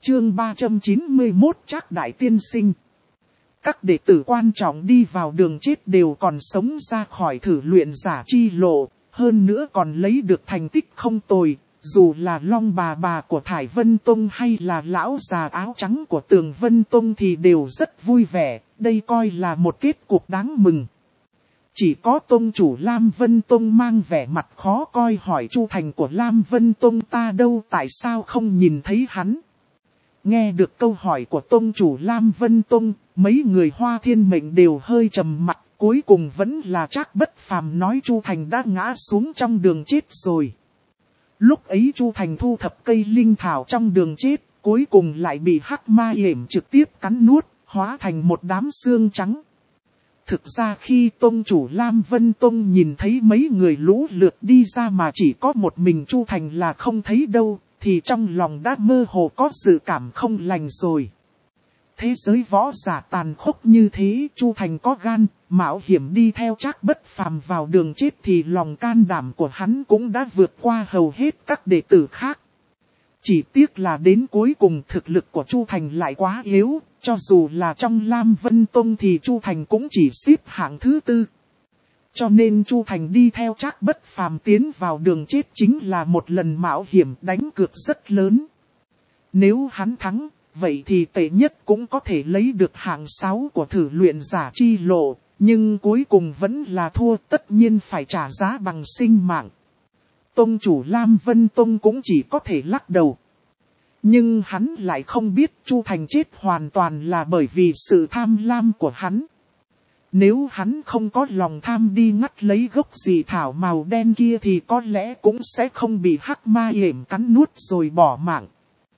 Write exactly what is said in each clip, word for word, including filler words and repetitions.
Chương ba trăm chín mươi mốt Trác Đại Tiên Sinh. Các đệ tử quan trọng đi vào đường chết đều còn sống ra khỏi thử luyện giả chi lộ, hơn nữa còn lấy được thành tích không tồi, dù là Long bà bà của Thải Vân Tông hay là lão già áo trắng của Tường Vân Tông thì đều rất vui vẻ, đây coi là một kết cục đáng mừng. Chỉ có tông chủ Lam Vân Tông mang vẻ mặt khó coi hỏi Chu Thành của Lam Vân Tông ta đâu, tại sao không nhìn thấy hắn. Nghe được câu hỏi của tông chủ Lam Vân Tông, mấy người Hoa Thiên Mệnh đều hơi trầm mặt, cuối cùng vẫn là Trác Bất Phàm nói Chu Thành đã ngã xuống trong đường chết rồi. Lúc ấy Chu Thành thu thập cây linh thảo trong đường chết, cuối cùng lại bị hắc ma yểm trực tiếp cắn nuốt, hóa thành một đám xương trắng. Thực ra khi tông chủ Lam Vân Tông nhìn thấy mấy người lũ lượt đi ra mà chỉ có một mình Chu Thành là không thấy đâu, thì trong lòng đã mơ hồ có dự cảm không lành rồi. Thế giới võ giả tàn khốc như thế, Chu Thành có gan, mạo hiểm đi theo Trác Bất Phàm vào đường chết thì lòng can đảm của hắn cũng đã vượt qua hầu hết các đệ tử khác. Chỉ tiếc là đến cuối cùng thực lực của Chu Thành lại quá yếu, cho dù là trong Lam Vân Tông thì Chu Thành cũng chỉ xếp hạng thứ tư. Cho nên Chu Thành đi theo Trác Bất Phàm tiến vào đường chết chính là một lần mạo hiểm đánh cược rất lớn. Nếu hắn thắng, vậy thì tệ nhất cũng có thể lấy được hạng sáu của thử luyện giả chi lộ, nhưng cuối cùng vẫn là thua, tất nhiên phải trả giá bằng sinh mạng. Tông chủ Lam Vân Tông cũng chỉ có thể lắc đầu. Nhưng hắn lại không biết Chu Thành chết hoàn toàn là bởi vì sự tham lam của hắn. Nếu hắn không có lòng tham đi ngắt lấy gốc dị thảo màu đen kia thì có lẽ cũng sẽ không bị hắc ma yểm cắn nuốt rồi bỏ mạng.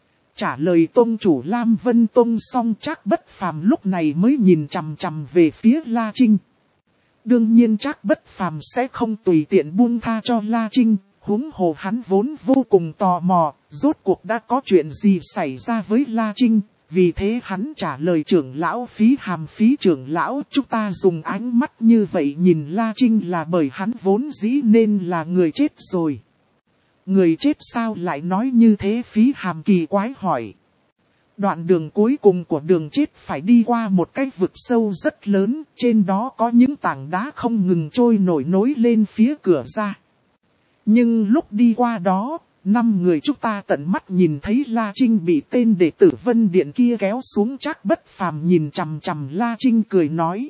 Trả lời tông chủ Lam Vân Tông xong, Trác Bất Phàm lúc này mới nhìn chằm chằm về phía La Trinh. Đương nhiên Trác Bất Phàm sẽ không tùy tiện buông tha cho La Trinh, huống hồ hắn vốn vô cùng tò mò, rốt cuộc đã có chuyện gì xảy ra với La Trinh. Vì thế hắn trả lời trưởng lão Phí Hàm Phí trưởng lão, chúng ta dùng ánh mắt như vậy nhìn La Trinh là bởi hắn vốn dĩ nên là người chết rồi. Người chết sao lại nói như thế? Phí Hàm kỳ quái hỏi. Đoạn đường cuối cùng của đường chết phải đi qua một cái vực sâu rất lớn, trên đó có những tảng đá không ngừng trôi nổi nối lên phía cửa ra. Nhưng lúc đi qua đó, năm người chúng ta tận mắt nhìn thấy La Trinh bị tên đệ tử Vân Điện kia kéo xuống. Trác Bất Phàm nhìn chằm chằm La Trinh cười nói.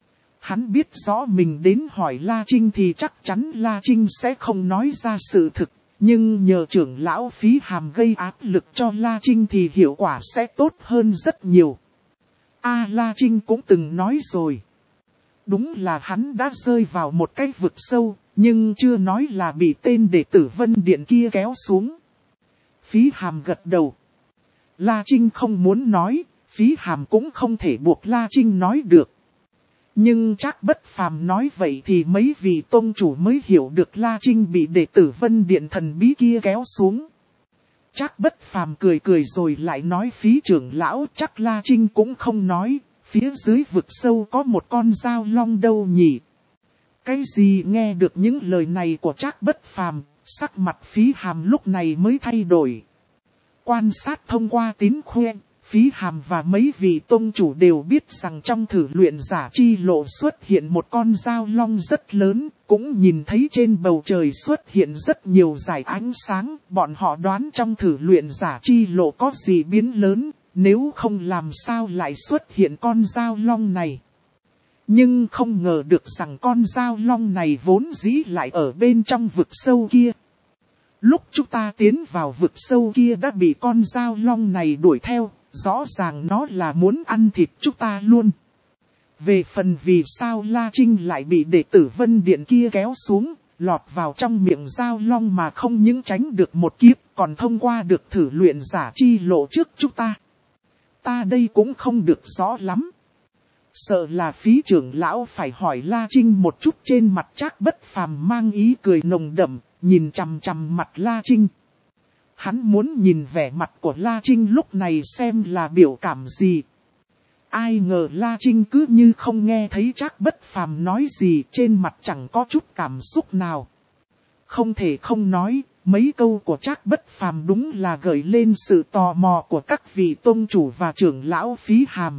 Hắn biết rõ mình đến hỏi La Trinh thì chắc chắn La Trinh sẽ không nói ra sự thực. Nhưng nhờ trưởng lão Phí Hàm gây áp lực cho La Trinh thì hiệu quả sẽ tốt hơn rất nhiều. A La Trinh cũng từng nói rồi. Đúng là hắn đã rơi vào một cái vực sâu, nhưng chưa nói là bị tên đệ tử Vân Điện kia kéo xuống. Phí Hàm gật đầu. La Trinh không muốn nói, Phí Hàm cũng không thể buộc La Trinh nói được. Nhưng Trác Bất Phàm nói vậy thì mấy vị tông chủ mới hiểu được La Trinh bị đệ tử Vân Điện thần bí kia kéo xuống. Trác Bất Phàm cười cười rồi lại nói Phí trưởng lão, chắc La Trinh cũng không nói, phía dưới vực sâu có một con dao long đâu nhỉ? Cái gì? Nghe được những lời này của Trác Bất Phàm, sắc mặt Phí Hàm lúc này mới thay đổi. Quan sát thông qua tín khuyên, Phí Hàm và mấy vị tông chủ đều biết rằng trong thử luyện giả chi lộ xuất hiện một con dao long rất lớn, cũng nhìn thấy trên bầu trời xuất hiện rất nhiều dải ánh sáng. Bọn họ đoán trong thử luyện giả chi lộ có gì biến lớn, nếu không làm sao lại xuất hiện con dao long này. Nhưng không ngờ được rằng con dao long này vốn dĩ lại ở bên trong vực sâu kia. Lúc chúng ta tiến vào vực sâu kia đã bị con dao long này đuổi theo, rõ ràng nó là muốn ăn thịt chúng ta luôn. Về phần vì sao La Trinh lại bị đệ tử Vân Điện kia kéo xuống, lọt vào trong miệng dao long mà không những tránh được một kiếp, còn thông qua được thử luyện giả chi lộ trước chúng ta. Ta đây cũng không được rõ lắm. Sợ là Phí trưởng lão phải hỏi La Trinh một chút. Trên mặt Trác Bất Phàm mang ý cười nồng đậm, nhìn chằm chằm mặt La Trinh. Hắn muốn nhìn vẻ mặt của La Trinh lúc này xem là biểu cảm gì. Ai ngờ La Trinh cứ như không nghe thấy Trác Bất Phàm nói gì, trên mặt chẳng có chút cảm xúc nào. Không thể không nói, Mấy câu của Trác Bất Phàm đúng là gợi lên sự tò mò của các vị tôn chủ và trưởng lão Phí Hàm.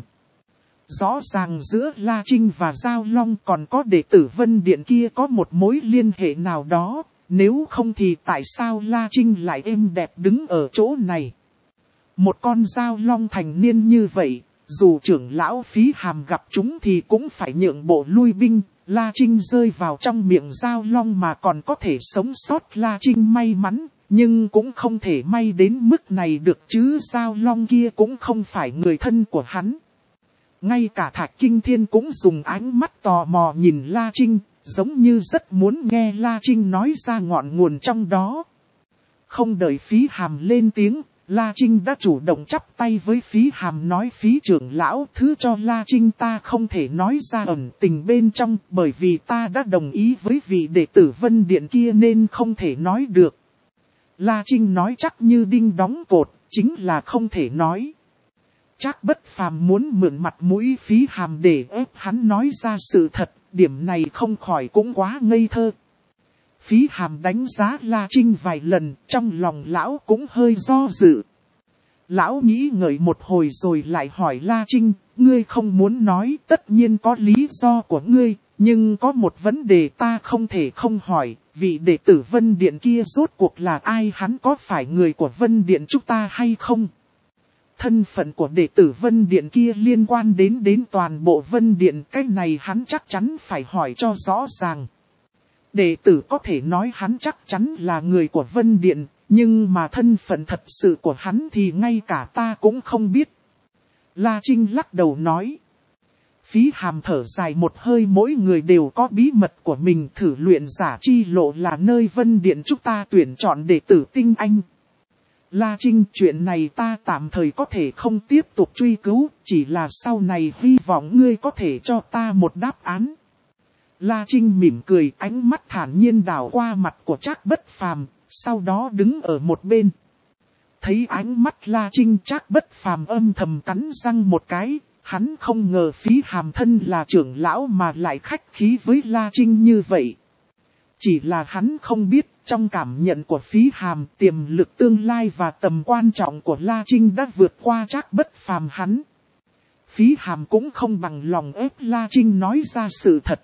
Rõ ràng giữa La Trinh và Giao Long còn có đệ tử Vân Điện kia có một mối liên hệ nào đó, nếu không thì tại sao La Trinh lại êm đẹp đứng ở chỗ này? Một con Giao Long thành niên như vậy, dù trưởng lão Phí Hàm gặp chúng thì cũng phải nhượng bộ lui binh. La Trinh rơi vào trong miệng Giao Long mà còn có thể sống sót, La Trinh may mắn, nhưng cũng không thể may đến mức này được chứ. Giao Long kia cũng không phải người thân của hắn. Ngay cả Thạch Kinh Thiên cũng dùng ánh mắt tò mò nhìn La Trinh, giống như rất muốn nghe La Trinh nói ra ngọn nguồn trong đó. Không đợi Phí Hàm lên tiếng, La Trinh đã chủ động chắp tay với Phí Hàm nói: Phí trưởng lão, thứ cho La Trinh ta không thể nói ra ẩn tình bên trong, bởi vì ta đã đồng ý với vị đệ tử Vân Điện kia nên không thể nói được. La Trinh nói chắc như đinh đóng cột, chính là không thể nói. Trác Bất Phàm muốn mượn mặt mũi Phí Hàm để ép hắn nói ra sự thật, điểm này không khỏi cũng quá ngây thơ. Phí Hàm đánh giá La Trinh vài lần, trong lòng lão cũng hơi do dự. Lão nghĩ ngợi một hồi rồi lại hỏi La Trinh: ngươi không muốn nói, tất nhiên có lý do của ngươi, nhưng có một vấn đề ta không thể không hỏi, vị đệ tử Vân Điện kia rốt cuộc là ai, hắn có phải người của Vân Điện chúng ta hay không? Thân phận của đệ tử Vân Điện kia liên quan đến đến toàn bộ Vân Điện, cái này hắn chắc chắn phải hỏi cho rõ ràng. Đệ tử có thể nói hắn chắc chắn là người của Vân Điện, nhưng mà thân phận thật sự của hắn thì ngay cả ta cũng không biết. La Trinh lắc đầu nói. Phí Hàm thở dài một hơi, mỗi người đều có bí mật của mình, thử luyện giả chi lộ là nơi Vân Điện chúng ta tuyển chọn đệ tử tinh anh. La Trinh, chuyện này ta tạm thời có thể không tiếp tục truy cứu, chỉ là sau này hy vọng ngươi có thể cho ta một đáp án. La Trinh mỉm cười, ánh mắt thản nhiên đảo qua mặt của Trác Bất Phàm, sau đó đứng ở một bên. Thấy ánh mắt La Trinh, Trác Bất Phàm âm thầm cắn răng một cái, hắn không ngờ Phí Hàm thân là trưởng lão mà lại khách khí với La Trinh như vậy. Chỉ là hắn không biết, trong cảm nhận của Phí Hàm, tiềm lực tương lai và tầm quan trọng của La Trinh đã vượt qua Trác Bất Phàm hắn. Phí Hàm cũng không bằng lòng ép La Trinh nói ra sự thật.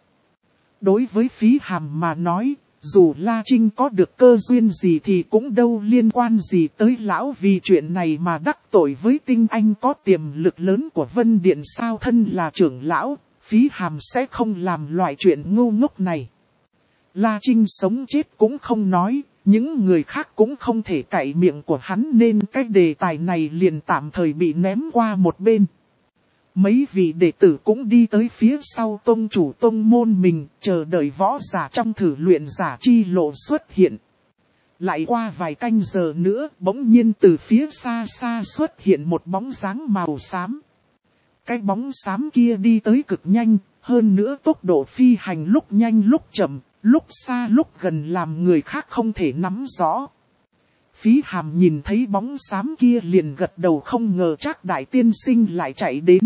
Đối với Phí Hàm mà nói, dù La Trinh có được cơ duyên gì thì cũng đâu liên quan gì tới lão, vì chuyện này mà đắc tội với tinh anh có tiềm lực lớn của Vân Điện sao. Thân là trưởng lão, Phí Hàm sẽ không làm loại chuyện ngu ngốc này. La Trinh sống chết cũng không nói, những người khác cũng không thể cậy miệng của hắn nên cái đề tài này liền tạm thời bị ném qua một bên. Mấy vị đệ tử cũng đi tới phía sau tông chủ tông môn mình, chờ đợi võ giả trong thử luyện giả chi lộ xuất hiện. Lại qua vài canh giờ nữa, bỗng nhiên từ phía xa xa xuất hiện một bóng dáng màu xám. Cái bóng xám kia đi tới cực nhanh, hơn nữa tốc độ phi hành lúc nhanh lúc chậm, lúc xa lúc gần làm người khác không thể nắm rõ. Phí Hàm nhìn thấy bóng xám kia liền gật đầu, không ngờ Trác đại tiên sinh lại chạy đến.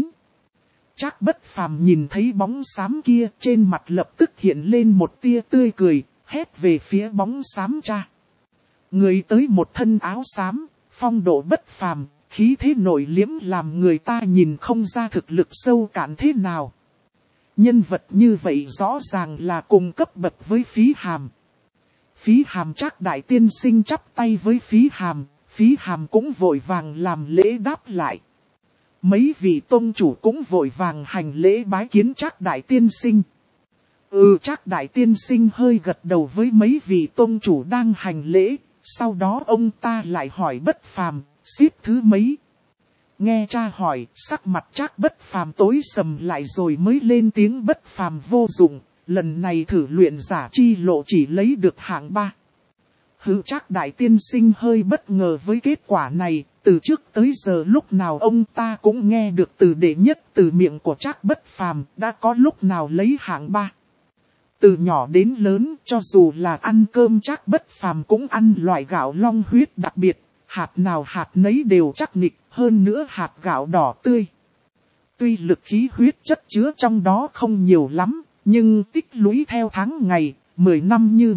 Trác Bất Phàm nhìn thấy bóng xám kia, trên mặt lập tức hiện lên một tia tươi cười, hét về phía bóng xám cha. Người tới một thân áo xám, phong độ bất phàm, khí thế nội liễm làm người ta nhìn không ra thực lực sâu cạn thế nào. Nhân vật như vậy rõ ràng là cùng cấp bậc với Phí Hàm. Phí Hàm Trác đại tiên sinh chắp tay với Phí Hàm, Phí Hàm cũng vội vàng làm lễ đáp lại. Mấy vị tôn chủ cũng vội vàng hành lễ bái kiến Trác đại tiên sinh. Ừ, Trác đại tiên sinh hơi gật đầu với mấy vị tôn chủ đang hành lễ, sau đó ông ta lại hỏi Bất Phàm, xếp thứ mấy? Nghe cha hỏi, sắc mặt Trác Bất Phàm tối sầm lại rồi mới lên tiếng: Bất Phàm vô dụng, lần này thử luyện giả chi lộ chỉ lấy được hạng ba. Hứ, Trác đại tiên sinh hơi bất ngờ với kết quả này, từ trước tới giờ lúc nào ông ta cũng nghe được từ đệ nhất từ miệng của Trác Bất Phàm, đã có lúc nào lấy hạng ba. Từ nhỏ đến lớn, cho dù là ăn cơm Trác Bất Phàm cũng ăn loại gạo long huyết đặc biệt, hạt nào hạt nấy đều chắc nịch, hơn nữa hạt gạo đỏ tươi. Tuy lực khí huyết chất chứa trong đó không nhiều lắm, nhưng tích lũy theo tháng ngày, mười năm như một,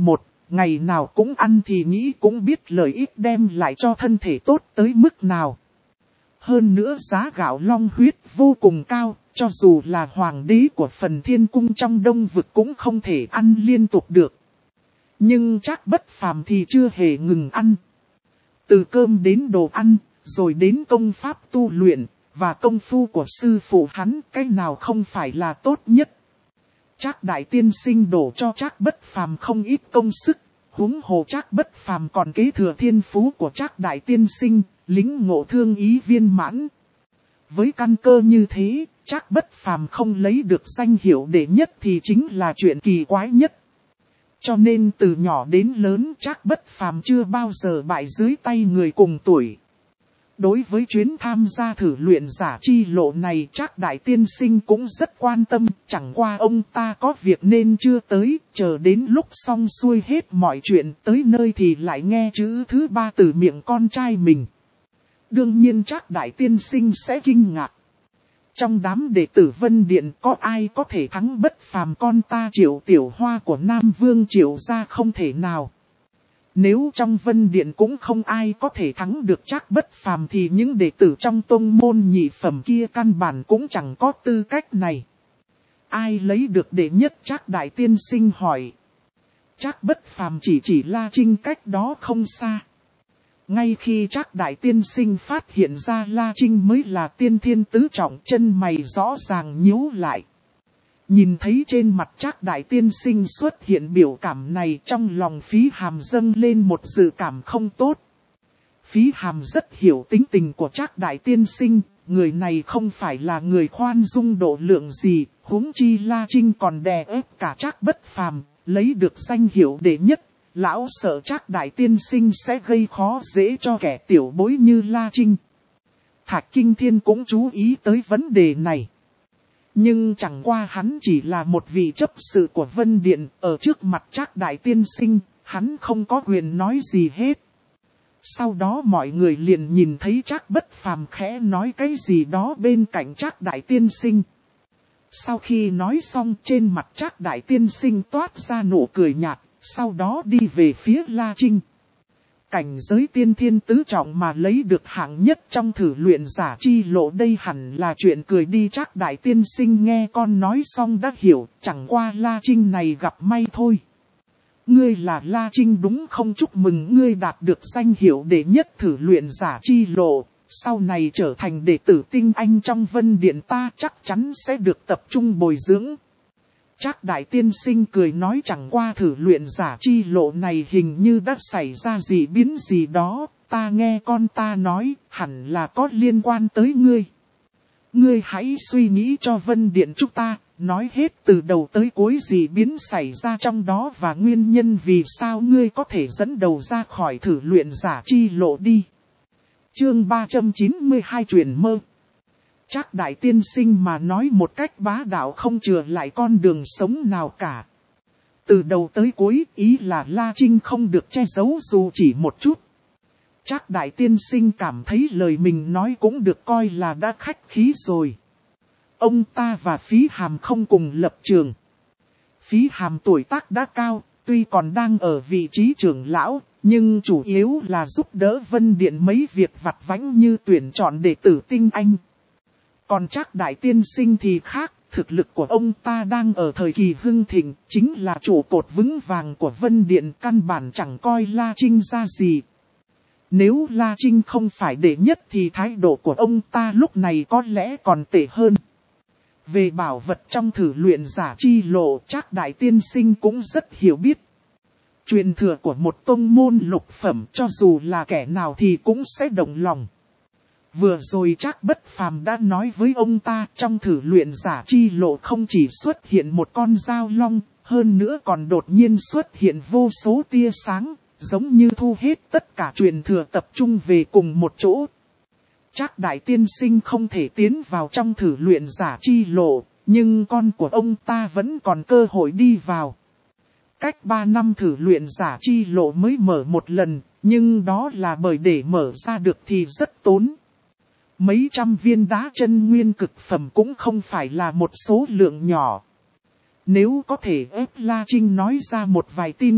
ngày nào cũng ăn thì nghĩ cũng biết lợi ích đem lại cho thân thể tốt tới mức nào. Hơn nữa giá gạo long huyết vô cùng cao, cho dù là hoàng đế của phần thiên cung trong đông vực cũng không thể ăn liên tục được. Nhưng Trác Bất Phàm thì chưa hề ngừng ăn. Từ cơm đến đồ ăn, rồi đến công pháp tu luyện, và công phu của sư phụ hắn, cái nào không phải là tốt nhất. Trác Đại Tiên Sinh đổ cho Trác Bất Phàm không ít công sức, huống hồ Trác Bất Phàm còn kế thừa thiên phú của Trác Đại Tiên Sinh, lĩnh ngộ thương ý viên mãn. Với căn cơ như thế, Trác Bất Phàm không lấy được danh hiệu đệ nhất thì chính là chuyện kỳ quái nhất. Cho nên từ nhỏ đến lớn Trác Bất Phàm chưa bao giờ bại dưới tay người cùng tuổi. Đối với chuyến tham gia thử luyện giả chi lộ này Trác Đại Tiên Sinh cũng rất quan tâm, chẳng qua ông ta có việc nên chưa tới, chờ đến lúc xong xuôi hết mọi chuyện tới nơi thì lại nghe chữ thứ ba từ miệng con trai mình. Đương nhiên Trác Đại Tiên Sinh sẽ kinh ngạc. Trong đám đệ tử Vân Điện có ai có thể thắng Bất Phàm con ta Triệu Tiểu Hoa của Nam Vương Triệu gia không thể nào. Nếu trong Vân Điện cũng không ai có thể thắng được Trác Bất Phàm thì những đệ tử trong tông môn nhị phẩm kia căn bản cũng chẳng có tư cách này. Ai lấy được đệ nhất? Trác Đại Tiên Sinh hỏi. Trác Bất Phàm chỉ chỉ La Trinh cách đó không xa. Ngay khi Trác Đại Tiên Sinh phát hiện ra La Trinh mới là tiên thiên tứ trọng, chân mày rõ ràng nhíu lại. Nhìn thấy trên mặt Trác Đại Tiên Sinh xuất hiện biểu cảm này, trong lòng Phí Hàm dâng lên một dự cảm không tốt. Phí Hàm rất hiểu tính tình của Trác Đại Tiên Sinh, người này không phải là người khoan dung độ lượng gì, huống chi La Trinh còn đè ép cả Trác Bất Phàm, lấy được danh hiệu đệ nhất. Lão sợ Trác Đại Tiên Sinh sẽ gây khó dễ cho kẻ tiểu bối như La Trinh. Thạch Kinh Thiên cũng chú ý tới vấn đề này. Nhưng chẳng qua hắn chỉ là một vị chấp sự của Vân Điện, ở trước mặt Trác Đại Tiên Sinh, hắn không có quyền nói gì hết. Sau đó mọi người liền nhìn thấy Trác Bất Phàm khẽ nói cái gì đó bên cạnh Trác Đại Tiên Sinh. Sau khi nói xong trên mặt Trác Đại Tiên Sinh toát ra nụ cười nhạt. Sau đó đi về phía La Trinh. Cảnh giới tiên thiên tứ trọng mà lấy được hạng nhất trong thử luyện giả chi lộ đây hẳn là chuyện cười đi. Trác Đại Tiên Sinh nghe con nói xong đã hiểu, chẳng qua La Trinh này gặp may thôi. Ngươi là La Trinh đúng không? Chúc mừng ngươi đạt được danh hiệu đệ nhất thử luyện giả chi lộ. Sau này trở thành đệ tử tinh anh trong Vân Điện ta chắc chắn sẽ được tập trung bồi dưỡng. Trác Đại Tiên Sinh cười nói chẳng qua thử luyện giả chi lộ này hình như đã xảy ra gì biến gì đó, ta nghe con ta nói, hẳn là có liên quan tới ngươi. Ngươi hãy suy nghĩ cho Vân Điện chúng ta, nói hết từ đầu tới cuối gì biến xảy ra trong đó và nguyên nhân vì sao ngươi có thể dẫn đầu ra khỏi thử luyện giả chi lộ đi. Chương ba trăm chín mươi hai truyền mơ. Trác Đại Tiên Sinh mà nói một cách bá đạo không chừa lại con đường sống nào cả. Từ đầu tới cuối ý là La Trinh không được che giấu dù chỉ một chút. Trác Đại Tiên Sinh cảm thấy lời mình nói cũng được coi là đã khách khí rồi. Ông ta và Phí Hàm không cùng lập trường. Phí Hàm tuổi tác đã cao, tuy còn đang ở vị trí trưởng lão, nhưng chủ yếu là giúp đỡ Vân Điện mấy việc vặt vãnh như tuyển chọn đệ tử tinh anh. Còn Trác Đại Tiên Sinh thì khác, thực lực của ông ta đang ở thời kỳ hưng thịnh, chính là trụ cột vững vàng của Vân Điện, căn bản chẳng coi La Trinh ra gì. Nếu La Trinh không phải đệ nhất thì thái độ của ông ta lúc này có lẽ còn tệ hơn. Về bảo vật trong thử luyện giả chi lộ, Trác Đại Tiên Sinh cũng rất hiểu biết. Truyền thừa của một tông môn lục phẩm cho dù là kẻ nào thì cũng sẽ động lòng. Vừa rồi Trác Bất Phàm đã nói với ông ta trong thử luyện giả chi lộ không chỉ xuất hiện một con dao long, hơn nữa còn đột nhiên xuất hiện vô số tia sáng, giống như thu hết tất cả truyền thừa tập trung về cùng một chỗ. Trác Đại Tiên Sinh không thể tiến vào trong thử luyện giả chi lộ, nhưng con của ông ta vẫn còn cơ hội đi vào. Cách ba năm thử luyện giả chi lộ mới mở một lần, nhưng đó là bởi để mở ra được thì rất tốn. Mấy trăm viên đá chân nguyên cực phẩm cũng không phải là một số lượng nhỏ. Nếu có thể ép La Trinh nói ra một vài tin tức,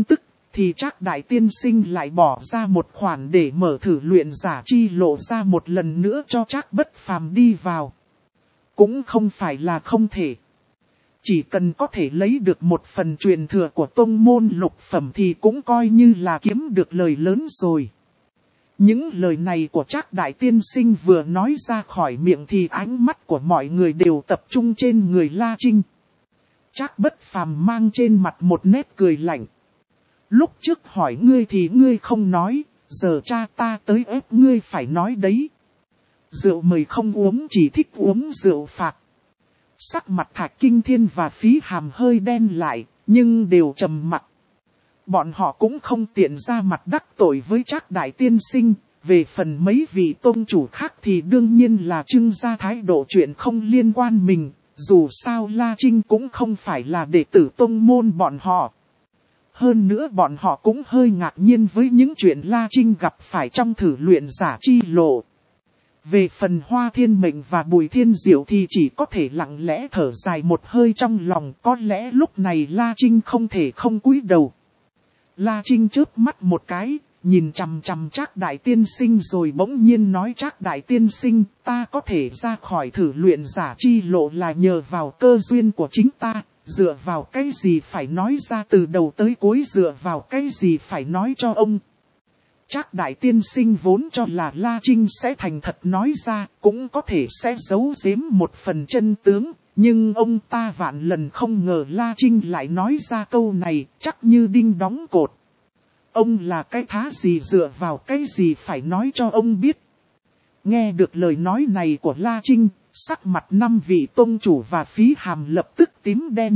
thì Trác đại tiên sinh lại bỏ ra một khoản để mở thử luyện giả chi lộ ra một lần nữa cho Trác Bất Phàm đi vào. Cũng không phải là không thể. Chỉ cần có thể lấy được một phần truyền thừa của tông môn lục phẩm thì cũng coi như là kiếm được lời lớn rồi. Những lời này của Trác đại tiên sinh vừa nói ra khỏi miệng thì ánh mắt của mọi người đều tập trung trên người La Trinh. Trác Bất Phàm mang trên mặt một nét cười lạnh. Lúc trước hỏi ngươi thì ngươi không nói, giờ cha ta tới ép ngươi phải nói đấy. Rượu mời không uống, chỉ thích uống rượu phạt. Sắc mặt Thạch Kinh Thiên và Phí Hàm hơi đen lại, nhưng đều trầm mặc. Bọn họ cũng không tiện ra mặt đắc tội với Trác đại tiên sinh. Về phần mấy vị tôn chủ khác thì đương nhiên là trưng ra thái độ chuyện không liên quan mình. Dù sao La Trinh cũng không phải là đệ tử tôn môn bọn họ. Hơn nữa bọn họ cũng hơi ngạc nhiên với những chuyện La Trinh gặp phải trong thử luyện giả chi lộ. Về phần Hoa Thiên Mệnh và Bùi Thiên Diệu thì chỉ có thể lặng lẽ thở dài một hơi trong lòng. Có lẽ lúc này La Trinh không thể không cúi đầu. La Trinh chớp mắt một cái, nhìn chằm chằm Trác đại tiên sinh rồi bỗng nhiên nói: Trác đại tiên sinh, ta có thể ra khỏi thử luyện giả chi lộ là nhờ vào cơ duyên của chính ta. Dựa vào cái gì phải nói ra từ đầu tới cuối, dựa vào cái gì phải nói cho ông. Trác đại tiên sinh vốn cho là La Trinh sẽ thành thật nói ra, cũng có thể sẽ giấu giếm một phần chân tướng. Nhưng ông ta vạn lần không ngờ La Trinh lại nói ra câu này, chắc như đinh đóng cột. Ông là cái thá gì, dựa vào cái gì phải nói cho ông biết. Nghe được lời nói này của La Trinh, sắc mặt năm vị tôn chủ và Phí Hàm lập tức tím đen.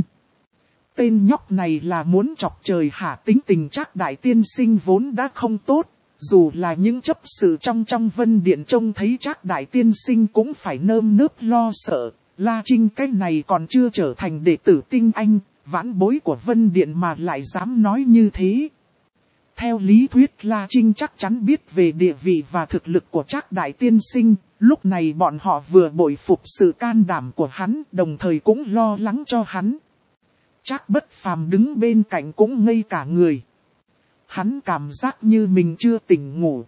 Tên nhóc này là muốn chọc trời hả? Tính tình Trác đại tiên sinh vốn đã không tốt. Dù là những chấp sự trong trong Vân Điện trông thấy Trác đại tiên sinh cũng phải nơm nớp lo sợ. La Trinh cái này còn chưa trở thành đệ tử tinh anh, vãn bối của Vân Điện mà lại dám nói như thế. Theo lý thuyết La Trinh chắc chắn biết về địa vị và thực lực của Trác đại tiên sinh. Lúc này bọn họ vừa bội phục sự can đảm của hắn, đồng thời cũng lo lắng cho hắn. Trác Bất Phàm đứng bên cạnh cũng ngây cả người. Hắn cảm giác như mình chưa tỉnh ngủ.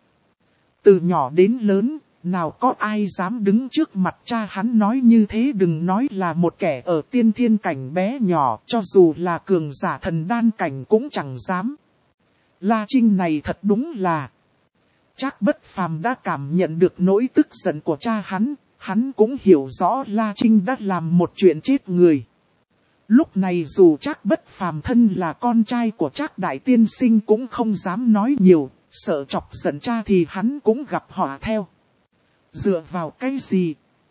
Từ nhỏ đến lớn, nào có ai dám đứng trước mặt cha hắn nói như thế, đừng nói là một kẻ ở tiên thiên cảnh bé nhỏ, cho dù là cường giả thần đan cảnh cũng chẳng dám. La Trinh này thật đúng là... Trác Bất Phàm đã cảm nhận được nỗi tức giận của cha hắn, hắn cũng hiểu rõ La Trinh đã làm một chuyện chết người. Lúc này dù Trác Bất Phàm thân là con trai của Trác đại tiên sinh cũng không dám nói nhiều, sợ chọc giận cha thì hắn cũng gặp họa theo. Dựa vào cái gì?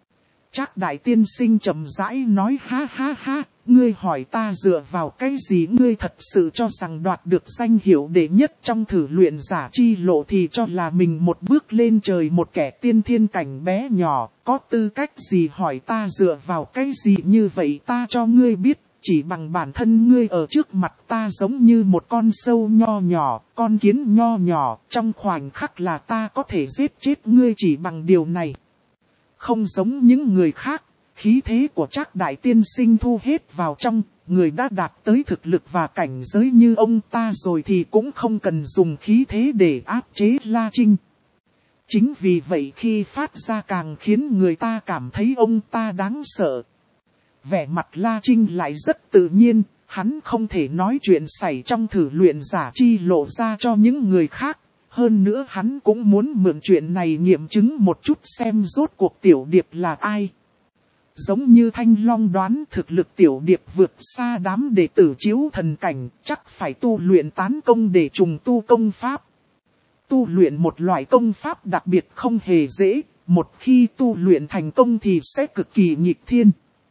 Trác đại tiên sinh trầm rãi nói: ha ha ha, ngươi hỏi ta dựa vào cái gì? Ngươi thật sự cho rằng đoạt được danh hiệu đệ nhất trong thử luyện giả chi lộ thì cho là mình một bước lên trời, một kẻ tiên thiên cảnh bé nhỏ, có tư cách gì hỏi ta dựa vào cái gì? Như vậy ta cho ngươi biết, chỉ bằng bản thân ngươi ở trước mặt ta giống như một con sâu nho nhỏ, con kiến nho nhỏ, trong khoảnh khắc là ta có thể giết chết ngươi chỉ bằng điều này. Không giống những người khác, khí thế của Trác đại tiên sinh thu hết vào trong, người đã đạt tới thực lực và cảnh giới như ông ta rồi thì cũng không cần dùng khí thế để áp chế La Trinh. Chính vì vậy khi phát ra càng khiến người ta cảm thấy ông ta đáng sợ. Vẻ mặt La Trinh lại rất tự nhiên, hắn không thể nói chuyện xảy trong thử luyện giả chi lộ ra cho những người khác. Hơn nữa hắn cũng muốn mượn chuyện này nghiệm chứng một chút xem rốt cuộc Tiểu Điệp là ai. Giống như Thanh Long đoán thực lực Tiểu Điệp vượt xa đám đệ tử chiếu thần cảnh, chắc phải tu luyện tán công để trùng tu công pháp. Tu luyện một loại công pháp đặc biệt không hề dễ, một khi tu luyện thành công thì sẽ cực kỳ nghịch thiên.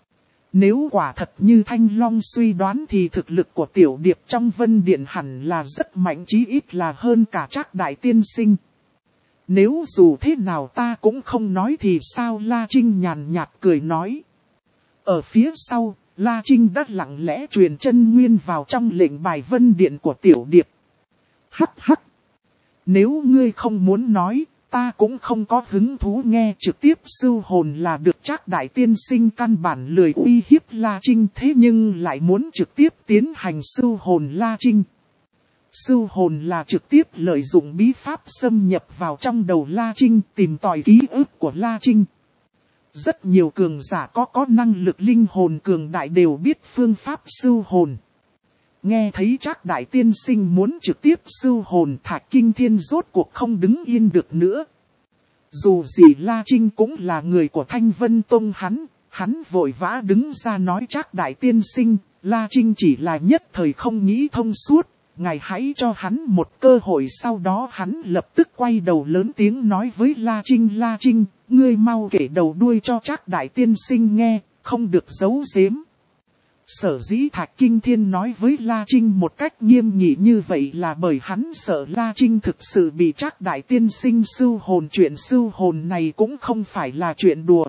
Nếu quả thật như Thanh Long suy đoán thì thực lực của Tiểu Điệp trong Vân Điện hẳn là rất mạnh, chí ít là hơn cả Trác đại tiên sinh. Nếu dù thế nào ta cũng không nói thì sao? La Trinh nhàn nhạt cười nói. Ở phía sau, La Trinh đã lặng lẽ truyền chân nguyên vào trong lệnh bài Vân Điện của Tiểu Điệp. Hắc hắc. Nếu ngươi không muốn nói, ta cũng không có hứng thú nghe, trực tiếp sưu hồn là được. Trác đại tiên sinh căn bản lười uy hiếp La Trinh, thế nhưng lại muốn trực tiếp tiến hành sưu hồn La Trinh. Sưu hồn là trực tiếp lợi dụng bí pháp xâm nhập vào trong đầu La Trinh tìm tòi ký ức của La Trinh. Rất nhiều cường giả có có năng lực linh hồn cường đại đều biết phương pháp sưu hồn. Nghe thấy Trác đại tiên sinh muốn trực tiếp sưu hồn, Thạch Kinh Thiên rốt cuộc không đứng yên được nữa. Dù gì La Trinh cũng là người của Thanh Vân Tông hắn, hắn vội vã đứng ra nói Trác đại tiên sinh, La Trinh chỉ là nhất thời không nghĩ thông suốt, ngài hãy cho hắn một cơ hội. Sau đó hắn lập tức quay đầu lớn tiếng nói với La Trinh, La Trinh, ngươi mau kể đầu đuôi cho Trác đại tiên sinh nghe, không được giấu giếm. Sở dĩ Thạch Kinh Thiên nói với La Trinh một cách nghiêm nghị như vậy là bởi hắn sợ La Trinh thực sự bị Trác đại tiên sinh sưu hồn. Chuyện sưu hồn này cũng không phải là chuyện đùa.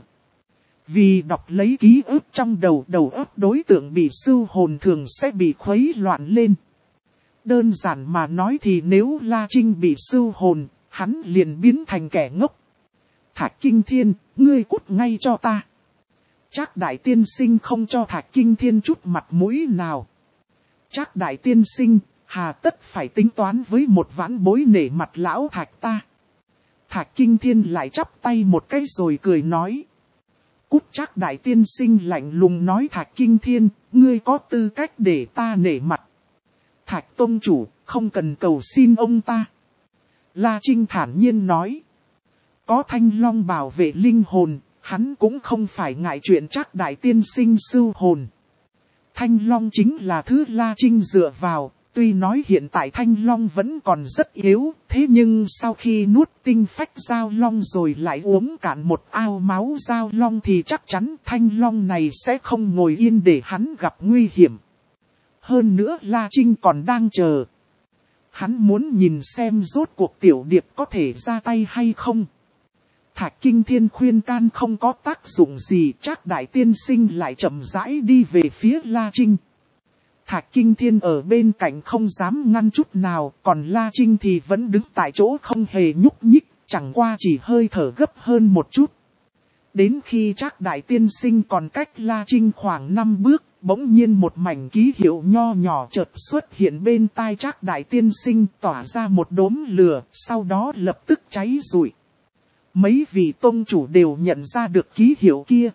Vì đọc lấy ký ức trong đầu, đầu óc đối tượng bị sưu hồn thường sẽ bị khuấy loạn lên. Đơn giản mà nói thì nếu La Trinh bị sưu hồn, hắn liền biến thành kẻ ngốc. Thạch Kinh Thiên, ngươi cút ngay cho ta. Trác đại tiên sinh không cho Thạch Kinh Thiên chút mặt mũi nào. Trác đại tiên sinh, hà tất phải tính toán với một vãn bối nể mặt lão Thạch ta. Thạch Kinh Thiên lại chắp tay một cái rồi cười nói. Cút. Trác đại tiên sinh lạnh lùng nói, Thạch Kinh Thiên, ngươi có tư cách để ta nể mặt. Thạch tông chủ, không cần cầu xin ông ta. La Trinh thản nhiên nói. Có Thanh Long bảo vệ linh hồn, hắn cũng không phải ngại chuyện Trác đại tiên sinh sưu hồn. Thanh Long chính là thứ La Trinh dựa vào, tuy nói hiện tại Thanh Long vẫn còn rất yếu, thế nhưng sau khi nuốt tinh phách Giao Long rồi lại uống cạn một ao máu Giao Long thì chắc chắn Thanh Long này sẽ không ngồi yên để hắn gặp nguy hiểm. Hơn nữa La Trinh còn đang chờ. Hắn muốn nhìn xem rốt cuộc Tiểu Điệp có thể ra tay hay không. Thạch Kinh Thiên khuyên can không có tác dụng gì, Trác đại tiên sinh lại chậm rãi đi về phía La Trinh. Thạch Kinh Thiên ở bên cạnh không dám ngăn chút nào, còn La Trinh thì vẫn đứng tại chỗ không hề nhúc nhích, chẳng qua chỉ hơi thở gấp hơn một chút. Đến khi Trác đại tiên sinh còn cách La Trinh khoảng năm bước, bỗng nhiên một mảnh ký hiệu nho nhỏ chợt xuất hiện bên tai Trác đại tiên sinh, tỏa ra một đốm lửa, sau đó lập tức cháy rụi. Mấy vị tông chủ đều nhận ra được ký hiệu kia.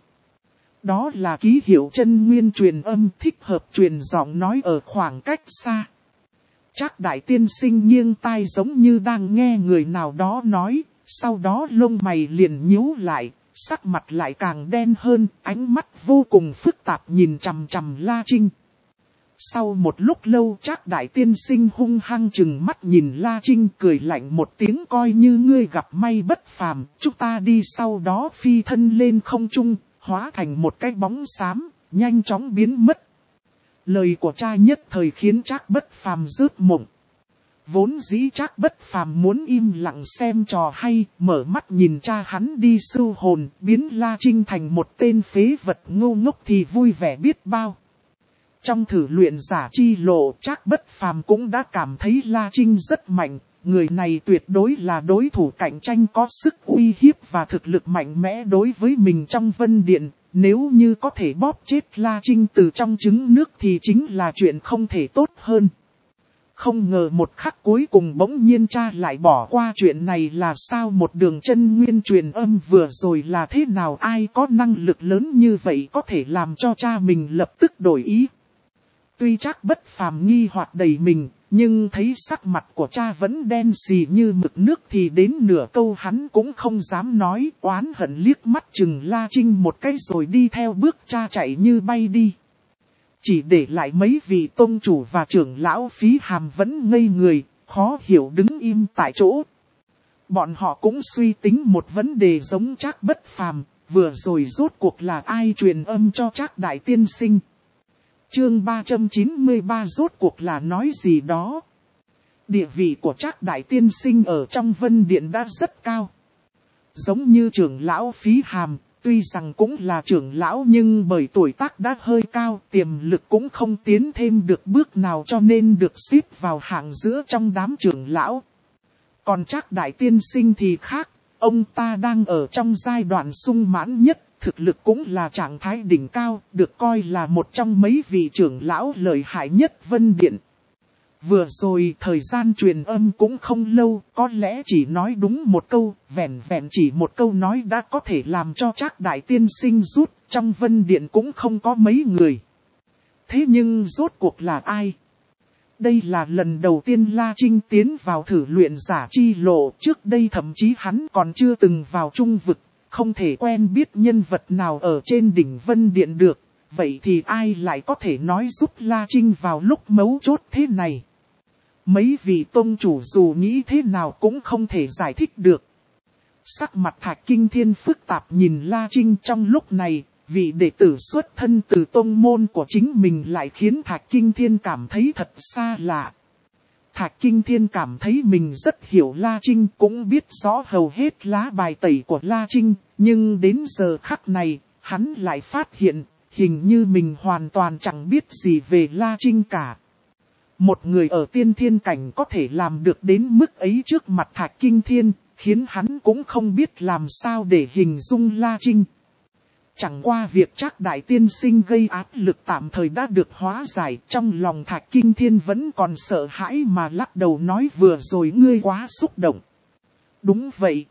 Đó là ký hiệu chân nguyên truyền âm, thích hợp truyền giọng nói ở khoảng cách xa. Trác đại tiên sinh nghiêng tai giống như đang nghe người nào đó nói, sau đó lông mày liền nhíu lại, sắc mặt lại càng đen hơn, ánh mắt vô cùng phức tạp nhìn chằm chằm La Trinh. Sau một lúc lâu Trác đại tiên sinh hung hăng chừng mắt nhìn La Trinh, cười lạnh một tiếng, coi như ngươi gặp may bất phàm, chúng ta đi. Sau đó phi thân lên không trung, hóa thành một cái bóng xám, nhanh chóng biến mất. Lời của cha nhất thời khiến Trác bất phàm rớt mộng. Vốn dĩ Trác bất phàm muốn im lặng xem trò hay, mở mắt nhìn cha hắn đi sưu hồn, biến La Trinh thành một tên phế vật ngu ngốc thì vui vẻ biết bao. Trong thử luyện giả chi lộ, Trác bất phàm cũng đã cảm thấy La Trinh rất mạnh, người này tuyệt đối là đối thủ cạnh tranh có sức uy hiếp và thực lực mạnh mẽ đối với mình trong Vân Điện. Nếu như có thể bóp chết La Trinh từ trong trứng nước thì chính là chuyện không thể tốt hơn. Không ngờ một khắc cuối cùng bỗng nhiên cha lại bỏ qua chuyện này là sao? Một đường chân nguyên truyền âm vừa rồi là thế nào? Ai có năng lực lớn như vậy có thể làm cho cha mình lập tức đổi ý? Tuy Trác bất phàm nghi hoặc đầy mình, nhưng thấy sắc mặt của cha vẫn đen xì như mực nước thì đến nửa câu hắn cũng không dám nói, oán hận liếc mắt chừng La Trinh một cái rồi đi theo bước cha chạy như bay đi. Chỉ để lại mấy vị tông chủ và trưởng lão Phí Hàm vẫn ngây người, khó hiểu đứng im tại chỗ. Bọn họ cũng suy tính một vấn đề giống Trác bất phàm, vừa rồi rốt cuộc là ai truyền âm cho Trác đại tiên sinh. Chương ba trăm chín mươi ba rốt cuộc là nói gì đó. Địa vị của Trác đại tiên sinh ở trong Vân Điện đã rất cao. Giống như trưởng lão Phí Hàm, tuy rằng cũng là trưởng lão nhưng bởi tuổi tác đã hơi cao, tiềm lực cũng không tiến thêm được bước nào cho nên được xếp vào hạng giữa trong đám trưởng lão. Còn Trác đại tiên sinh thì khác, ông ta đang ở trong giai đoạn sung mãn nhất. Thực lực cũng là trạng thái đỉnh cao, được coi là một trong mấy vị trưởng lão lợi hại nhất Vân Điện. Vừa rồi thời gian truyền âm cũng không lâu, có lẽ chỉ nói đúng một câu, vẹn vẹn chỉ một câu nói đã có thể làm cho Trác đại tiên sinh rút, trong Vân Điện cũng không có mấy người. Thế nhưng rốt cuộc là ai? Đây là lần đầu tiên La Trinh tiến vào thử luyện giả chi lộ, trước đây thậm chí hắn còn chưa từng vào trung vực, không thể quen biết nhân vật nào ở trên đỉnh Vân Điện được, vậy thì ai lại có thể nói giúp La Trinh vào lúc mấu chốt thế này? Mấy vị tông chủ dù nghĩ thế nào cũng không thể giải thích được. Sắc mặt Thạch Kinh Thiên phức tạp nhìn La Trinh trong lúc này, vị đệ tử xuất thân từ tông môn của chính mình lại khiến Thạch Kinh Thiên cảm thấy thật xa lạ. Thạch Kinh Thiên cảm thấy mình rất hiểu La Trinh, cũng biết rõ hầu hết lá bài tẩy của La Trinh, nhưng đến giờ khắc này, hắn lại phát hiện, hình như mình hoàn toàn chẳng biết gì về La Trinh cả. Một người ở tiên thiên cảnh có thể làm được đến mức ấy trước mặt Thạch Kinh Thiên, khiến hắn cũng không biết làm sao để hình dung La Trinh. Chẳng qua việc Trác đại tiên sinh gây áp lực tạm thời đã được hóa giải, trong lòng Thạch Kinh Thiên vẫn còn sợ hãi mà lắc đầu nói vừa rồi ngươi quá xúc động. Đúng vậy.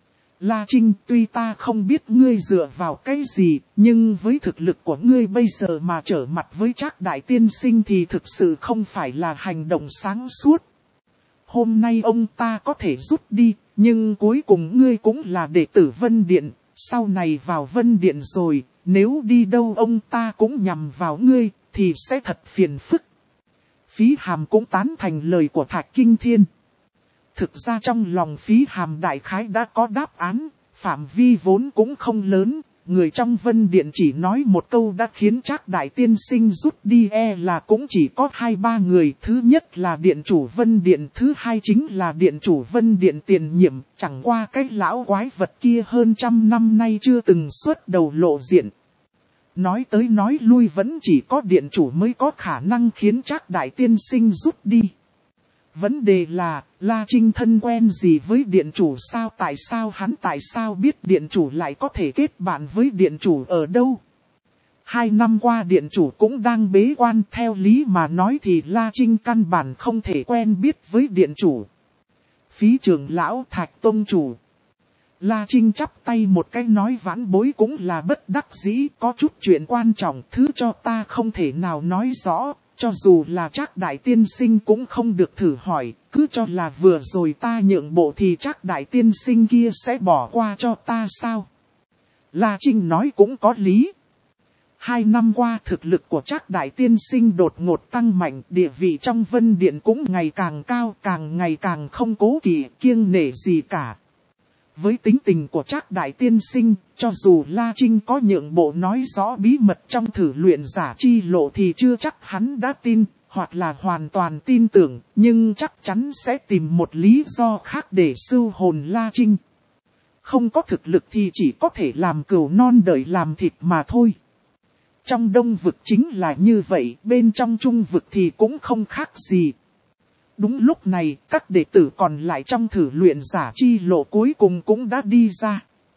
La Trinh, tuy ta không biết ngươi dựa vào cái gì, nhưng với thực lực của ngươi bây giờ mà trở mặt với Trác đại tiên sinh thì thực sự không phải là hành động sáng suốt. Hôm nay ông ta có thể rút đi, nhưng cuối cùng ngươi cũng là đệ tử Vân Điện, sau này vào Vân Điện rồi, nếu đi đâu ông ta cũng nhằm vào ngươi, thì sẽ thật phiền phức. Phí Hàm cũng tán thành lời của Thạch Kinh Thiên. Thực ra trong lòng Phí Hàm đại khái đã có đáp án, phạm vi vốn cũng không lớn, người trong Vân Điện chỉ nói một câu đã khiến Trác đại tiên sinh rút đi e là cũng chỉ có hai ba người. Thứ nhất là Điện chủ Vân Điện, thứ hai chính là Điện chủ Vân Điện tiền nhiệm, chẳng qua cái lão quái vật kia hơn trăm năm nay chưa từng xuất đầu lộ diện. Nói tới nói lui vẫn chỉ có Điện chủ mới có khả năng khiến Trác đại tiên sinh rút đi. Vấn đề là, La Trinh thân quen gì với Điện chủ sao? Tại sao hắn tại sao biết Điện chủ lại có thể kết bạn với Điện chủ ở đâu? Hai năm qua Điện chủ cũng đang bế quan, theo lý mà nói thì La Trinh căn bản không thể quen biết với Điện chủ. Phí trưởng lão Thạch tông chủ. La Trinh chắp tay một cái nói vãn bối cũng là bất đắc dĩ, có chút chuyện quan trọng thứ cho ta không thể nào nói rõ. Cho dù là Trác đại tiên sinh cũng không được thử hỏi, cứ cho là vừa rồi ta nhượng bộ thì Trác đại tiên sinh kia sẽ bỏ qua cho ta sao? La Trinh nói cũng có lý. Hai năm qua thực lực của Trác đại tiên sinh đột ngột tăng mạnh, địa vị trong Vân Điện cũng ngày càng cao, càng ngày càng không cố kỵ, kiêng nể gì cả. Với tính tình của Trác đại tiên sinh, cho dù La Trinh có nhượng bộ nói rõ bí mật trong thử luyện giả chi lộ thì chưa chắc hắn đã tin, hoặc là hoàn toàn tin tưởng, nhưng chắc chắn sẽ tìm một lý do khác để sưu hồn La Trinh. Không có thực lực thì chỉ có thể làm cừu non đợi làm thịt mà thôi. Trong đông vực chính là như vậy, bên trong trung vực thì cũng không khác gì. Đúng lúc này, các đệ tử còn lại trong thử luyện giả chi lộ cuối cùng cũng đã đi ra.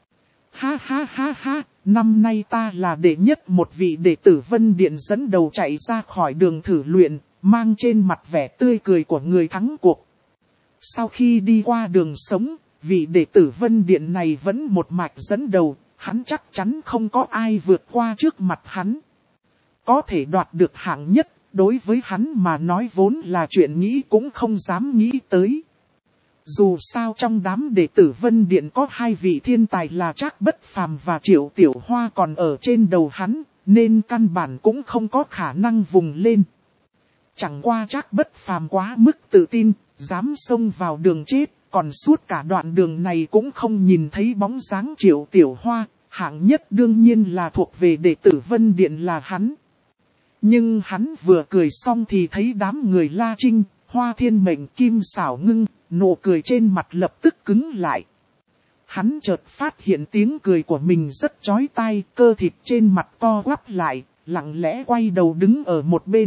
Ha ha ha ha, năm nay ta là đệ nhất một vị đệ tử Vân Điện dẫn đầu chạy ra khỏi đường thử luyện, mang trên mặt vẻ tươi cười của người thắng cuộc. Sau khi đi qua đường sống, vị đệ tử Vân Điện này vẫn một mạch dẫn đầu, hắn chắc chắn không có ai vượt qua trước mặt hắn. Có thể đoạt được hạng nhất. Đối với hắn mà nói vốn là chuyện nghĩ cũng không dám nghĩ tới. Dù sao trong đám đệ tử Vân Điện có hai vị thiên tài là Trác Bất Phàm và Triệu Tiểu Hoa còn ở trên đầu hắn, nên căn bản cũng không có khả năng vùng lên. Chẳng qua Trác Bất Phàm quá mức tự tin, dám xông vào đường chết, còn suốt cả đoạn đường này cũng không nhìn thấy bóng dáng Triệu Tiểu Hoa, hạng nhất đương nhiên là thuộc về đệ tử Vân Điện là hắn. Nhưng hắn vừa cười xong thì thấy đám người La Trinh, Hoa Thiên Mệnh, Kim Xảo Ngưng, nụ cười trên mặt lập tức cứng lại. Hắn chợt phát hiện tiếng cười của mình rất chói tai, cơ thịt trên mặt co quắp lại, lặng lẽ quay đầu đứng ở một bên.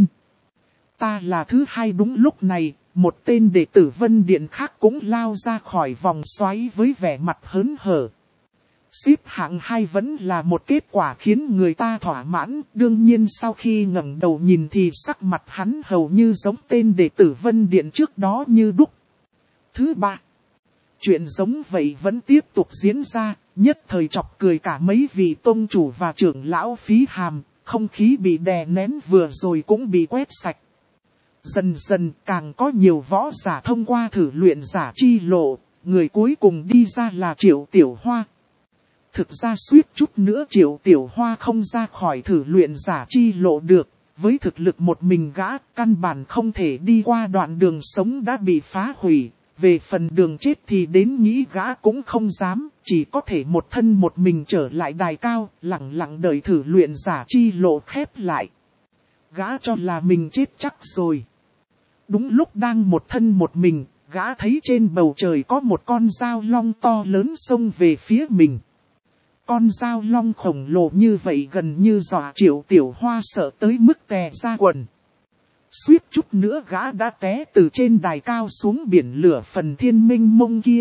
Ta là thứ hai. Đúng lúc này, một tên đệ tử Vân Điện khác cũng lao ra khỏi vòng xoáy với vẻ mặt hớn hở. Xếp hạng hai vẫn là một kết quả khiến người ta thỏa mãn, đương nhiên sau khi ngẩng đầu nhìn thì sắc mặt hắn hầu như giống tên đệ tử Vân Điện trước đó như đúc. Thứ ba, chuyện giống vậy vẫn tiếp tục diễn ra, nhất thời chọc cười cả mấy vị tông chủ và trưởng lão Phí Hàm, không khí bị đè nén vừa rồi cũng bị quét sạch. Dần dần càng có nhiều võ giả thông qua thử luyện giả chi lộ, người cuối cùng đi ra là Triệu Tiểu Hoa. Thực ra suýt chút nữa Triệu Tiểu Hoa không ra khỏi thử luyện giả chi lộ được, với thực lực một mình gã, căn bản không thể đi qua đoạn đường sống đã bị phá hủy, về phần đường chết thì đến nghĩ gã cũng không dám, chỉ có thể một thân một mình trở lại đài cao, lặng lặng đợi thử luyện giả chi lộ khép lại. Gã cho là mình chết chắc rồi. Đúng lúc đang một thân một mình, gã thấy trên bầu trời có một con dao long to lớn xông về phía mình. Con dao long khổng lồ như vậy gần như dọa Triệu Tiểu Hoa sợ tới mức tè ra quần. Suýt chút nữa gã đã té từ trên đài cao xuống biển lửa phần thiên minh mông kia.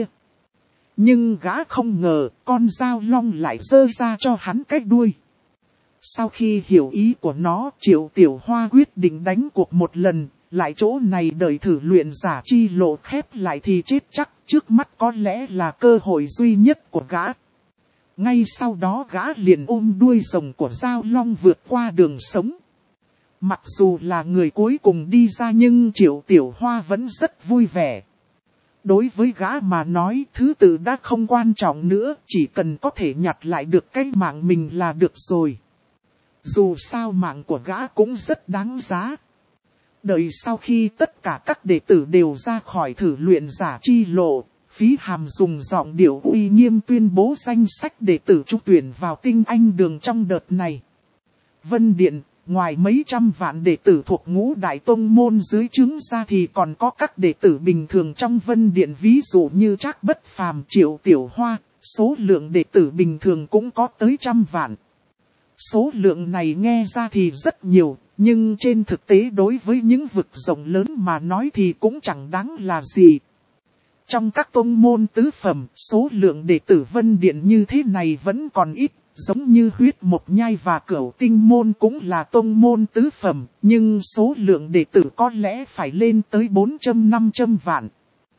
Nhưng gã không ngờ con dao long lại giơ ra cho hắn cái đuôi. Sau khi hiểu ý của nó, Triệu Tiểu Hoa quyết định đánh cuộc một lần, lại chỗ này đợi thử luyện giả chi lộ khép lại thì chết chắc, trước mắt có lẽ là cơ hội duy nhất của gã. Ngay sau đó gã liền ôm đuôi rồng của dao long vượt qua đường sống. Mặc dù là người cuối cùng đi ra nhưng Triệu Tiểu Hoa vẫn rất vui vẻ. Đối với gã mà nói thứ tự đã không quan trọng nữa, chỉ cần có thể nhặt lại được cái mạng mình là được rồi. Dù sao mạng của gã cũng rất đáng giá. Đợi sau khi tất cả các đệ tử đều ra khỏi thử luyện giả chi lộ, Phí Hàm dùng giọng điệu uy nghiêm tuyên bố danh sách đệ tử trúng tuyển vào tinh anh đường trong đợt này. Vân Điện, ngoài mấy trăm vạn đệ tử thuộc ngũ đại tông môn dưới trướng ra thì còn có các đệ tử bình thường trong Vân Điện, ví dụ như Trác Bất Phàm, Triệu Tiểu Hoa, số lượng đệ tử bình thường cũng có tới trăm vạn. Số lượng này nghe ra thì rất nhiều, nhưng trên thực tế đối với những vực rộng lớn mà nói thì cũng chẳng đáng là gì. Trong các tông môn tứ phẩm, số lượng đệ tử Vân Điện như thế này vẫn còn ít, giống như Huyết Mộc Nhai và Cửu Tinh môn cũng là tông môn tứ phẩm, nhưng số lượng đệ tử có lẽ phải lên tới bốn trăm năm trăm vạn.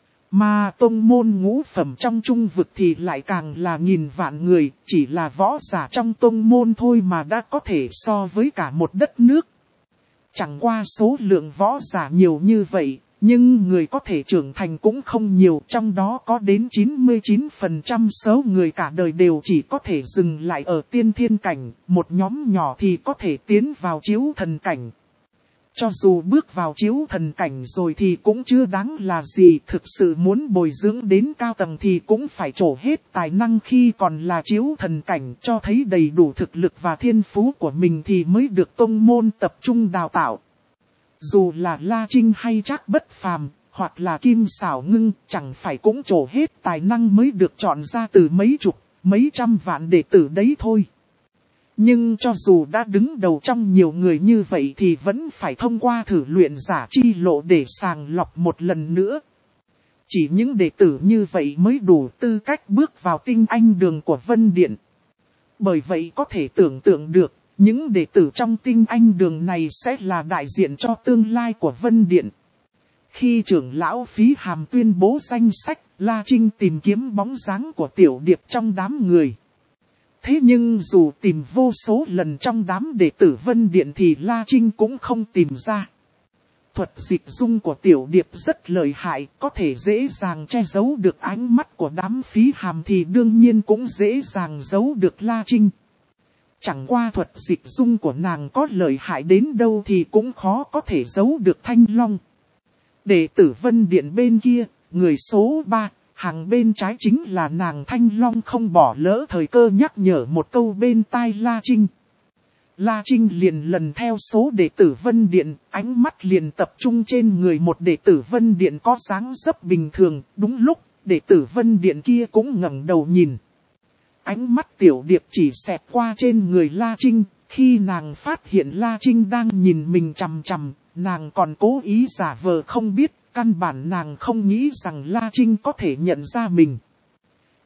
Mà tông môn ngũ phẩm trong trung vực thì lại càng là nghìn vạn người, chỉ là võ giả trong tông môn thôi mà đã có thể so với cả một đất nước. Chẳng qua số lượng võ giả nhiều như vậy, nhưng người có thể trưởng thành cũng không nhiều, trong đó có đến chín mươi chín phần trăm số người cả đời đều chỉ có thể dừng lại ở tiên thiên cảnh, một nhóm nhỏ thì có thể tiến vào chiếu thần cảnh. Cho dù bước vào chiếu thần cảnh rồi thì cũng chưa đáng là gì, thực sự muốn bồi dưỡng đến cao tầng thì cũng phải trổ hết tài năng khi còn là chiếu thần cảnh, cho thấy đầy đủ thực lực và thiên phú của mình thì mới được tông môn tập trung đào tạo. Dù là La Trinh hay Trác Bất Phàm, hoặc là Kim Sảo Ngưng, chẳng phải cũng trổ hết tài năng mới được chọn ra từ mấy chục, mấy trăm vạn đệ tử đấy thôi. Nhưng cho dù đã đứng đầu trong nhiều người như vậy thì vẫn phải thông qua thử luyện giả chi lộ để sàng lọc một lần nữa. Chỉ những đệ tử như vậy mới đủ tư cách bước vào tinh anh đường của Vân Điện. Bởi vậy có thể tưởng tượng được, những đệ tử trong tinh anh đường này sẽ là đại diện cho tương lai của Vân Điện. Khi trưởng lão Phí Hàm tuyên bố danh sách, La Trinh tìm kiếm bóng dáng của Tiểu Điệp trong đám người. Thế nhưng dù tìm vô số lần trong đám đệ tử Vân Điện thì La Trinh cũng không tìm ra. Thuật dịch dung của Tiểu Điệp rất lợi hại, có thể dễ dàng che giấu được ánh mắt của đám Phí Hàm thì đương nhiên cũng dễ dàng giấu được La Trinh. Chẳng qua thuật dịch dung của nàng có lợi hại đến đâu thì cũng khó có thể giấu được Thanh Long. Đệ tử Vân Điện bên kia, người số ba. Hàng bên trái chính là nàng Thanh Long không bỏ lỡ thời cơ nhắc nhở một câu bên tai La Trinh. La Trinh liền lần theo số đệ tử Vân Điện, ánh mắt liền tập trung trên người một đệ tử Vân Điện có dáng dấp bình thường. Đúng lúc, đệ tử Vân Điện kia cũng ngẩng đầu nhìn. Ánh mắt Tiểu Điệp chỉ xẹt qua trên người La Trinh, khi nàng phát hiện La Trinh đang nhìn mình chằm chằm, nàng còn cố ý giả vờ không biết. Căn bản nàng không nghĩ rằng La Trinh có thể nhận ra mình.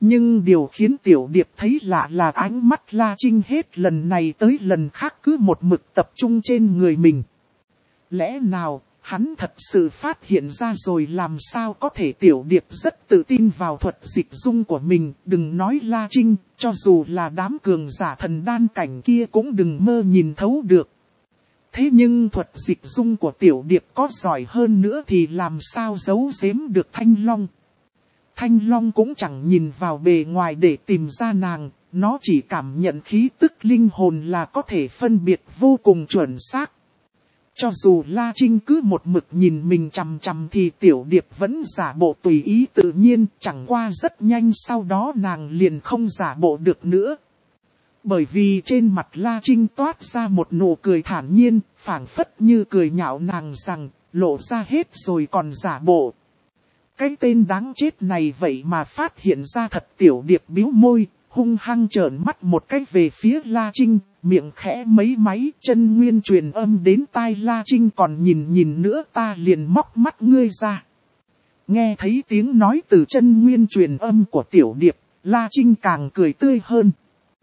Nhưng điều khiến Tiểu Điệp thấy lạ là ánh mắt La Trinh hết lần này tới lần khác cứ một mực tập trung trên người mình. Lẽ nào, hắn thật sự phát hiện ra rồi? Làm sao có thể? Tiểu Điệp rất tự tin vào thuật dịch dung của mình, đừng nói La Trinh, cho dù là đám cường giả thần đan cảnh kia cũng đừng mơ nhìn thấu được. Thế nhưng thuật dịch dung của Tiểu Điệp có giỏi hơn nữa thì làm sao giấu giếm được Thanh Long. Thanh Long cũng chẳng nhìn vào bề ngoài để tìm ra nàng, nó chỉ cảm nhận khí tức linh hồn là có thể phân biệt vô cùng chuẩn xác. Cho dù La Trinh cứ một mực nhìn mình chằm chằm thì Tiểu Điệp vẫn giả bộ tùy ý tự nhiên, chẳng qua rất nhanh sau đó nàng liền không giả bộ được nữa. Bởi vì trên mặt La Trinh toát ra một nụ cười thản nhiên, phảng phất như cười nhạo nàng rằng, lộ ra hết rồi còn giả bộ. Cái tên đáng chết này vậy mà phát hiện ra thật. Tiểu Điệp bĩu môi, hung hăng trợn mắt một cách về phía La Trinh, miệng khẽ mấy máy, chân nguyên truyền âm đến tai La Trinh, còn nhìn nhìn nữa ta liền móc mắt ngươi ra. Nghe thấy tiếng nói từ chân nguyên truyền âm của Tiểu Điệp, La Trinh càng cười tươi hơn.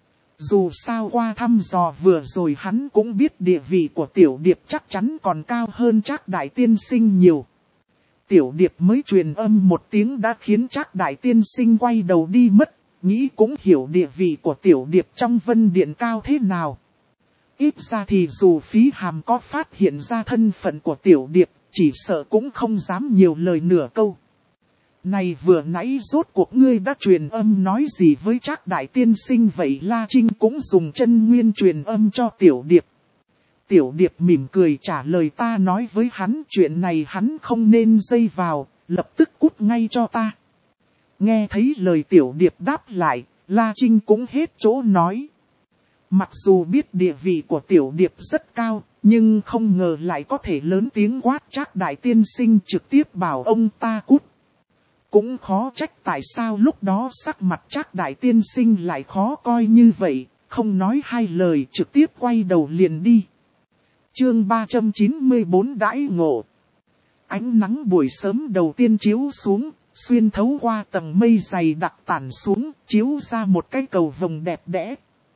Dù sao qua thăm dò vừa rồi hắn cũng biết địa vị của Tiểu Điệp chắc chắn còn cao hơn Trác Đại Tiên Sinh nhiều. Tiểu Điệp mới truyền âm một tiếng đã khiến Trác Đại Tiên Sinh quay đầu đi mất, nghĩ cũng hiểu địa vị của Tiểu Điệp trong Vân Điện cao thế nào. Ít ra thì dù Phí Hàm có phát hiện ra thân phận của Tiểu Điệp, chỉ sợ cũng không dám nhiều lời nửa câu. Này vừa nãy rốt cuộc ngươi đã truyền âm nói gì với Trác Đại Tiên Sinh vậy? La Trinh cũng dùng chân nguyên truyền âm cho Tiểu Điệp. Tiểu Điệp mỉm cười trả lời, ta nói với hắn chuyện này hắn không nên dây vào, lập tức cút ngay cho ta. Nghe thấy lời Tiểu Điệp đáp lại, La Trinh cũng hết chỗ nói. Mặc dù biết địa vị của Tiểu Điệp rất cao, nhưng không ngờ lại có thể lớn tiếng quát Trác Đại Tiên Sinh, trực tiếp bảo ông ta cút. Cũng khó trách tại sao lúc đó sắc mặt Trác Đại Tiên Sinh lại khó coi như vậy, không nói hai lời trực tiếp quay đầu liền đi. Chương ba trăm chín mươi bốn đãi ngộ. Ánh nắng buổi sớm đầu tiên chiếu xuống, xuyên thấu qua tầng mây dày đặc tản xuống, chiếu ra một cái cầu vồng đẹp đẽ.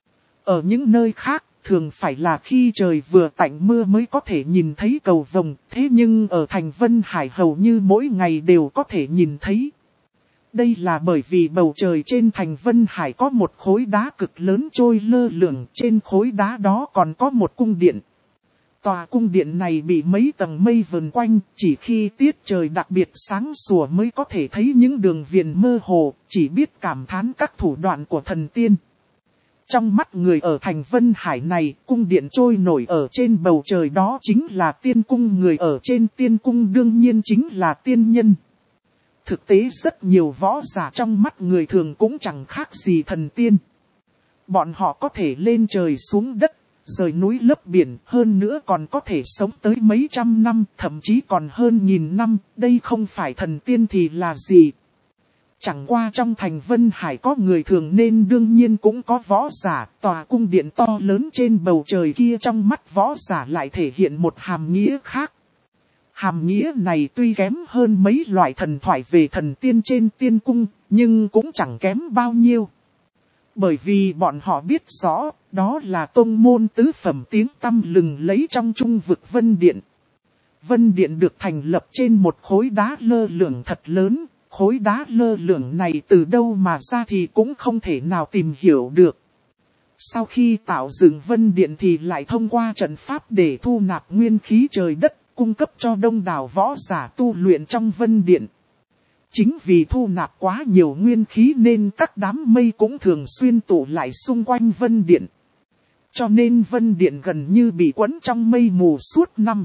Ở những nơi khác, thường phải là khi trời vừa tạnh mưa mới có thể nhìn thấy cầu vồng, thế nhưng ở thành Vân Hải hầu như mỗi ngày đều có thể nhìn thấy. Đây là bởi vì bầu trời trên thành Vân Hải có một khối đá cực lớn trôi lơ lửng, trên khối đá đó còn có một cung điện. Tòa cung điện này bị mấy tầng mây vần quanh, chỉ khi tiết trời đặc biệt sáng sủa mới có thể thấy những đường viền mơ hồ, chỉ biết cảm thán các thủ đoạn của thần tiên. Trong mắt người ở thành Vân Hải này, cung điện trôi nổi ở trên bầu trời đó chính là tiên cung, người ở trên tiên cung đương nhiên chính là tiên nhân. Thực tế rất nhiều võ giả trong mắt người thường cũng chẳng khác gì thần tiên. Bọn họ có thể lên trời xuống đất, rời núi lấp biển, hơn nữa còn có thể sống tới mấy trăm năm, thậm chí còn hơn nghìn năm, đây không phải thần tiên thì là gì? Chẳng qua trong thành Vân Hải có người thường nên đương nhiên cũng có võ giả, tòa cung điện to lớn trên bầu trời kia trong mắt võ giả lại thể hiện một hàm nghĩa khác. Hàm nghĩa này tuy kém hơn mấy loại thần thoại về thần tiên trên tiên cung, nhưng cũng chẳng kém bao nhiêu. Bởi vì bọn họ biết rõ, đó là tông môn tứ phẩm tiếng tăm lừng lấy trong trung vực Vân Điện. Vân Điện được thành lập trên một khối đá lơ lửng thật lớn, khối đá lơ lửng này từ đâu mà ra thì cũng không thể nào tìm hiểu được. Sau khi tạo dựng Vân Điện thì lại thông qua trận pháp để thu nạp nguyên khí trời đất, cung cấp cho đông đảo võ giả tu luyện trong Vân Điện. Chính vì thu nạp quá nhiều nguyên khí nên các đám mây cũng thường xuyên tụ lại xung quanh Vân Điện. Cho nên Vân Điện gần như bị quấn trong mây mù suốt năm.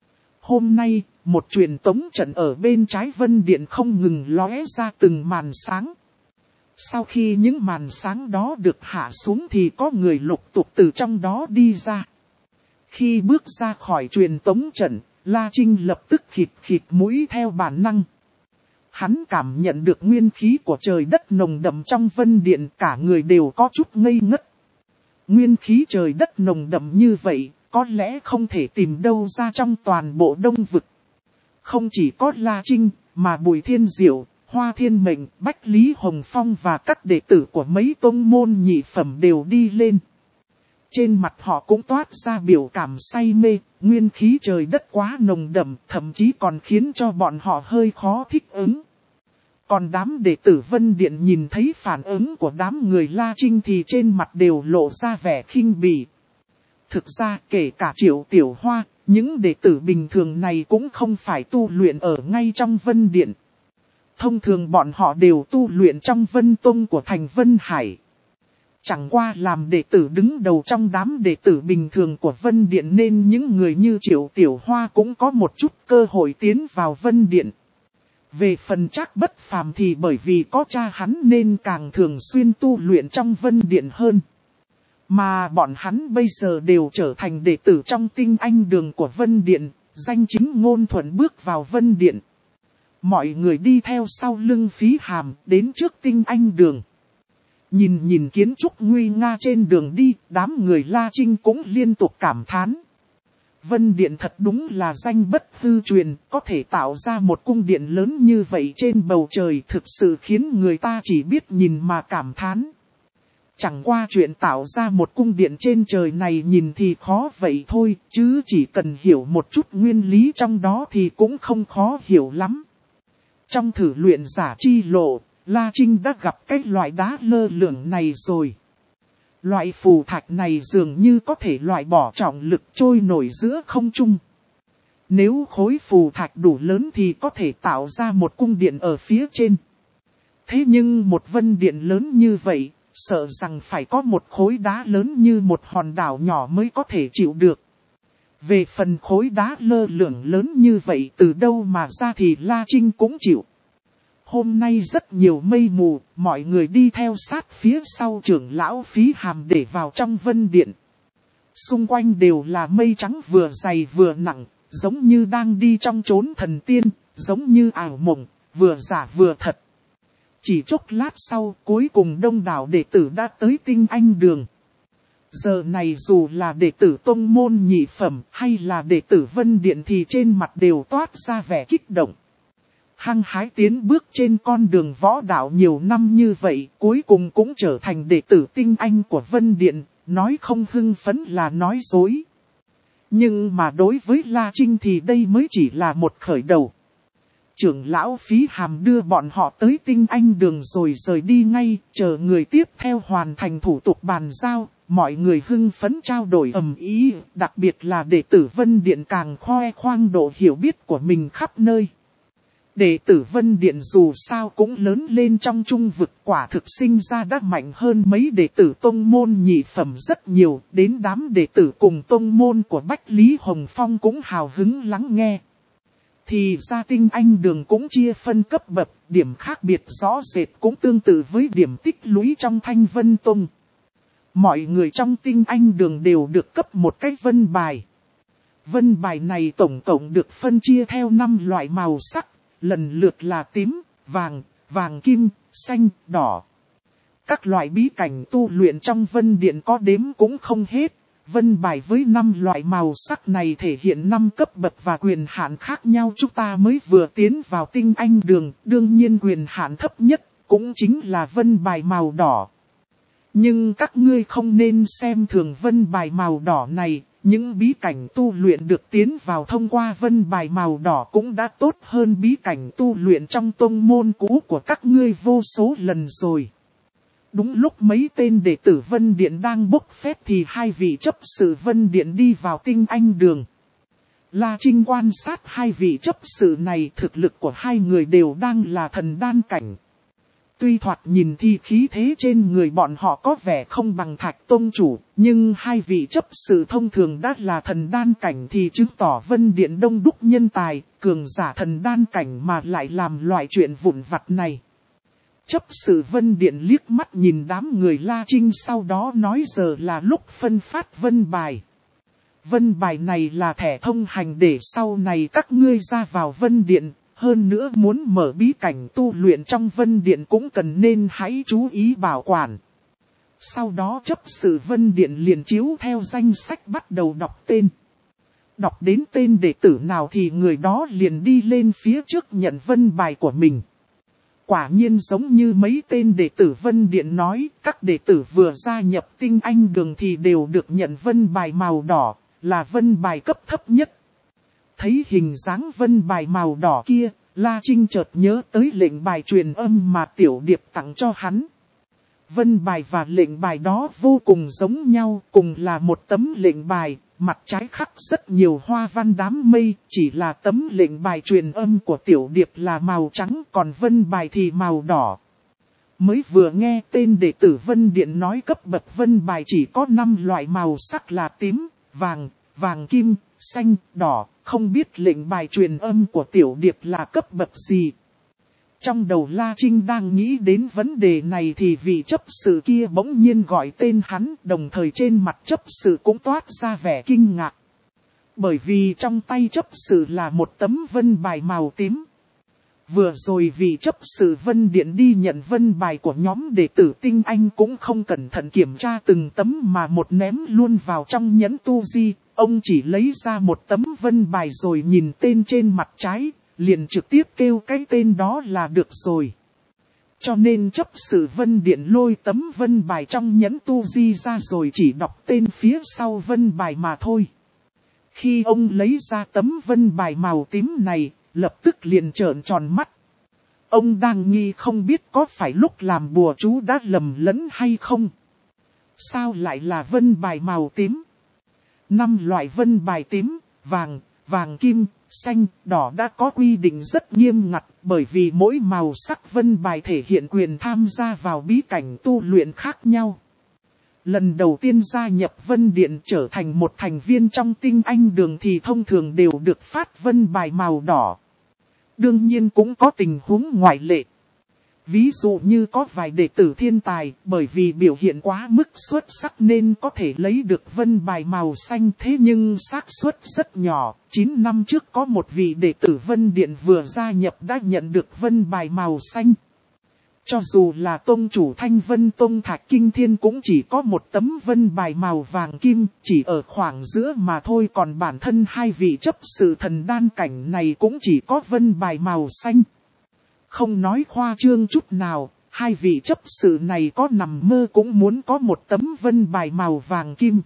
Hôm nay, một truyền tống trận ở bên trái Vân Điện không ngừng lóe ra từng màn sáng. Sau khi những màn sáng đó được hạ xuống thì có người lục tục từ trong đó đi ra. Khi bước ra khỏi truyền tống trận, La Trinh lập tức khịt khịt mũi theo bản năng. Hắn cảm nhận được nguyên khí của trời đất nồng đậm trong Vân Điện, cả người đều có chút ngây ngất. Nguyên khí trời đất nồng đậm như vậy, có lẽ không thể tìm đâu ra trong toàn bộ Đông Vực. Không chỉ có La Trinh, mà Bùi Thiên Diệu, Hoa Thiên Mệnh, Bách Lý Hồng Phong và các đệ tử của mấy tông môn nhị phẩm đều đi lên. Trên mặt họ cũng toát ra biểu cảm say mê, nguyên khí trời đất quá nồng đậm, thậm chí còn khiến cho bọn họ hơi khó thích ứng. Còn đám đệ tử Vân Điện nhìn thấy phản ứng của đám người La Trinh thì trên mặt đều lộ ra vẻ khinh bỉ. Thực ra kể cả Triệu Tiểu Hoa, những đệ tử bình thường này cũng không phải tu luyện ở ngay trong Vân Điện. Thông thường bọn họ đều tu luyện trong Vân Tông của thành Vân Hải. Chẳng qua làm đệ tử đứng đầu trong đám đệ tử bình thường của Vân Điện nên những người như Triệu Tiểu Hoa cũng có một chút cơ hội tiến vào Vân Điện. Về phần Trác Bất Phàm thì bởi vì có cha hắn nên càng thường xuyên tu luyện trong Vân Điện hơn. Mà bọn hắn bây giờ đều trở thành đệ tử trong tinh anh đường của Vân Điện, danh chính ngôn thuận bước vào Vân Điện. Mọi người đi theo sau lưng Phí Hàm đến trước tinh anh đường. Nhìn nhìn kiến trúc nguy nga trên đường đi, đám người La Trinh cũng liên tục cảm thán. Vân Điện thật đúng là danh bất hư truyền, có thể tạo ra một cung điện lớn như vậy trên bầu trời thực sự khiến người ta chỉ biết nhìn mà cảm thán. Chẳng qua chuyện tạo ra một cung điện trên trời này nhìn thì khó vậy thôi, chứ chỉ cần hiểu một chút nguyên lý trong đó thì cũng không khó hiểu lắm. Trong thử luyện giả chi lộ, La Trinh đã gặp cái loại đá lơ lửng này rồi. Loại phù thạch này dường như có thể loại bỏ trọng lực trôi nổi giữa không trung. Nếu khối phù thạch đủ lớn thì có thể tạo ra một cung điện ở phía trên. Thế nhưng một vân điện lớn như vậy, sợ rằng phải có một khối đá lớn như một hòn đảo nhỏ mới có thể chịu được. Về phần khối đá lơ lửng lớn như vậy từ đâu mà ra thì La Trinh cũng chịu. Hôm nay rất nhiều mây mù, mọi người đi theo sát phía sau trưởng lão Phí Hàm để vào trong vân điện. Xung quanh đều là mây trắng vừa dày vừa nặng, giống như đang đi trong chốn thần tiên, giống như ảo mộng, vừa giả vừa thật. Chỉ chốc lát sau, cuối cùng đông đảo đệ tử đã tới tinh anh đường. Giờ này dù là đệ tử tông môn nhị phẩm hay là đệ tử vân điện thì trên mặt đều toát ra vẻ kích động. Hăng hái tiến bước trên con đường võ đạo nhiều năm như vậy, cuối cùng cũng trở thành đệ tử tinh anh của Vân Điện, nói không hưng phấn là nói dối. Nhưng mà đối với La Trinh thì đây mới chỉ là một khởi đầu. Trưởng lão Phí Hàm đưa bọn họ tới tinh anh đường rồi rời đi ngay, chờ người tiếp theo hoàn thành thủ tục bàn giao, mọi người hưng phấn trao đổi ầm ĩ, đặc biệt là đệ tử Vân Điện càng khoe khoang độ hiểu biết của mình khắp nơi. Đệ tử Vân Điện dù sao cũng lớn lên trong trung vực, quả thực sinh ra đã mạnh hơn mấy đệ tử tông môn nhị phẩm rất nhiều, đến đám đệ tử cùng tông môn của Bách Lý Hồng Phong cũng hào hứng lắng nghe. Thì ra tinh anh đường cũng chia phân cấp bậc, điểm khác biệt rõ rệt cũng tương tự với điểm tích lũy trong Thanh Vân Tông. Mọi người trong tinh anh đường đều được cấp một cái vân bài. Vân bài này tổng cộng được phân chia theo năm loại màu sắc. Lần lượt là tím, vàng, vàng kim, xanh, đỏ. Các loại bí cảnh tu luyện trong vân điện có đếm cũng không hết. Vân bài với năm loại màu sắc này thể hiện năm cấp bậc và quyền hạn khác nhau. Chúng ta mới vừa tiến vào tinh anh đường, đương nhiên quyền hạn thấp nhất cũng chính là vân bài màu đỏ. Nhưng các ngươi không nên xem thường vân bài màu đỏ này. Những bí cảnh tu luyện được tiến vào thông qua vân bài màu đỏ cũng đã tốt hơn bí cảnh tu luyện trong tông môn cũ của các ngươi vô số lần rồi. Đúng lúc mấy tên đệ tử Vân Điện đang bốc phét thì hai vị chấp sự Vân Điện đi vào tinh anh đường. La Trinh quan sát hai vị chấp sự này, thực lực của hai người đều đang là thần đan cảnh. Tuy thoạt nhìn thì khí thế trên người bọn họ có vẻ không bằng Thạch Tông chủ, nhưng hai vị chấp sự thông thường đã là thần đan cảnh thì chứng tỏ Vân Điện đông đúc nhân tài, cường giả thần đan cảnh mà lại làm loại chuyện vụn vặt này. Chấp sự Vân Điện liếc mắt nhìn đám người La Trinh sau đó nói giờ là lúc phân phát vân bài. Vân bài này là thẻ thông hành để sau này các ngươi ra vào Vân Điện. Hơn nữa muốn mở bí cảnh tu luyện trong Vân Điện cũng cần nên hãy chú ý bảo quản. Sau đó chấp sự Vân Điện liền chiếu theo danh sách bắt đầu đọc tên. Đọc đến tên đệ tử nào thì người đó liền đi lên phía trước nhận vân bài của mình. Quả nhiên giống như mấy tên đệ tử Vân Điện nói, các đệ tử vừa gia nhập Tinh Anh Đường thì đều được nhận vân bài màu đỏ, là vân bài cấp thấp nhất. Thấy hình dáng vân bài màu đỏ kia, La Trinh chợt nhớ tới lệnh bài truyền âm mà Tiểu Điệp tặng cho hắn. Vân bài và lệnh bài đó vô cùng giống nhau, cùng là một tấm lệnh bài, mặt trái khắc rất nhiều hoa văn đám mây, chỉ là tấm lệnh bài truyền âm của Tiểu Điệp là màu trắng, còn vân bài thì màu đỏ. Mới vừa nghe tên đệ tử Vân Điện nói cấp bậc vân bài chỉ có năm loại màu sắc là tím, vàng, vàng kim, xanh, đỏ, không biết lệnh bài truyền âm của Tiểu Điệp là cấp bậc gì. Trong đầu La Trinh đang nghĩ đến vấn đề này thì vị chấp sự kia bỗng nhiên gọi tên hắn, đồng thời trên mặt chấp sự cũng toát ra vẻ kinh ngạc. Bởi vì trong tay chấp sự là một tấm vân bài màu tím. Vừa rồi vị chấp sự Vân Điện đi nhận vân bài của nhóm đệ tử Tinh Anh cũng không cẩn thận kiểm tra từng tấm mà một ném luôn vào trong nhẫn tu di. Ông chỉ lấy ra một tấm vân bài rồi nhìn tên trên mặt trái, liền trực tiếp kêu cái tên đó là được rồi. Cho nên chấp sự Vân Điện lôi tấm vân bài trong nhẫn tu di ra rồi chỉ đọc tên phía sau vân bài mà thôi. Khi ông lấy ra tấm vân bài màu tím này, lập tức liền trợn tròn mắt. Ông đang nghi không biết có phải lúc làm bùa chú đã lầm lẫn hay không. Sao lại là vân bài màu tím? Năm loại vân bài tím, vàng, vàng kim, xanh, đỏ đã có quy định rất nghiêm ngặt, bởi vì mỗi màu sắc vân bài thể hiện quyền tham gia vào bí cảnh tu luyện khác nhau. Lần đầu tiên gia nhập Vân Điện trở thành một thành viên trong Tinh Anh Đường thì thông thường đều được phát vân bài màu đỏ. Đương nhiên cũng có tình huống ngoại lệ. Ví dụ như có vài đệ tử thiên tài, bởi vì biểu hiện quá mức xuất sắc nên có thể lấy được vân bài màu xanh, thế nhưng xác suất rất nhỏ. chín năm trước có một vị đệ tử Vân Điện vừa gia nhập đã nhận được vân bài màu xanh. Cho dù là tông chủ Thanh Vân Tông Thạch Kinh Thiên cũng chỉ có một tấm vân bài màu vàng kim, chỉ ở khoảng giữa mà thôi, còn bản thân hai vị chấp sự thần đan cảnh này cũng chỉ có vân bài màu xanh. Không nói khoa trương chút nào, hai vị chấp sự này có nằm mơ cũng muốn có một tấm vân bài màu vàng kim.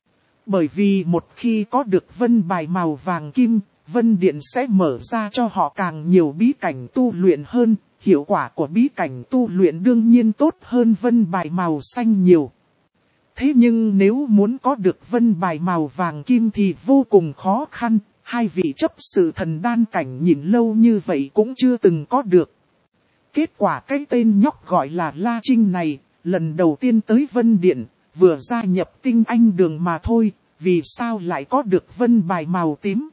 Bởi vì một khi có được vân bài màu vàng kim, Vân Điện sẽ mở ra cho họ càng nhiều bí cảnh tu luyện hơn. Hiệu quả của bí cảnh tu luyện đương nhiên tốt hơn vân bài màu xanh nhiều. Thế nhưng nếu muốn có được vân bài màu vàng kim thì vô cùng khó khăn. Hai vị chấp sự thần đan cảnh nhìn lâu như vậy cũng chưa từng có được. Kết quả cái tên nhóc gọi là La Trinh này, lần đầu tiên tới Vân Điện, vừa gia nhập Tinh Anh Đường mà thôi, vì sao lại có được vân bài màu tím?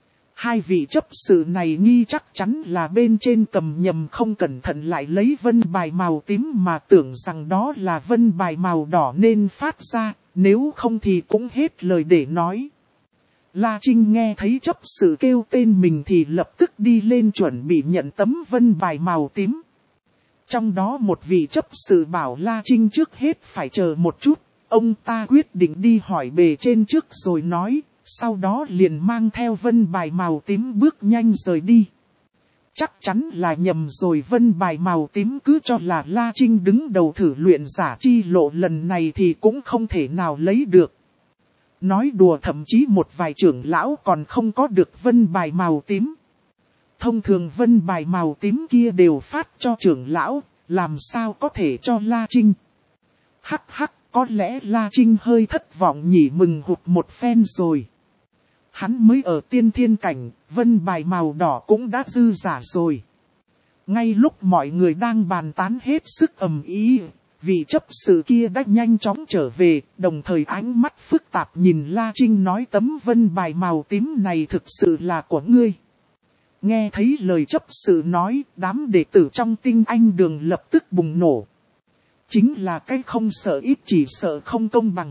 Hai vị chấp sự này nghi chắc chắn là bên trên cầm nhầm không cẩn thận lại lấy vân bài màu tím mà tưởng rằng đó là vân bài màu đỏ nên phát ra, nếu không thì cũng hết lời để nói. La Trinh nghe thấy chấp sự kêu tên mình thì lập tức đi lên chuẩn bị nhận tấm vân bài màu tím. Trong đó một vị chấp sự bảo La Trinh trước hết phải chờ một chút, ông ta quyết định đi hỏi bề trên trước rồi nói. Sau đó liền mang theo vân bài màu tím bước nhanh rời đi. Chắc chắn là nhầm rồi, vân bài màu tím cứ cho là La Trinh đứng đầu thử luyện giả chi lộ lần này thì cũng không thể nào lấy được. Nói đùa thậm chí một vài trưởng lão còn không có được vân bài màu tím. Thông thường vân bài màu tím kia đều phát cho trưởng lão, làm sao có thể cho La Trinh. Hắc hắc, có lẽ La Trinh hơi thất vọng nhỉ, mừng hụt một phen rồi. Hắn mới ở tiên thiên cảnh, vân bài màu đỏ cũng đã dư giả rồi. Ngay lúc mọi người đang bàn tán hết sức ầm ĩ, vị chấp sự kia đã nhanh chóng trở về, đồng thời ánh mắt phức tạp nhìn La Trinh nói tấm vân bài màu tím này thực sự là của ngươi. Nghe thấy lời chấp sự nói, đám đệ tử trong Tinh Anh Đường lập tức bùng nổ. Chính là cái không sợ ít chỉ sợ không công bằng.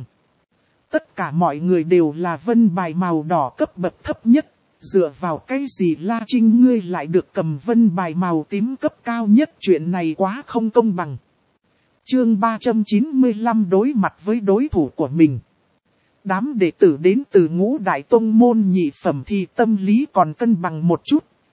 Tất cả mọi người đều là vân bài màu đỏ cấp bậc thấp nhất, dựa vào cái gì La Trinh ngươi lại được cầm vân bài màu tím cấp cao nhất, chuyện này quá không công bằng. Chương ba trăm chín mươi lăm đối mặt với đối thủ của mình. Đám đệ tử đến từ ngũ đại tông môn nhị phẩm thì tâm lý còn cân bằng một chút,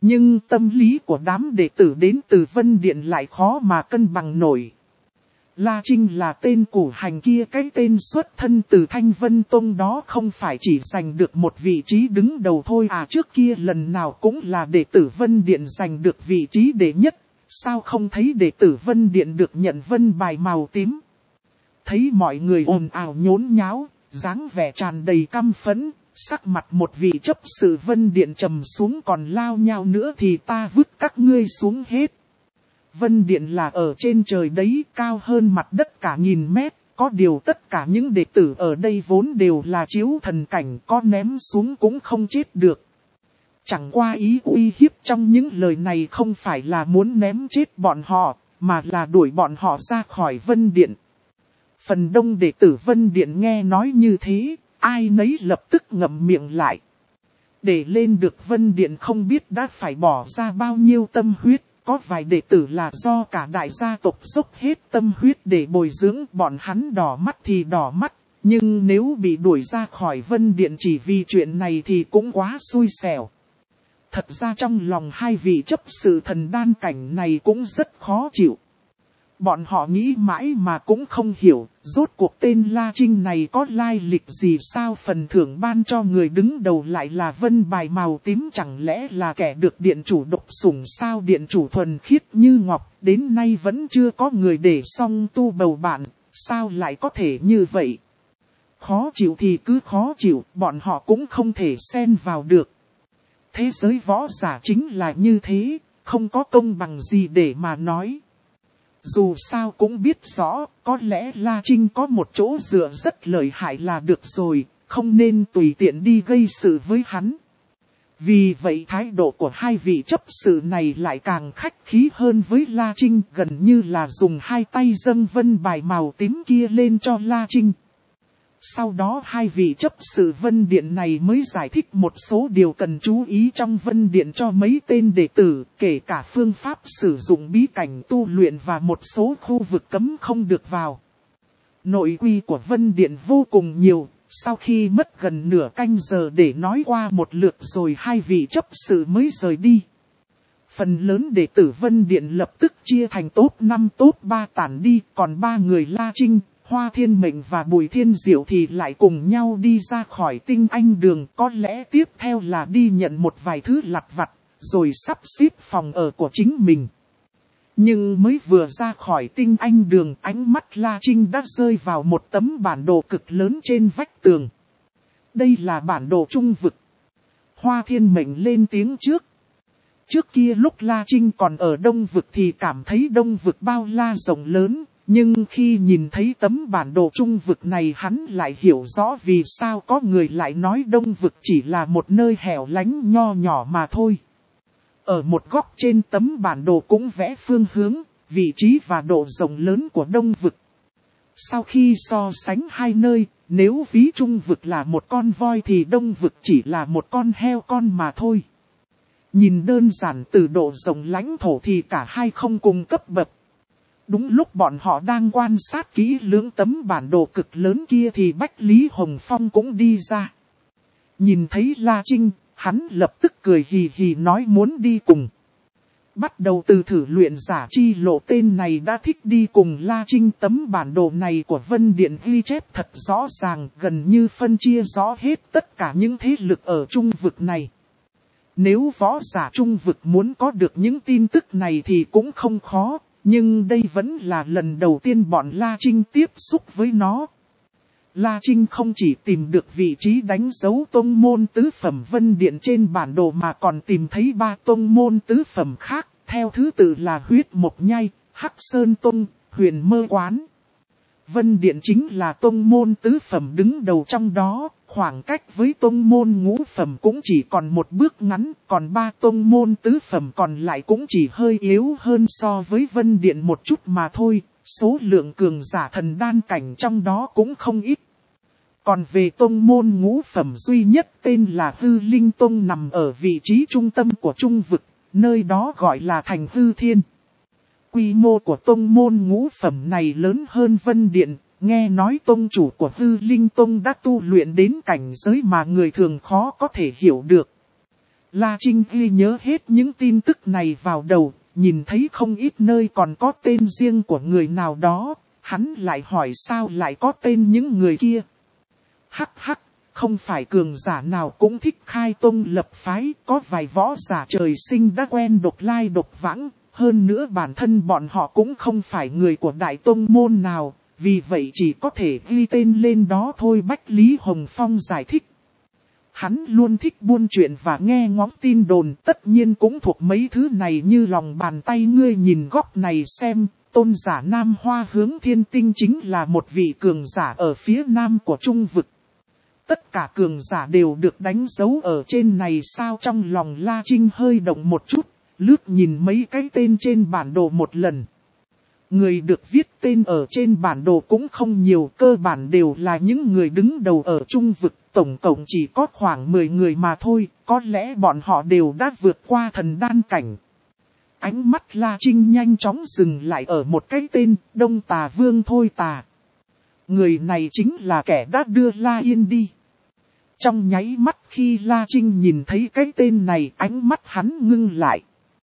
Nhưng tâm lý của đám đệ tử đến từ Vân Điện lại khó mà cân bằng nổi. La Trinh là tên củ hành kia, cái tên xuất thân từ Thanh Vân Tông đó không phải chỉ giành được một vị trí đứng đầu thôi à, trước kia lần nào cũng là đệ tử Vân Điện giành được vị trí đệ nhất, sao không thấy đệ tử Vân Điện được nhận vân bài màu tím. Thấy mọi người ồn ào nhốn nháo, dáng vẻ tràn đầy căm phẫn, sắc mặt một vị chấp sự Vân Điện trầm xuống, còn lao nhau nữa thì ta vứt các ngươi xuống hết. Vân Điện là ở trên trời đấy, cao hơn mặt đất cả nghìn mét, có điều tất cả những đệ tử ở đây vốn đều là chiếu thần cảnh, có ném xuống cũng không chết được. Chẳng qua ý uy hiếp trong những lời này không phải là muốn ném chết bọn họ, mà là đuổi bọn họ ra khỏi Vân Điện. Phần đông đệ tử Vân Điện nghe nói như thế, ai nấy lập tức ngậm miệng lại. Để lên được Vân Điện không biết đã phải bỏ ra bao nhiêu tâm huyết. Có vài đệ tử là do cả đại gia tộc dốc hết tâm huyết để bồi dưỡng, bọn hắn đỏ mắt thì đỏ mắt. Nhưng nếu bị đuổi ra khỏi Vân Điện chỉ vì chuyện này thì cũng quá xui xẻo. Thật ra trong lòng hai vị chấp sự thần đan cảnh này cũng rất khó chịu. Bọn họ nghĩ mãi mà cũng không hiểu, rốt cuộc tên La Trinh này có lai lịch gì, sao phần thưởng ban cho người đứng đầu lại là vân bài màu tím, chẳng lẽ là kẻ được điện chủ độc sủng sao? Điện chủ thuần khiết như ngọc, đến nay vẫn chưa có người để xong tu bầu bạn, sao lại có thể như vậy? Khó chịu thì cứ khó chịu, bọn họ cũng không thể xen vào được. Thế giới võ giả chính là như thế, không có công bằng gì để mà nói. Dù sao cũng biết rõ, có lẽ La Trinh có một chỗ dựa rất lợi hại là được rồi, không nên tùy tiện đi gây sự với hắn. Vì vậy thái độ của hai vị chấp sự này lại càng khách khí hơn với La Trinh, gần như là dùng hai tay dâng vân bài màu tím kia lên cho La Trinh. Sau đó hai vị chấp sự Vân Điện này mới giải thích một số điều cần chú ý trong Vân Điện cho mấy tên đệ tử, kể cả phương pháp sử dụng bí cảnh tu luyện và một số khu vực cấm không được vào. Nội quy của Vân Điện vô cùng nhiều, sau khi mất gần nửa canh giờ để nói qua một lượt rồi hai vị chấp sự mới rời đi. Phần lớn đệ tử Vân Điện lập tức chia thành top năm top ba tản đi, còn ba người La Trinh, Hoa Thiên Mệnh và Bùi Thiên Diệu thì lại cùng nhau đi ra khỏi Tinh Anh Đường, có lẽ tiếp theo là đi nhận một vài thứ lặt vặt, rồi sắp xếp phòng ở của chính mình. Nhưng mới vừa ra khỏi Tinh Anh Đường, ánh mắt La Trinh đã rơi vào một tấm bản đồ cực lớn trên vách tường. Đây là bản đồ trung vực. Hoa Thiên Mệnh lên tiếng trước. Trước kia lúc La Trinh còn ở Đông Vực thì cảm thấy Đông Vực bao la rộng lớn. Nhưng khi nhìn thấy tấm bản đồ trung vực này hắn lại hiểu rõ vì sao có người lại nói Đông Vực chỉ là một nơi hẻo lánh nho nhỏ mà thôi. Ở một góc trên tấm bản đồ cũng vẽ phương hướng, vị trí và độ rộng lớn của Đông Vực. Sau khi so sánh hai nơi, nếu ví Trung Vực là một con voi thì Đông Vực chỉ là một con heo con mà thôi. Nhìn đơn giản từ độ rộng lãnh thổ thì cả hai không cùng cấp bậc. Đúng lúc bọn họ đang quan sát kỹ lưỡng tấm bản đồ cực lớn kia thì Bách Lý Hồng Phong cũng đi ra. Nhìn thấy La Trinh, hắn lập tức cười hì hì nói muốn đi cùng. Bắt đầu từ thử luyện giả chi lộ, tên này đã thích đi cùng La Trinh. Tấm bản đồ này của Vân Điện ghi chép thật rõ ràng, gần như phân chia rõ hết tất cả những thế lực ở trung vực này. Nếu võ giả trung vực muốn có được những tin tức này thì cũng không khó. Nhưng đây vẫn là lần đầu tiên bọn La Trinh tiếp xúc với nó. La Trinh không chỉ tìm được vị trí đánh dấu tông môn tứ phẩm Vân Điện trên bản đồ mà còn tìm thấy ba tông môn tứ phẩm khác, theo thứ tự là Huyết Mộc Nhai, Hắc Sơn Tông, Huyền Mơ Quán. Vân Điện chính là tông môn tứ phẩm đứng đầu trong đó, khoảng cách với tông môn ngũ phẩm cũng chỉ còn một bước ngắn, còn ba tông môn tứ phẩm còn lại cũng chỉ hơi yếu hơn so với Vân Điện một chút mà thôi, số lượng cường giả thần đan cảnh trong đó cũng không ít. Còn về tông môn ngũ phẩm duy nhất tên là Hư Linh Tông nằm ở vị trí trung tâm của trung vực, nơi đó gọi là thành Hư Thiên. Quy mô của tông môn ngũ phẩm này lớn hơn Vân Điện, nghe nói tông chủ của Hư Linh Tông đã tu luyện đến cảnh giới mà người thường khó có thể hiểu được. La Trinh ghi nhớ hết những tin tức này vào đầu, nhìn thấy không ít nơi còn có tên riêng của người nào đó, hắn lại hỏi sao lại có tên những người kia. Hắc hắc, không phải cường giả nào cũng thích khai tông lập phái, có vài võ giả trời sinh đã quen độc lai độc vãng, hơn nữa bản thân bọn họ cũng không phải người của đại tông môn nào, vì vậy chỉ có thể ghi tên lên đó thôi. Bách Lý Hồng Phong giải thích. Hắn luôn thích buôn chuyện và nghe ngóng tin đồn, tất nhiên cũng thuộc mấy thứ này như lòng bàn tay. Ngươi nhìn góc này xem, tôn giả Nam Hoa Hướng Thiên Tinh chính là một vị cường giả ở phía nam của Trung Vực. Tất cả cường giả đều được đánh dấu ở trên này sao? Trong lòng La Trinh hơi động một chút, lướt nhìn mấy cái tên trên bản đồ một lần. Người được viết tên ở trên bản đồ cũng không nhiều, cơ bản đều là những người đứng đầu ở Trung Vực, tổng cộng chỉ có khoảng mười người mà thôi, có lẽ bọn họ đều đã vượt qua thần đan cảnh. Ánh mắt La Trinh nhanh chóng dừng lại ở một cái tên, Đông Tà Vương Thôi Tà. Người này chính là kẻ đã đưa La Yên đi. Trong nháy mắt khi La Trinh nhìn thấy cái tên này, ánh mắt hắn ngưng lại.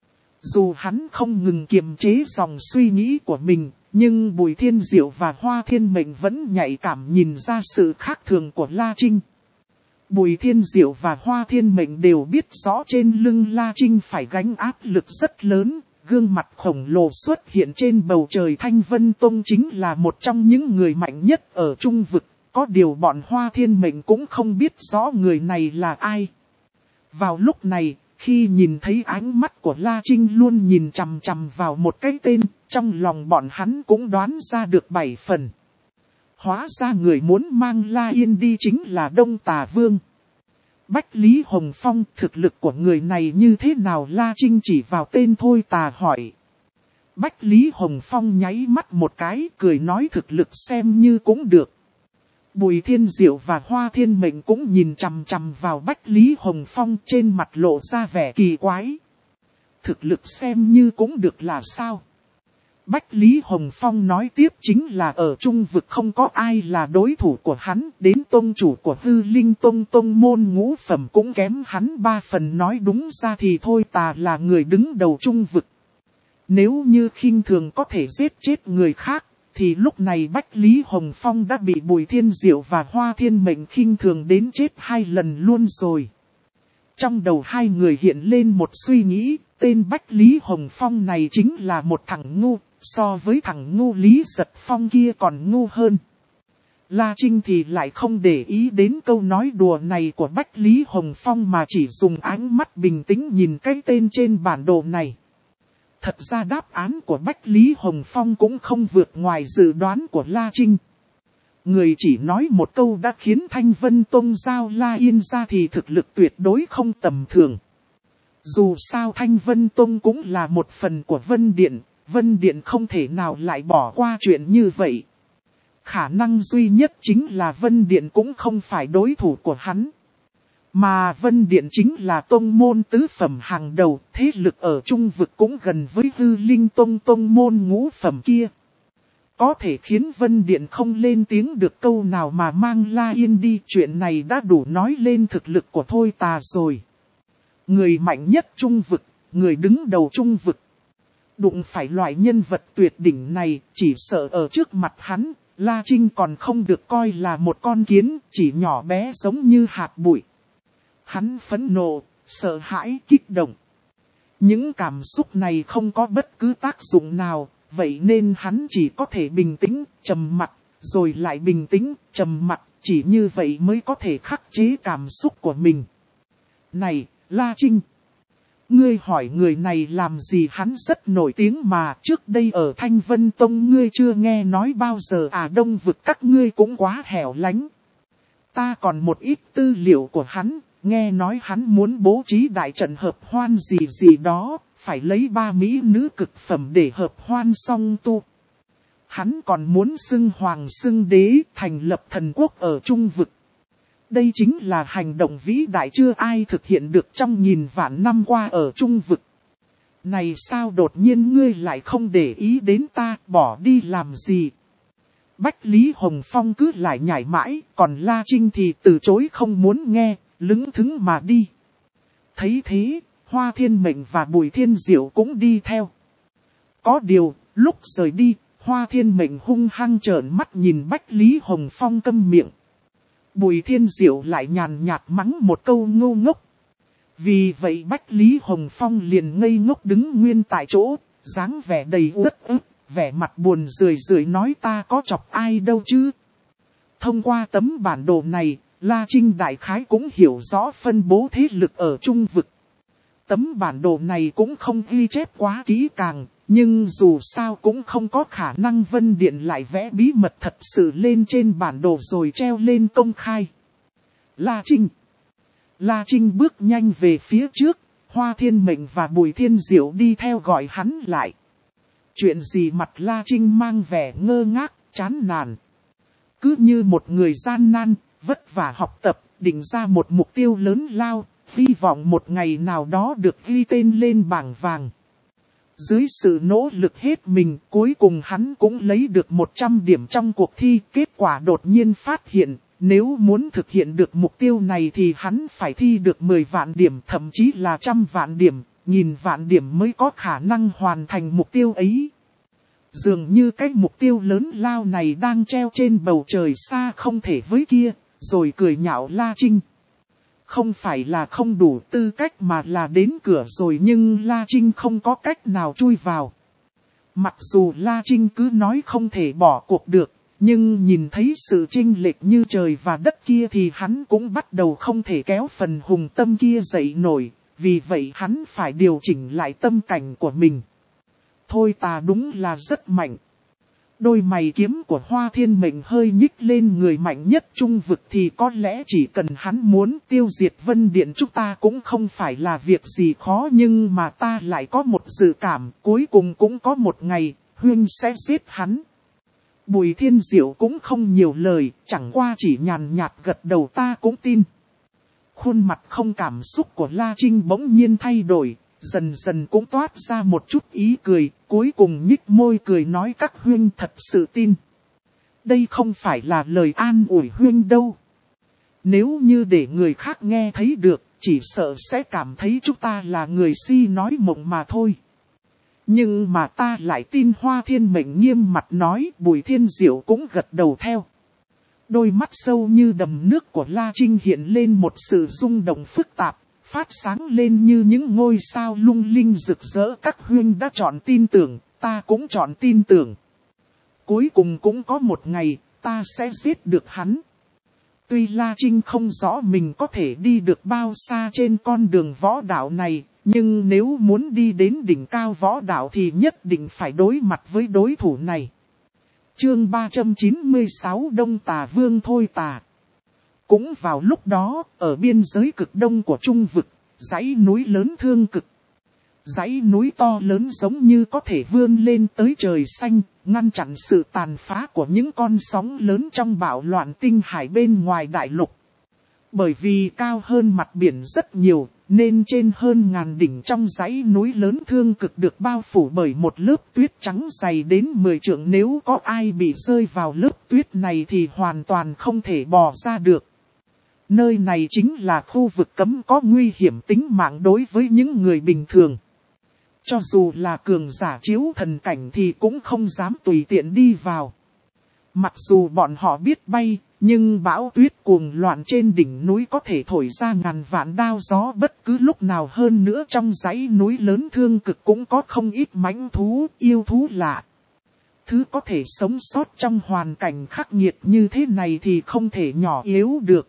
Dù hắn không ngừng kiềm chế dòng suy nghĩ của mình, nhưng Bùi Thiên Diệu và Hoa Thiên Mệnh vẫn nhạy cảm nhìn ra sự khác thường của La Trinh. Bùi Thiên Diệu và Hoa Thiên Mệnh đều biết rõ trên lưng La Trinh phải gánh áp lực rất lớn, gương mặt khổng lồ xuất hiện trên bầu trời. Thanh Vân Tông chính là một trong những người mạnh nhất ở Trung Vực, có điều bọn Hoa Thiên Mệnh cũng không biết rõ người này là ai. Vào lúc này, khi nhìn thấy ánh mắt của La Trinh luôn nhìn chằm chằm vào một cái tên, trong lòng bọn hắn cũng đoán ra được bảy phần. Hóa ra người muốn mang La Yên đi chính là Đông Tà Vương. Bách Lý Hồng Phong, thực lực của người này như thế nào? La Trinh chỉ vào tên Thôi Tà hỏi. Bách Lý Hồng Phong nháy mắt một cái, cười nói thực lực xem như cũng được. Bùi Thiên Diệu và Hoa Thiên Mệnh cũng nhìn chằm chằm vào Bách Lý Hồng Phong, trên mặt lộ ra vẻ kỳ quái. Thực lực xem như cũng được là sao? Bách Lý Hồng Phong nói tiếp chính là ở Trung Vực không có ai là đối thủ của hắn, đến tông chủ của Hư Linh Tông tông môn ngũ phẩm cũng kém hắn ba phần. Nói đúng ra thì Thôi Tà là người đứng đầu Trung Vực. Nếu như khinh thường có thể giết chết người khác, thì lúc này Bách Lý Hồng Phong đã bị Bùi Thiên Diệu và Hoa Thiên Mệnh khinh thường đến chết hai lần luôn rồi. Trong đầu hai người hiện lên một suy nghĩ, tên Bách Lý Hồng Phong này chính là một thằng ngu, so với thằng ngu Lý Giật Phong kia còn ngu hơn. La Trinh thì lại không để ý đến câu nói đùa này của Bách Lý Hồng Phong mà chỉ dùng ánh mắt bình tĩnh nhìn cái tên trên bản đồ này. Thật ra đáp án của Bách Lý Hồng Phong cũng không vượt ngoài dự đoán của La Trinh. Người chỉ nói một câu đã khiến Thanh Vân Tông giao La Yên ra thì thực lực tuyệt đối không tầm thường. Dù sao Thanh Vân Tông cũng là một phần của Vân Điện, Vân Điện không thể nào lại bỏ qua chuyện như vậy. Khả năng duy nhất chính là Vân Điện cũng không phải đối thủ của hắn. Mà Vân Điện chính là tông môn tứ phẩm hàng đầu, thế lực ở Trung Vực cũng gần với Hư Linh Tông tông môn ngũ phẩm kia. Có thể khiến Vân Điện không lên tiếng được câu nào mà mang La Yên đi, chuyện này đã đủ nói lên thực lực của Thôi Tà rồi. Người mạnh nhất Trung Vực, người đứng đầu Trung Vực. Đụng phải loại nhân vật tuyệt đỉnh này, chỉ sợ ở trước mặt hắn, La Trinh còn không được coi là một con kiến, chỉ nhỏ bé giống như hạt bụi. Hắn phẫn nộ, sợ hãi, kích động. Những cảm xúc này không có bất cứ tác dụng nào, vậy nên hắn chỉ có thể bình tĩnh, trầm mặc, rồi lại bình tĩnh, trầm mặc, chỉ như vậy mới có thể khắc chế cảm xúc của mình. Này, La Trinh! Ngươi hỏi người này làm gì? Hắn rất nổi tiếng mà, trước đây ở Thanh Vân Tông ngươi chưa nghe nói bao giờ à? Đông Vực các ngươi cũng quá hẻo lánh. Ta còn một ít tư liệu của hắn, nghe nói hắn muốn bố trí đại trận hợp hoan gì gì đó, phải lấy ba mỹ nữ cực phẩm để hợp hoan song tu. Hắn còn muốn xưng hoàng xưng đế, thành lập thần quốc ở Trung Vực. Đây chính là hành động vĩ đại chưa ai thực hiện được trong nghìn vạn năm qua ở Trung Vực. Này sao đột nhiên ngươi lại không để ý đến ta, bỏ đi làm gì? Bách Lý Hồng Phong cứ lại nhảy mãi, còn La Trinh thì từ chối không muốn nghe, lững thững mà đi. Thấy thế, Hoa Thiên Mệnh và Bùi Thiên Diệu cũng đi theo. Có điều, lúc rời đi, Hoa Thiên Mệnh hung hăng trợn mắt nhìn Bách Lý Hồng Phong câm miệng. Bùi Thiên Diệu lại nhàn nhạt mắng một câu ngu ngốc. Vì vậy Bách Lý Hồng Phong liền ngây ngốc đứng nguyên tại chỗ, dáng vẻ đầy uất ức, vẻ mặt buồn rười rượi nói ta có chọc ai đâu chứ. Thông qua tấm bản đồ này, La Trinh đại khái cũng hiểu rõ phân bố thế lực ở Trung Vực. Tấm bản đồ này cũng không ghi chép quá kỹ càng, nhưng dù sao cũng không có khả năng Vân Điện lại vẽ bí mật thật sự lên trên bản đồ rồi treo lên công khai. La Trinh La Trinh bước nhanh về phía trước, Hoa Thiên Mệnh và Bùi Thiên Diệu đi theo gọi hắn lại. Chuyện gì mặt La Trinh mang vẻ ngơ ngác, chán nản. Cứ như một người gian nan, vất vả học tập, định ra một mục tiêu lớn lao, hy vọng một ngày nào đó được ghi tên lên bảng vàng. Dưới sự nỗ lực hết mình, cuối cùng hắn cũng lấy được một trăm điểm trong cuộc thi. Kết quả đột nhiên phát hiện, nếu muốn thực hiện được mục tiêu này thì hắn phải thi được mười vạn điểm, thậm chí là trăm vạn điểm, nghìn vạn điểm mới có khả năng hoàn thành mục tiêu ấy. Dường như cái mục tiêu lớn lao này đang treo trên bầu trời xa không thể với kia, rồi cười nhạo La Trinh. Không phải là không đủ tư cách mà là đến cửa rồi, nhưng La Trinh không có cách nào chui vào. Mặc dù La Trinh cứ nói không thể bỏ cuộc được, nhưng nhìn thấy sự chênh lệch như trời và đất kia thì hắn cũng bắt đầu không thể kéo phần hùng tâm kia dậy nổi, vì vậy hắn phải điều chỉnh lại tâm cảnh của mình. Thôi ta đúng là rất mạnh. Đôi mày kiếm của Hoa Thiên Mệnh hơi nhích lên, người mạnh nhất Trung Vực thì có lẽ chỉ cần hắn muốn tiêu diệt Vân Điện chúng ta cũng không phải là việc gì khó, nhưng mà ta lại có một dự cảm cuối cùng cũng có một ngày, huynh sẽ giết hắn. Bùi Thiên Diệu cũng không nhiều lời, chẳng qua chỉ nhàn nhạt gật đầu ta cũng tin. Khuôn mặt không cảm xúc của La Trinh bỗng nhiên thay đổi, dần dần cũng toát ra một chút ý cười, cuối cùng nhích môi cười nói các huynh thật sự tin. Đây không phải là lời an ủi huynh đâu. Nếu như để người khác nghe thấy được, chỉ sợ sẽ cảm thấy chúng ta là người si nói mộng mà thôi. Nhưng mà ta lại tin. Hoa Thiên Mệnh nghiêm mặt nói. Bùi Thiên Diệu cũng gật đầu theo. Đôi mắt sâu như đầm nước của La Trinh hiện lên một sự rung động phức tạp, phát sáng lên như những ngôi sao lung linh rực rỡ. Các huynh đã chọn tin tưởng, ta cũng chọn tin tưởng. Cuối cùng cũng có một ngày, ta sẽ giết được hắn. Tuy La Trinh không rõ mình có thể đi được bao xa trên con đường võ đạo này, nhưng nếu muốn đi đến đỉnh cao võ đạo thì nhất định phải đối mặt với đối thủ này. Chương ba trăm chín mươi sáu Đông Tà Vương Thôi Tà. Cũng vào lúc đó, ở biên giới cực đông của Trung Vực, dãy núi lớn Thương Cực. Dãy núi to lớn giống như có thể vươn lên tới trời xanh, ngăn chặn sự tàn phá của những con sóng lớn trong bạo loạn tinh hải bên ngoài đại lục. Bởi vì cao hơn mặt biển rất nhiều, nên trên hơn ngàn đỉnh trong dãy núi lớn Thương Cực được bao phủ bởi một lớp tuyết trắng dày đến mười trượng. Nếu có ai bị rơi vào lớp tuyết này thì hoàn toàn không thể bò ra được. Nơi này chính là khu vực cấm có nguy hiểm tính mạng đối với những người bình thường. Cho dù là cường giả chiếu thần cảnh thì cũng không dám tùy tiện đi vào. Mặc dù bọn họ biết bay, nhưng bão tuyết cuồng loạn trên đỉnh núi có thể thổi ra ngàn vạn đao gió bất cứ lúc nào. Hơn nữa trong dãy núi lớn Thương Cực cũng có không ít mãnh thú, yêu thú lạ. Thứ có thể sống sót trong hoàn cảnh khắc nghiệt như thế này thì không thể nhỏ yếu được.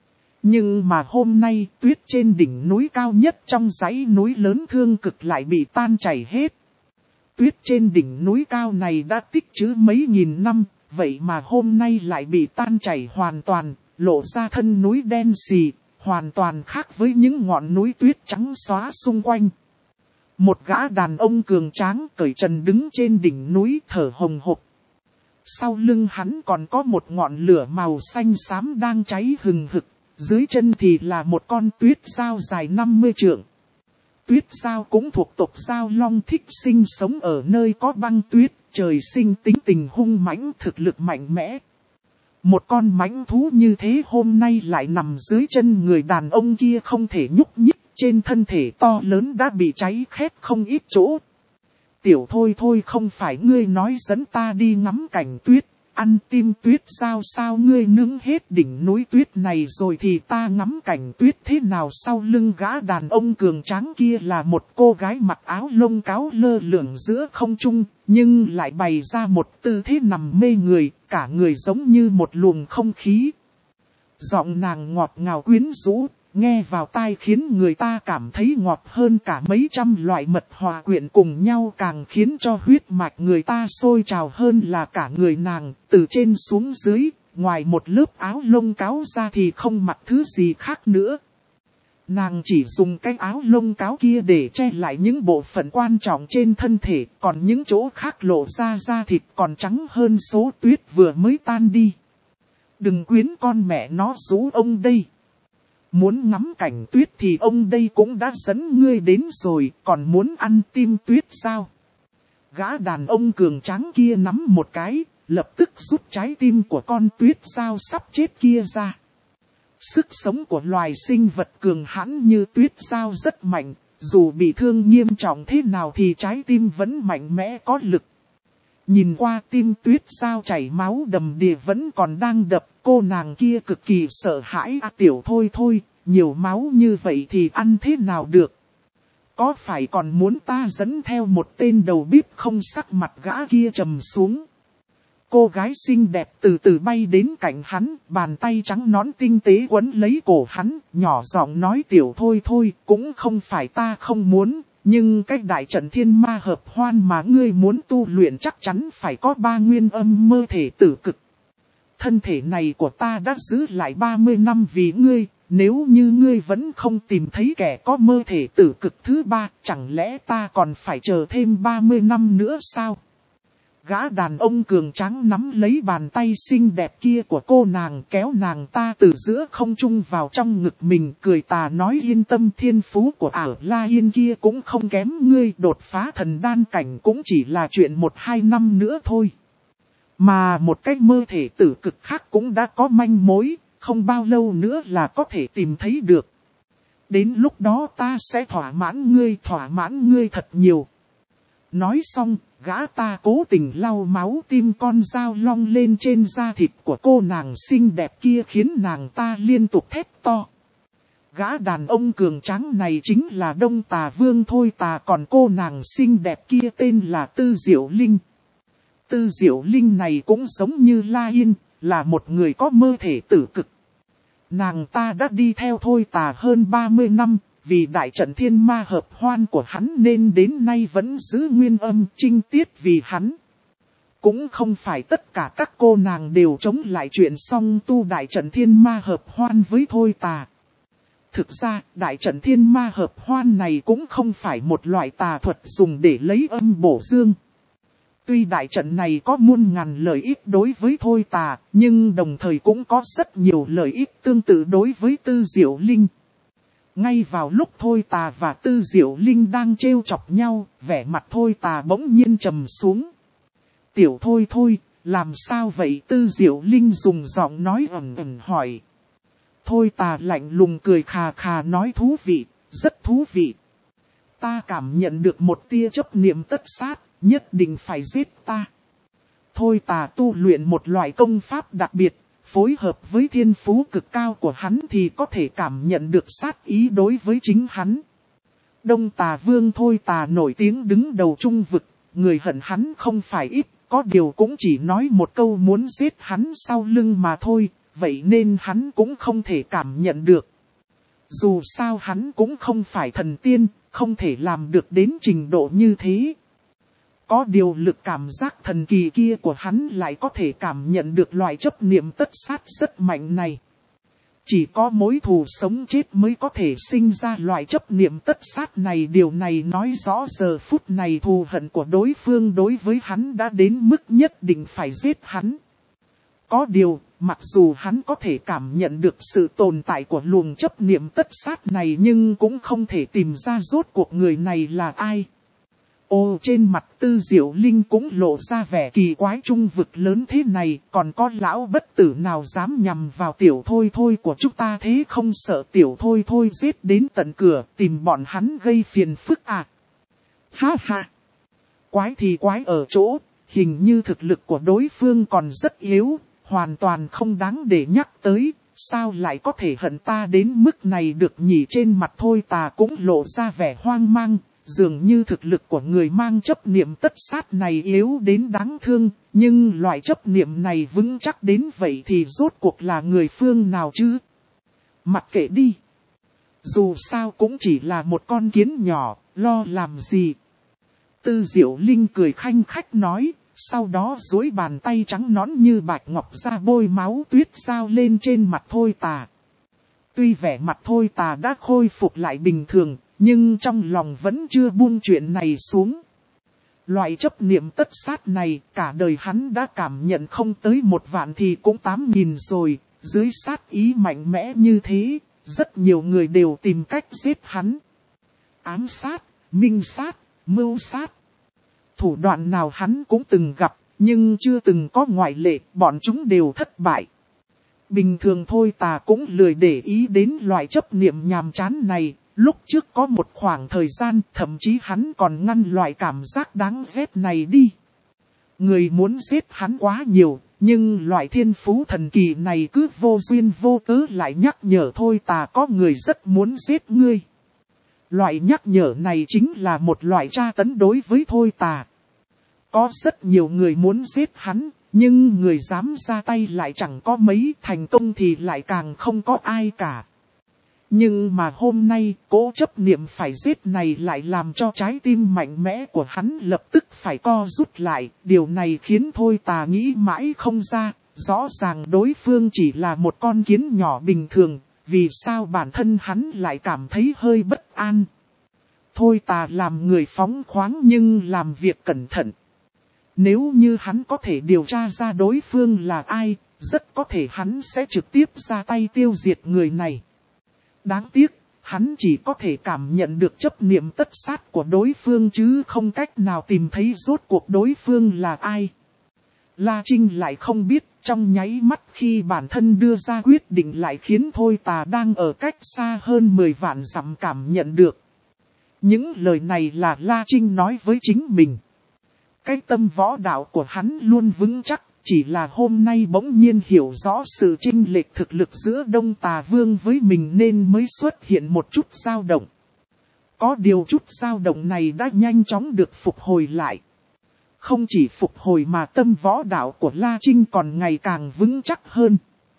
Nhưng mà hôm nay tuyết trên đỉnh núi cao nhất trong dãy núi lớn Thương Cực lại bị tan chảy hết. Tuyết trên đỉnh núi cao này đã tích trữ mấy nghìn năm, vậy mà hôm nay lại bị tan chảy hoàn toàn, lộ ra thân núi đen xì, hoàn toàn khác với những ngọn núi tuyết trắng xóa xung quanh. Một gã đàn ông cường tráng cởi trần đứng trên đỉnh núi thở hồng hộc. Sau lưng hắn còn có một ngọn lửa màu xanh xám đang cháy hừng hực. Dưới chân thì là một con tuyết dao dài năm mươi trượng. Tuyết dao cũng thuộc tộc dao long, thích sinh sống ở nơi có băng tuyết, trời sinh tính tình hung mãnh, thực lực mạnh mẽ. Một con mãnh thú như thế hôm nay lại nằm dưới chân người đàn ông kia không thể nhúc nhích, trên thân thể to lớn đã bị cháy khét không ít chỗ. Tiểu thôi thôi không phải ngươi nói dẫn ta đi ngắm cảnh tuyết, ăn tim tuyết sao sao ngươi nướng hết đỉnh núi tuyết này rồi thì ta ngắm cảnh tuyết thế nào? Sau lưng gã đàn ông cường tráng kia là một cô gái mặc áo lông cáo lơ lửng giữa không trung, nhưng lại bày ra một tư thế nằm mê người, cả người giống như một luồng không khí. Giọng nàng ngọt ngào quyến rũ, nghe vào tai khiến người ta cảm thấy ngọt hơn cả mấy trăm loại mật hòa quyện cùng nhau, càng khiến cho huyết mạch người ta sôi trào hơn là cả người nàng, từ trên xuống dưới, ngoài một lớp áo lông cáo ra thì không mặc thứ gì khác nữa. Nàng chỉ dùng cái áo lông cáo kia để che lại những bộ phận quan trọng trên thân thể, còn những chỗ khác lộ ra da thịt còn trắng hơn số tuyết vừa mới tan đi. Đừng quyến con mẹ nó rú ông đây. Muốn ngắm cảnh tuyết thì ông đây cũng đã dẫn ngươi đến rồi, còn muốn ăn tim tuyết sao? Gã đàn ông cường tráng kia nắm một cái, lập tức rút trái tim của con tuyết sao sắp chết kia ra. Sức sống của loài sinh vật cường hãn như tuyết sao rất mạnh, dù bị thương nghiêm trọng thế nào thì trái tim vẫn mạnh mẽ có lực. Nhìn qua tim tuyết sao chảy máu đầm đìa vẫn còn đang đập, cô nàng kia cực kỳ sợ hãi. À, tiểu thôi thôi, nhiều máu như vậy thì ăn thế nào được? Có phải còn muốn ta dẫn theo một tên đầu bếp không? Sắc mặt gã kia trầm xuống. Cô gái xinh đẹp từ từ bay đến cạnh hắn, bàn tay trắng nõn tinh tế quấn lấy cổ hắn, nhỏ giọng nói tiểu thôi thôi, cũng không phải ta không muốn. Nhưng cách đại trận thiên ma hợp hoan mà ngươi muốn tu luyện chắc chắn phải có ba nguyên âm mơ thể tử cực. Thân thể này của ta đã giữ lại ba mươi năm vì ngươi, nếu như ngươi vẫn không tìm thấy kẻ có mơ thể tử cực thứ ba, chẳng lẽ ta còn phải chờ thêm ba mươi năm nữa sao? Gã đàn ông cường tráng nắm lấy bàn tay xinh đẹp kia của cô nàng, kéo nàng ta từ giữa không trung vào trong ngực mình, cười tà nói yên tâm, thiên phú của Ả La Yên kia cũng không kém ngươi, đột phá thần đan cảnh cũng chỉ là chuyện một hai năm nữa thôi. Mà một cách mơ thể tử cực khác cũng đã có manh mối, không bao lâu nữa là có thể tìm thấy được. Đến lúc đó ta sẽ thỏa mãn ngươi, thỏa mãn ngươi thật nhiều. Nói xong, gã ta cố tình lau máu tim con dao long lên trên da thịt của cô nàng xinh đẹp kia khiến nàng ta liên tục thét to. Gã đàn ông cường tráng này chính là Đông Tà Vương Thôi Tà, còn cô nàng xinh đẹp kia tên là Tư Diệu Linh. Tư Diệu Linh này cũng giống như La Yên, là một người có mơ thể tử cực. Nàng ta đã đi theo Thôi Tà hơn ba mươi năm. Vì đại trận thiên ma hợp hoan của hắn nên đến nay vẫn giữ nguyên âm trinh tiết vì hắn. Cũng không phải tất cả các cô nàng đều chống lại chuyện song tu đại trận thiên ma hợp hoan với Thôi Tà. Thực ra, đại trận thiên ma hợp hoan này cũng không phải một loại tà thuật dùng để lấy âm bổ dương. Tuy đại trận này có muôn ngàn lợi ích đối với Thôi Tà, nhưng đồng thời cũng có rất nhiều lợi ích tương tự đối với Tư Diệu Linh. Ngay vào lúc Thôi Tà và Tư Diệu Linh đang trêu chọc nhau, vẻ mặt Thôi Tà bỗng nhiên trầm xuống. Tiểu thôi thôi, làm sao vậy? Tư Diệu Linh dùng giọng nói ẩn ẩn hỏi. Thôi Tà lạnh lùng cười khà khà nói thú vị, rất thú vị. Ta cảm nhận được một tia chấp niệm tất sát, nhất định phải giết ta. Thôi Tà tu luyện một loại công pháp đặc biệt. Phối hợp với thiên phú cực cao của hắn thì có thể cảm nhận được sát ý đối với chính hắn. Đông Tà Vương Thôi Tà nổi tiếng đứng đầu trung vực, người hận hắn không phải ít, có điều cũng chỉ nói một câu muốn giết hắn sau lưng mà thôi, vậy nên hắn cũng không thể cảm nhận được. Dù sao hắn cũng không phải thần tiên, không thể làm được đến trình độ như thế. Có điều lực cảm giác thần kỳ kia của hắn lại có thể cảm nhận được loại chấp niệm tất sát rất mạnh này. Chỉ có mối thù sống chết mới có thể sinh ra loại chấp niệm tất sát này. Điều này nói rõ giờ phút này thù hận của đối phương đối với hắn đã đến mức nhất định phải giết hắn. Có điều, mặc dù hắn có thể cảm nhận được sự tồn tại của luồng chấp niệm tất sát này nhưng cũng không thể tìm ra rốt cuộc người này là ai. Ô, trên mặt Tư Diệu Linh cũng lộ ra vẻ kỳ quái, trung vực lớn thế này, còn có lão bất tử nào dám nhằm vào tiểu thôi thôi của chúng ta thế không sợ tiểu thôi thôi giết đến tận cửa, tìm bọn hắn gây phiền phức à? Ha ha! Quái thì quái ở chỗ, hình như thực lực của đối phương còn rất yếu, hoàn toàn không đáng để nhắc tới, sao lại có thể hận ta đến mức này được nhỉ? Trên mặt Thôi Tà cũng lộ ra vẻ hoang mang. Dường như thực lực của người mang chấp niệm tất sát này yếu đến đáng thương, nhưng loại chấp niệm này vững chắc đến vậy thì rốt cuộc là người phương nào chứ? Mặc kệ đi. Dù sao cũng chỉ là một con kiến nhỏ, lo làm gì? Tư Diệu Linh cười khanh khách nói, sau đó duỗi bàn tay trắng nõn như bạch ngọc ra bôi máu tuyết sao lên trên mặt Thôi Tà. Tuy vẻ mặt Thôi Tà đã khôi phục lại bình thường, nhưng trong lòng vẫn chưa buông chuyện này xuống. Loại chấp niệm tất sát này, cả đời hắn đã cảm nhận không tới một vạn thì cũng tám nghìn rồi. Dưới sát ý mạnh mẽ như thế, rất nhiều người đều tìm cách giết hắn. Ám sát, minh sát, mưu sát. Thủ đoạn nào hắn cũng từng gặp, nhưng chưa từng có ngoại lệ, bọn chúng đều thất bại. Bình thường Thôi Tà cũng lười để ý đến loại chấp niệm nhàm chán này. Lúc trước có một khoảng thời gian, thậm chí hắn còn ngăn loại cảm giác đáng ghét này đi. Người muốn giết hắn quá nhiều, nhưng loại thiên phú thần kỳ này cứ vô duyên vô cớ lại nhắc nhở Thôi Tà có người rất muốn giết ngươi. Loại nhắc nhở này chính là một loại tra tấn đối với Thôi Tà. Có rất nhiều người muốn giết hắn, nhưng người dám ra tay lại chẳng có mấy, thành công thì lại càng không có ai cả. Nhưng mà hôm nay, cố chấp niệm phải giết này lại làm cho trái tim mạnh mẽ của hắn lập tức phải co rút lại. Điều này khiến Thôi Tà nghĩ mãi không ra, rõ ràng đối phương chỉ là một con kiến nhỏ bình thường, vì sao bản thân hắn lại cảm thấy hơi bất an. Thôi Tà làm người phóng khoáng nhưng làm việc cẩn thận. Nếu như hắn có thể điều tra ra đối phương là ai, rất có thể hắn sẽ trực tiếp ra tay tiêu diệt người này. Đáng tiếc, hắn chỉ có thể cảm nhận được chấp niệm tất sát của đối phương chứ không cách nào tìm thấy rốt cuộc đối phương là ai. La Trinh lại không biết, trong nháy mắt khi bản thân đưa ra quyết định lại khiến Thôi Tà đang ở cách xa hơn mười vạn dặm cảm nhận được. Những lời này là La Trinh nói với chính mình. Cái tâm võ đạo của hắn luôn vững chắc. Chỉ là hôm nay bỗng nhiên hiểu rõ sự chênh lệch thực lực giữa Đông Tà Vương với mình nên mới xuất hiện một chút dao động. Có điều chút dao động này đã nhanh chóng được phục hồi lại. Không chỉ phục hồi mà tâm võ đạo của La Trinh còn ngày càng vững chắc hơn.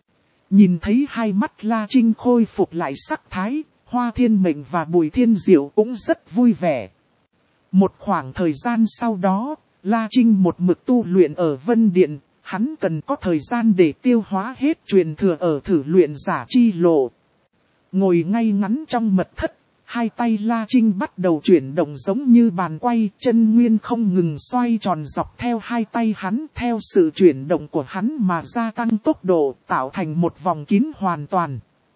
Nhìn thấy hai mắt La Trinh khôi phục lại sắc thái, Hoa Thiên Mệnh và Bùi Thiên Diệu cũng rất vui vẻ. Một khoảng thời gian sau đó, La Trinh một mực tu luyện ở Vân Điện. Hắn cần có thời gian để tiêu hóa hết truyền thừa ở thử luyện giả chi lộ. Ngồi ngay ngắn trong mật thất, hai tay La Trinh bắt đầu chuyển động giống như bàn quay, chân nguyên không ngừng xoay tròn dọc theo hai tay hắn, theo sự chuyển động của hắn mà gia tăng tốc độ, tạo thành một vòng kín hoàn toàn.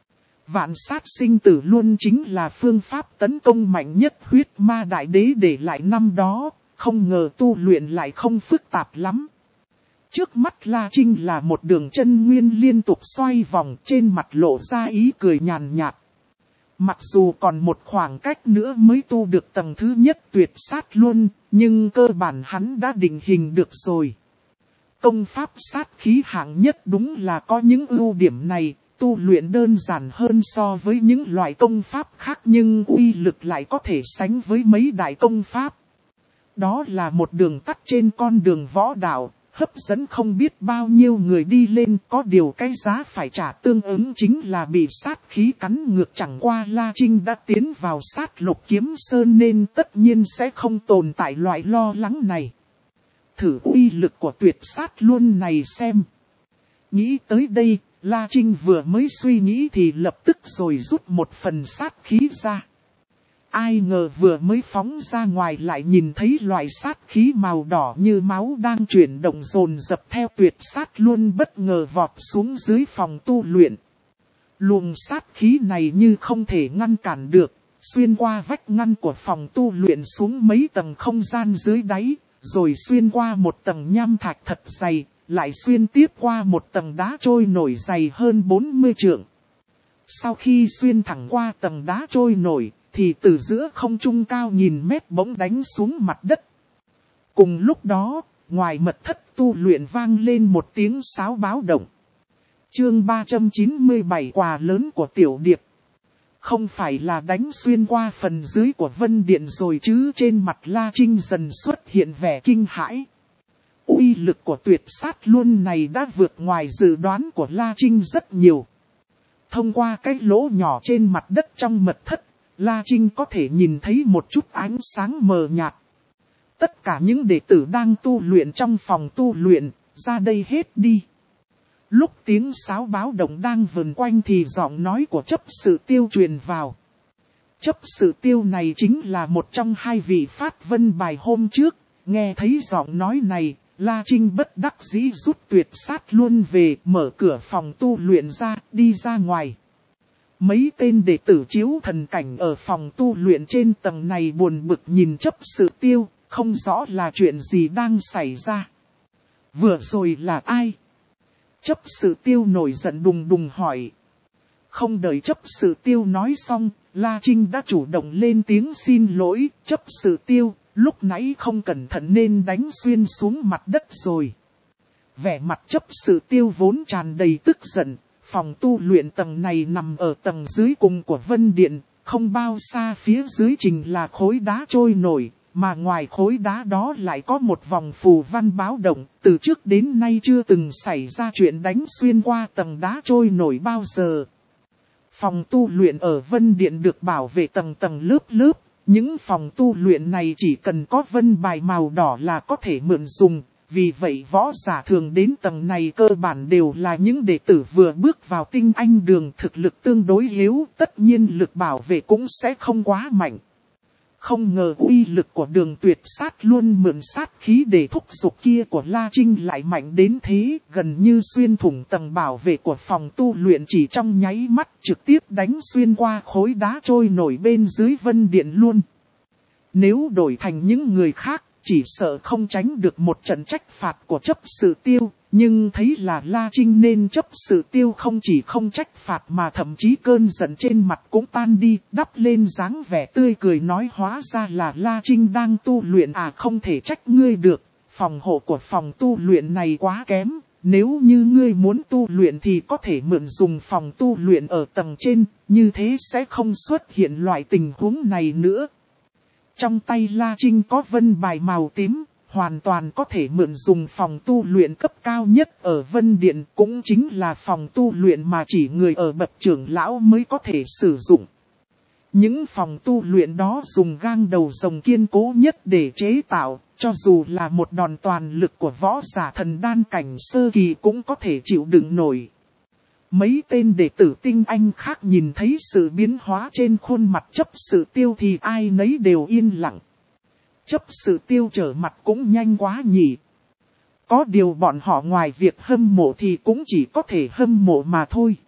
Vạn sát sinh tử luôn chính là phương pháp tấn công mạnh nhất huyết ma đại đế để lại năm đó, không ngờ tu luyện lại không phức tạp lắm. Trước mắt La Trinh là một đường chân nguyên liên tục xoay vòng, trên mặt lộ ra ý cười nhàn nhạt. Mặc dù còn một khoảng cách nữa mới tu được tầng thứ nhất tuyệt sát luôn, nhưng cơ bản hắn đã định hình được rồi. Công pháp sát khí hạng nhất đúng là có những ưu điểm này, tu luyện đơn giản hơn so với những loại công pháp khác nhưng uy lực lại có thể sánh với mấy đại công pháp. Đó là một đường tắt trên con đường võ đạo. Hấp dẫn không biết bao nhiêu người đi lên, có điều cái giá phải trả tương ứng chính là bị sát khí cắn ngược. Chẳng qua La Trinh đã tiến vào sát lục kiếm sơn nên tất nhiên sẽ không tồn tại loại lo lắng này. Thử uy lực của tuyệt sát luôn này xem. Nghĩ tới đây, La Trinh vừa mới suy nghĩ thì lập tức rồi rút một phần sát khí ra. Ai ngờ vừa mới phóng ra ngoài lại nhìn thấy loại sát khí màu đỏ như máu đang chuyển động dồn dập theo tuyệt sát luôn bất ngờ vọt xuống dưới phòng tu luyện. Luồng sát khí này như không thể ngăn cản được, xuyên qua vách ngăn của phòng tu luyện xuống mấy tầng không gian dưới đáy, rồi xuyên qua một tầng nham thạch thật dày, lại xuyên tiếp qua một tầng đá trôi nổi dày hơn bốn mươi trượng. Sau khi xuyên thẳng qua tầng đá trôi nổi, thì từ giữa không trung cao nghìn mét bỗng đánh xuống mặt đất. Cùng lúc đó, ngoài mật thất tu luyện vang lên một tiếng sáo báo động. Chương ba trăm chín mươi bảy quà lớn của Tiểu Điệp. Không phải là đánh xuyên qua phần dưới của Vân Điện rồi chứ, trên mặt La Trinh dần xuất hiện vẻ kinh hãi. Uy lực của tuyệt sát luân này đã vượt ngoài dự đoán của La Trinh rất nhiều. Thông qua cái lỗ nhỏ trên mặt đất trong mật thất, La Trinh có thể nhìn thấy một chút ánh sáng mờ nhạt. Tất cả những đệ tử đang tu luyện trong phòng tu luyện, ra đây hết đi. Lúc tiếng sáo báo động đang vần quanh thì giọng nói của chấp sự tiêu truyền vào. Chấp sự tiêu này chính là một trong hai vị phát vân bài hôm trước. Nghe thấy giọng nói này, La Trinh bất đắc dĩ rút tuyệt sát luôn về, mở cửa phòng tu luyện ra, đi ra ngoài. Mấy tên đệ tử chiếu thần cảnh ở phòng tu luyện trên tầng này buồn bực nhìn chấp sự tiêu, không rõ là chuyện gì đang xảy ra. Vừa rồi là ai? Chấp sự tiêu nổi giận đùng đùng hỏi. Không đợi chấp sự tiêu nói xong, La Trinh đã chủ động lên tiếng xin lỗi. Chấp sự tiêu, lúc nãy không cẩn thận nên đánh xuyên xuống mặt đất rồi. Vẻ mặt chấp sự tiêu vốn tràn đầy tức giận. Phòng tu luyện tầng này nằm ở tầng dưới cùng của Vân Điện, không bao xa phía dưới trình là khối đá trôi nổi. Mà ngoài khối đá đó lại có một vòng phù văn báo động, từ trước đến nay chưa từng xảy ra chuyện đánh xuyên qua tầng đá trôi nổi bao giờ. Phòng tu luyện ở Vân Điện được bảo vệ tầng tầng lớp lớp, những phòng tu luyện này chỉ cần có vân bài màu đỏ là có thể mượn dùng, vì vậy võ giả thường đến tầng này cơ bản đều là những đệ tử vừa bước vào tinh anh đường, thực lực tương đối yếu, tất nhiên lực bảo vệ cũng sẽ không quá mạnh. Không ngờ uy lực của đường tuyệt sát luôn mượn sát khí để thúc giục kia của La Trinh lại mạnh đến thế, gần như xuyên thủng tầng bảo vệ của phòng tu luyện chỉ trong nháy mắt, trực tiếp đánh xuyên qua khối đá trôi nổi bên dưới Vân Điện luôn. Nếu đổi thành những người khác, chỉ sợ không tránh được một trận trách phạt của chấp sự tiêu, nhưng thấy là La Trinh nên chấp sự tiêu không chỉ không trách phạt mà thậm chí cơn giận trên mặt cũng tan đi, đắp lên dáng vẻ tươi cười nói hóa ra là La Trinh đang tu luyện à, không thể trách ngươi được, phòng hộ của phòng tu luyện này quá kém, nếu như ngươi muốn tu luyện thì có thể mượn dùng phòng tu luyện ở tầng trên, như thế sẽ không xuất hiện loại tình huống này nữa. Trong tay La Trinh có vân bài màu tím, hoàn toàn có thể mượn dùng phòng tu luyện cấp cao nhất ở Vân Điện, cũng chính là phòng tu luyện mà chỉ người ở bậc trưởng lão mới có thể sử dụng. Những phòng tu luyện đó dùng gang đầu rồng kiên cố nhất để chế tạo, cho dù là một đòn toàn lực của võ giả thần đan cảnh sơ kỳ cũng có thể chịu đựng nổi. Mấy tên đệ tử tinh anh khác nhìn thấy sự biến hóa trên khuôn mặt chấp sự tiêu thì ai nấy đều yên lặng. Chấp sự tiêu trở mặt cũng nhanh quá nhỉ. Có điều bọn họ ngoài việc hâm mộ thì cũng chỉ có thể hâm mộ mà thôi.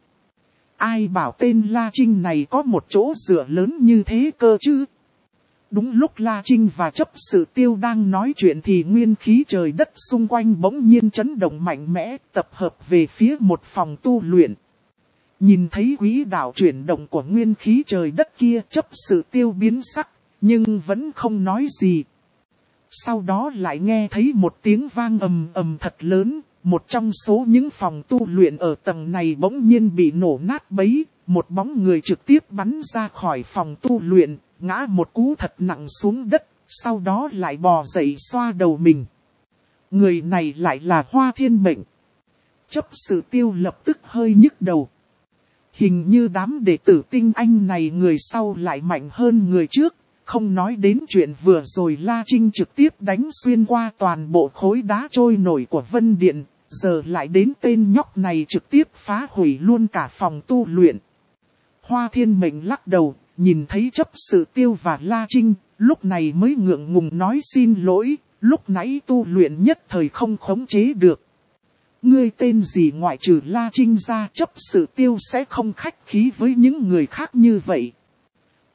Ai bảo tên La Trinh này có một chỗ dựa lớn như thế cơ chứ. Đúng lúc La Trinh và chấp sự tiêu đang nói chuyện thì nguyên khí trời đất xung quanh bỗng nhiên chấn động mạnh mẽ, tập hợp về phía một phòng tu luyện. Nhìn thấy quỹ đạo chuyển động của nguyên khí trời đất kia, chấp sự tiêu biến sắc, nhưng vẫn không nói gì. Sau đó lại nghe thấy một tiếng vang ầm ầm thật lớn, một trong số những phòng tu luyện ở tầng này bỗng nhiên bị nổ nát bấy, một bóng người trực tiếp bắn ra khỏi phòng tu luyện, ngã một cú thật nặng xuống đất, sau đó lại bò dậy xoa đầu mình. Người này lại là Hoa Thiên Mệnh. Chấp sự tiêu lập tức hơi nhức đầu. Hình như đám đệ tử tinh anh này người sau lại mạnh hơn người trước, không nói đến chuyện vừa rồi La Trinh trực tiếp đánh xuyên qua toàn bộ khối đá trôi nổi của Vân Điện, giờ lại đến tên nhóc này trực tiếp phá hủy luôn cả phòng tu luyện. Hoa Thiên Mệnh lắc đầu, nhìn thấy chấp sự tiêu và La Trinh, lúc này mới ngượng ngùng nói xin lỗi, lúc nãy tu luyện nhất thời không khống chế được. Ngươi tên gì ngoại trừ La Trinh ra, chấp sự tiêu sẽ không khách khí với những người khác như vậy.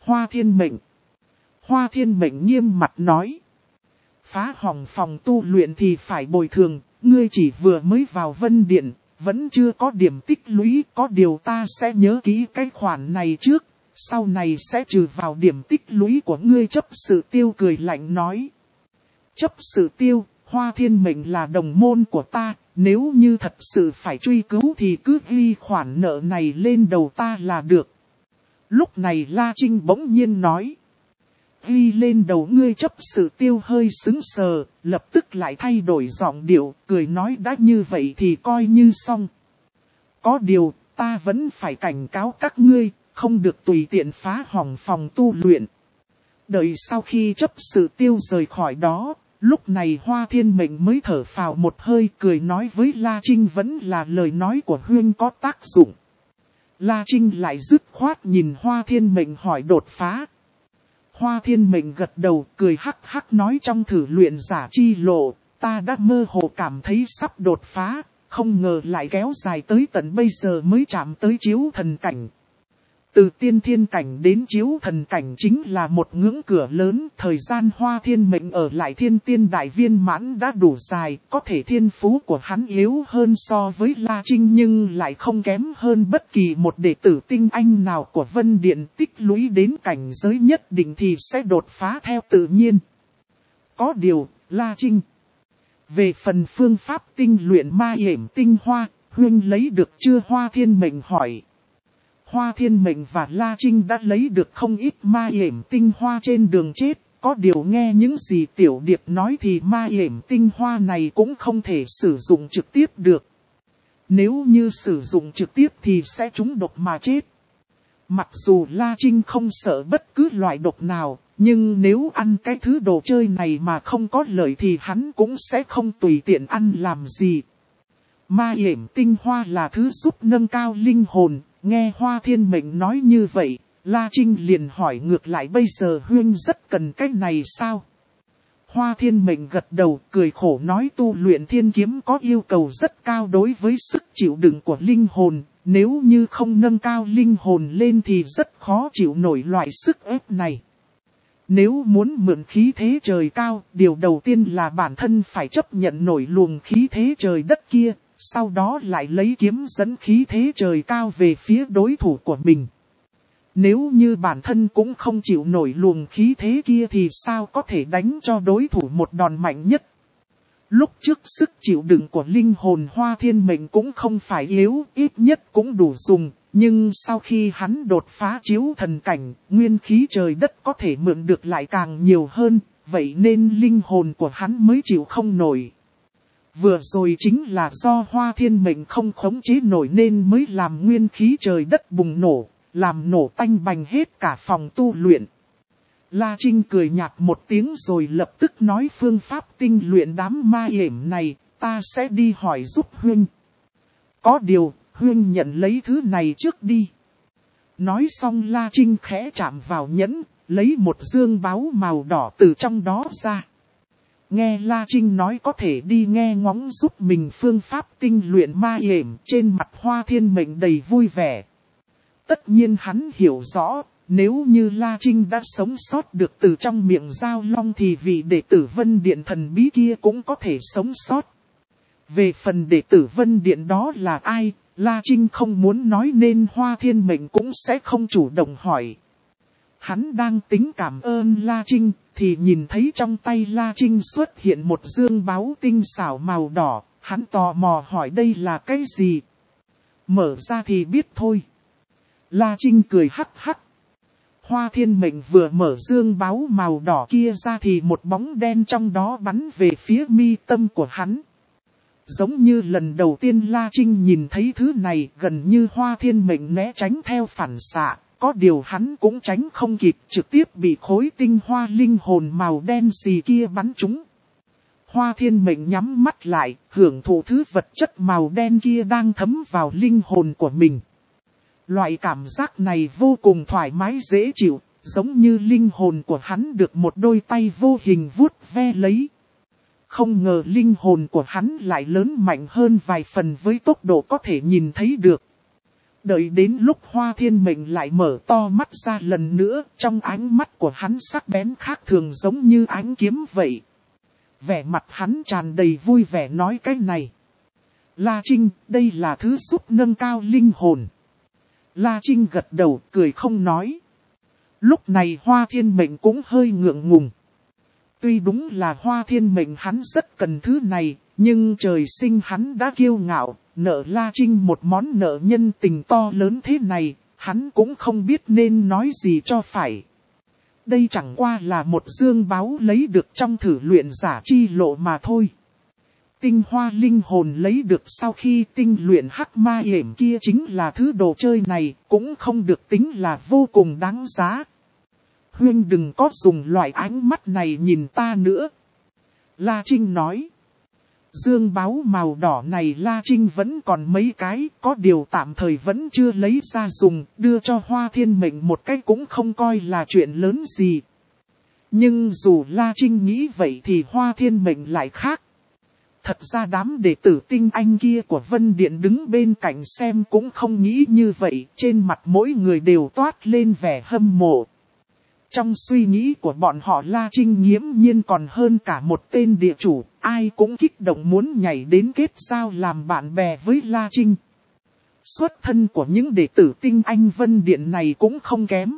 Hoa Thiên Mệnh. Hoa Thiên Mệnh nghiêm mặt nói. Phá hỏng phòng tu luyện thì phải bồi thường, ngươi chỉ vừa mới vào Vân Điện, vẫn chưa có điểm tích lũy, có điều ta sẽ nhớ kỹ cái khoản này trước, sau này sẽ trừ vào điểm tích lũy của ngươi. Chấp Sự Tiêu cười lạnh nói. Chấp Sự Tiêu, Hoa Thiên Mệnh là đồng môn của ta, nếu như thật sự phải truy cứu thì cứ ghi khoản nợ này lên đầu ta là được. Lúc này La Trinh bỗng nhiên nói. Ghi lên đầu ngươi. Chấp Sự Tiêu hơi sững sờ, lập tức lại thay đổi giọng điệu, cười nói đã như vậy thì coi như xong. Có điều, ta vẫn phải cảnh cáo các ngươi, không được tùy tiện phá hỏng phòng tu luyện. Đợi sau khi Chấp Sự Tiêu rời khỏi đó, lúc này Hoa Thiên Mệnh mới thở phào một hơi, cười nói với La Trinh vẫn là lời nói của huynh có tác dụng. La Trinh lại dứt khoát nhìn Hoa Thiên Mệnh hỏi đột phá. Hoa Thiên Mệnh gật đầu cười hắc hắc nói trong thử luyện giả chi lộ, ta đã mơ hồ cảm thấy sắp đột phá, không ngờ lại kéo dài tới tận bây giờ mới chạm tới chiếu thần cảnh. Từ tiên thiên cảnh đến chiếu thần cảnh chính là một ngưỡng cửa lớn, thời gian Hoa Thiên Mệnh ở lại thiên tiên đại viên mãn đã đủ dài, có thể thiên phú của hắn yếu hơn so với La Trinh nhưng lại không kém hơn bất kỳ một đệ tử tinh anh nào của Vân Điện, tích lũy đến cảnh giới nhất định thì sẽ đột phá theo tự nhiên. Có điều, La Trinh. Về phần phương pháp tinh luyện ma yểm tinh hoa, huynh lấy được chưa? Hoa Thiên Mệnh hỏi. Hoa Thiên Mệnh và La Trinh đã lấy được không ít ma yểm tinh hoa trên đường chết, có điều nghe những gì Tiểu Điệp nói thì ma yểm tinh hoa này cũng không thể sử dụng trực tiếp được. Nếu như sử dụng trực tiếp thì sẽ trúng độc mà chết. Mặc dù La Trinh không sợ bất cứ loại độc nào, nhưng nếu ăn cái thứ đồ chơi này mà không có lợi thì hắn cũng sẽ không tùy tiện ăn làm gì. Ma yểm tinh hoa là thứ giúp nâng cao linh hồn. Nghe Hoa Thiên Mệnh nói như vậy, La Trinh liền hỏi ngược lại bây giờ huynh rất cần cái này sao? Hoa Thiên Mệnh gật đầu cười khổ nói tu luyện thiên kiếm có yêu cầu rất cao đối với sức chịu đựng của linh hồn, nếu như không nâng cao linh hồn lên thì rất khó chịu nổi loại sức ép này. Nếu muốn mượn khí thế trời cao, điều đầu tiên là bản thân phải chấp nhận nổi luồng khí thế trời đất kia. Sau đó lại lấy kiếm dẫn khí thế trời cao về phía đối thủ của mình. Nếu như bản thân cũng không chịu nổi luồng khí thế kia thì sao có thể đánh cho đối thủ một đòn mạnh nhất. Lúc trước sức chịu đựng của linh hồn Hoa Thiên Mệnh cũng không phải yếu, ít nhất cũng đủ dùng. Nhưng sau khi hắn đột phá chiếu thần cảnh, nguyên khí trời đất có thể mượn được lại càng nhiều hơn, vậy nên linh hồn của hắn mới chịu không nổi. Vừa rồi chính là do Hoa Thiên Mệnh không khống chế nổi nên mới làm nguyên khí trời đất bùng nổ, làm nổ tanh bành hết cả phòng tu luyện. La Trinh cười nhạt một tiếng rồi lập tức nói phương pháp tinh luyện đám ma yểm này, ta sẽ đi hỏi giúp huynh. Có điều, huynh nhận lấy thứ này trước đi. Nói xong La Trinh khẽ chạm vào nhẫn, lấy một dương báu màu đỏ từ trong đó ra. Nghe La Trinh nói có thể đi nghe ngóng giúp mình phương pháp tinh luyện ma yểm, trên mặt Hoa Thiên Mệnh đầy vui vẻ. Tất nhiên hắn hiểu rõ, nếu như La Trinh đã sống sót được từ trong miệng Giao Long thì vị đệ tử Vân Điện thần bí kia cũng có thể sống sót. Về phần đệ tử Vân Điện đó là ai, La Trinh không muốn nói nên Hoa Thiên Mệnh cũng sẽ không chủ động hỏi. Hắn đang tính cảm ơn La Trinh, thì nhìn thấy trong tay La Trinh xuất hiện một dương báu tinh xảo màu đỏ, hắn tò mò hỏi đây là cái gì? Mở ra thì biết thôi. La Trinh cười hắc hắc. Hoa Thiên Mệnh vừa mở dương báu màu đỏ kia ra thì một bóng đen trong đó bắn về phía mi tâm của hắn. Giống như lần đầu tiên La Trinh nhìn thấy thứ này, gần như Hoa Thiên Mệnh né tránh theo phản xạ. Có điều hắn cũng tránh không kịp, trực tiếp bị khối tinh hoa linh hồn màu đen xì kia bắn trúng. Hoa Thiên Mệnh nhắm mắt lại, hưởng thụ thứ vật chất màu đen kia đang thấm vào linh hồn của mình. Loại cảm giác này vô cùng thoải mái dễ chịu, giống như linh hồn của hắn được một đôi tay vô hình vuốt ve lấy. Không ngờ linh hồn của hắn lại lớn mạnh hơn vài phần với tốc độ có thể nhìn thấy được. Đợi đến lúc Hoa Thiên Mệnh lại mở to mắt ra lần nữa, trong ánh mắt của hắn sắc bén khác thường giống như ánh kiếm vậy. Vẻ mặt hắn tràn đầy vui vẻ nói cái này. La Trinh, đây là thứ giúp nâng cao linh hồn. La Trinh gật đầu, cười không nói. Lúc này Hoa Thiên Mệnh cũng hơi ngượng ngùng. Tuy đúng là Hoa Thiên Mệnh hắn rất cần thứ này, nhưng trời sinh hắn đã kiêu ngạo, nợ La Trinh một món nợ nhân tình to lớn thế này, hắn cũng không biết nên nói gì cho phải. Đây chẳng qua là một dương báu lấy được trong thử luyện giả chi lộ mà thôi. Tinh hoa linh hồn lấy được sau khi tinh luyện hắc ma yểm kia chính là thứ đồ chơi này, cũng không được tính là vô cùng đáng giá. Huynh đừng có dùng loại ánh mắt này nhìn ta nữa. La Trinh nói. Dương báu màu đỏ này La Trinh vẫn còn mấy cái, có điều tạm thời vẫn chưa lấy ra dùng, đưa cho Hoa Thiên Mệnh một cái cũng không coi là chuyện lớn gì. Nhưng dù La Trinh nghĩ vậy thì Hoa Thiên Mệnh lại khác. Thật ra đám đệ tử tinh anh kia của Vân Điện đứng bên cạnh xem cũng không nghĩ như vậy, trên mặt mỗi người đều toát lên vẻ hâm mộ. Trong suy nghĩ của bọn họ La Trinh nghiễm nhiên còn hơn cả một tên địa chủ, ai cũng kích động muốn nhảy đến kết giao làm bạn bè với La Trinh. Xuất thân của những đệ tử tinh anh Vân Điện này cũng không kém.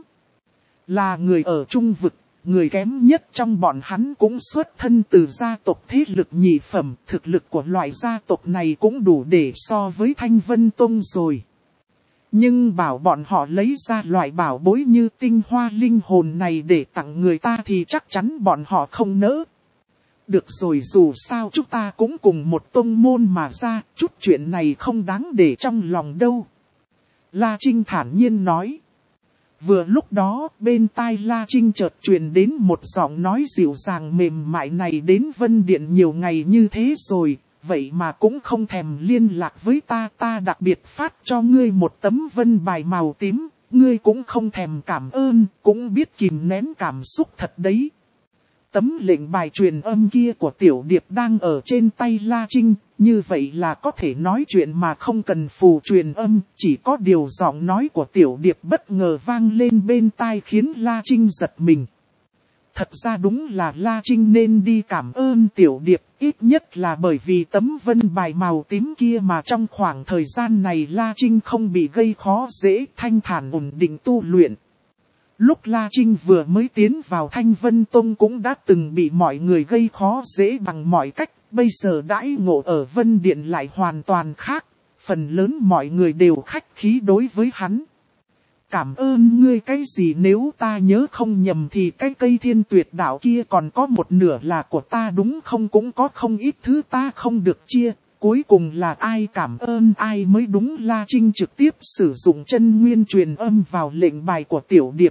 Là người ở Trung Vực, người kém nhất trong bọn hắn cũng xuất thân từ gia tộc thế lực nhị phẩm, thực lực của loại gia tộc này cũng đủ để so với Thanh Vân Tông rồi. Nhưng bảo bọn họ lấy ra loại bảo bối như tinh hoa linh hồn này để tặng người ta thì chắc chắn bọn họ không nỡ. Được rồi, dù sao chúng ta cũng cùng một tông môn mà ra, chút chuyện này không đáng để trong lòng đâu. La Trinh thản nhiên nói. Vừa lúc đó, bên tai La Trinh chợt truyền đến một giọng nói dịu dàng mềm mại này đến Vân Điện nhiều ngày như thế rồi. Vậy mà cũng không thèm liên lạc với ta, ta đặc biệt phát cho ngươi một tấm vân bài màu tím, ngươi cũng không thèm cảm ơn, cũng biết kìm nén cảm xúc thật đấy. Tấm lệnh bài truyền âm kia của Tiểu Điệp đang ở trên tay La Trinh, như vậy là có thể nói chuyện mà không cần phù truyền âm, chỉ có điều giọng nói của Tiểu Điệp bất ngờ vang lên bên tai khiến La Trinh giật mình. Thật ra đúng là La Trinh nên đi cảm ơn Tiểu Điệp, ít nhất là bởi vì tấm vân bài màu tím kia mà trong khoảng thời gian này La Trinh không bị gây khó dễ, thanh thản ổn định tu luyện. Lúc La Trinh vừa mới tiến vào Thanh Vân Tông cũng đã từng bị mọi người gây khó dễ bằng mọi cách, bây giờ đãi ngộ ở Vân Điện lại hoàn toàn khác, phần lớn mọi người đều khách khí đối với hắn. Cảm ơn ngươi cái gì, nếu ta nhớ không nhầm thì cái cây thiên tuyệt đạo kia còn có một nửa là của ta đúng không, cũng có không ít thứ ta không được chia, cuối cùng là ai cảm ơn ai mới đúng. La Trinh trực tiếp sử dụng chân nguyên truyền âm vào lệnh bài của Tiểu Điệp.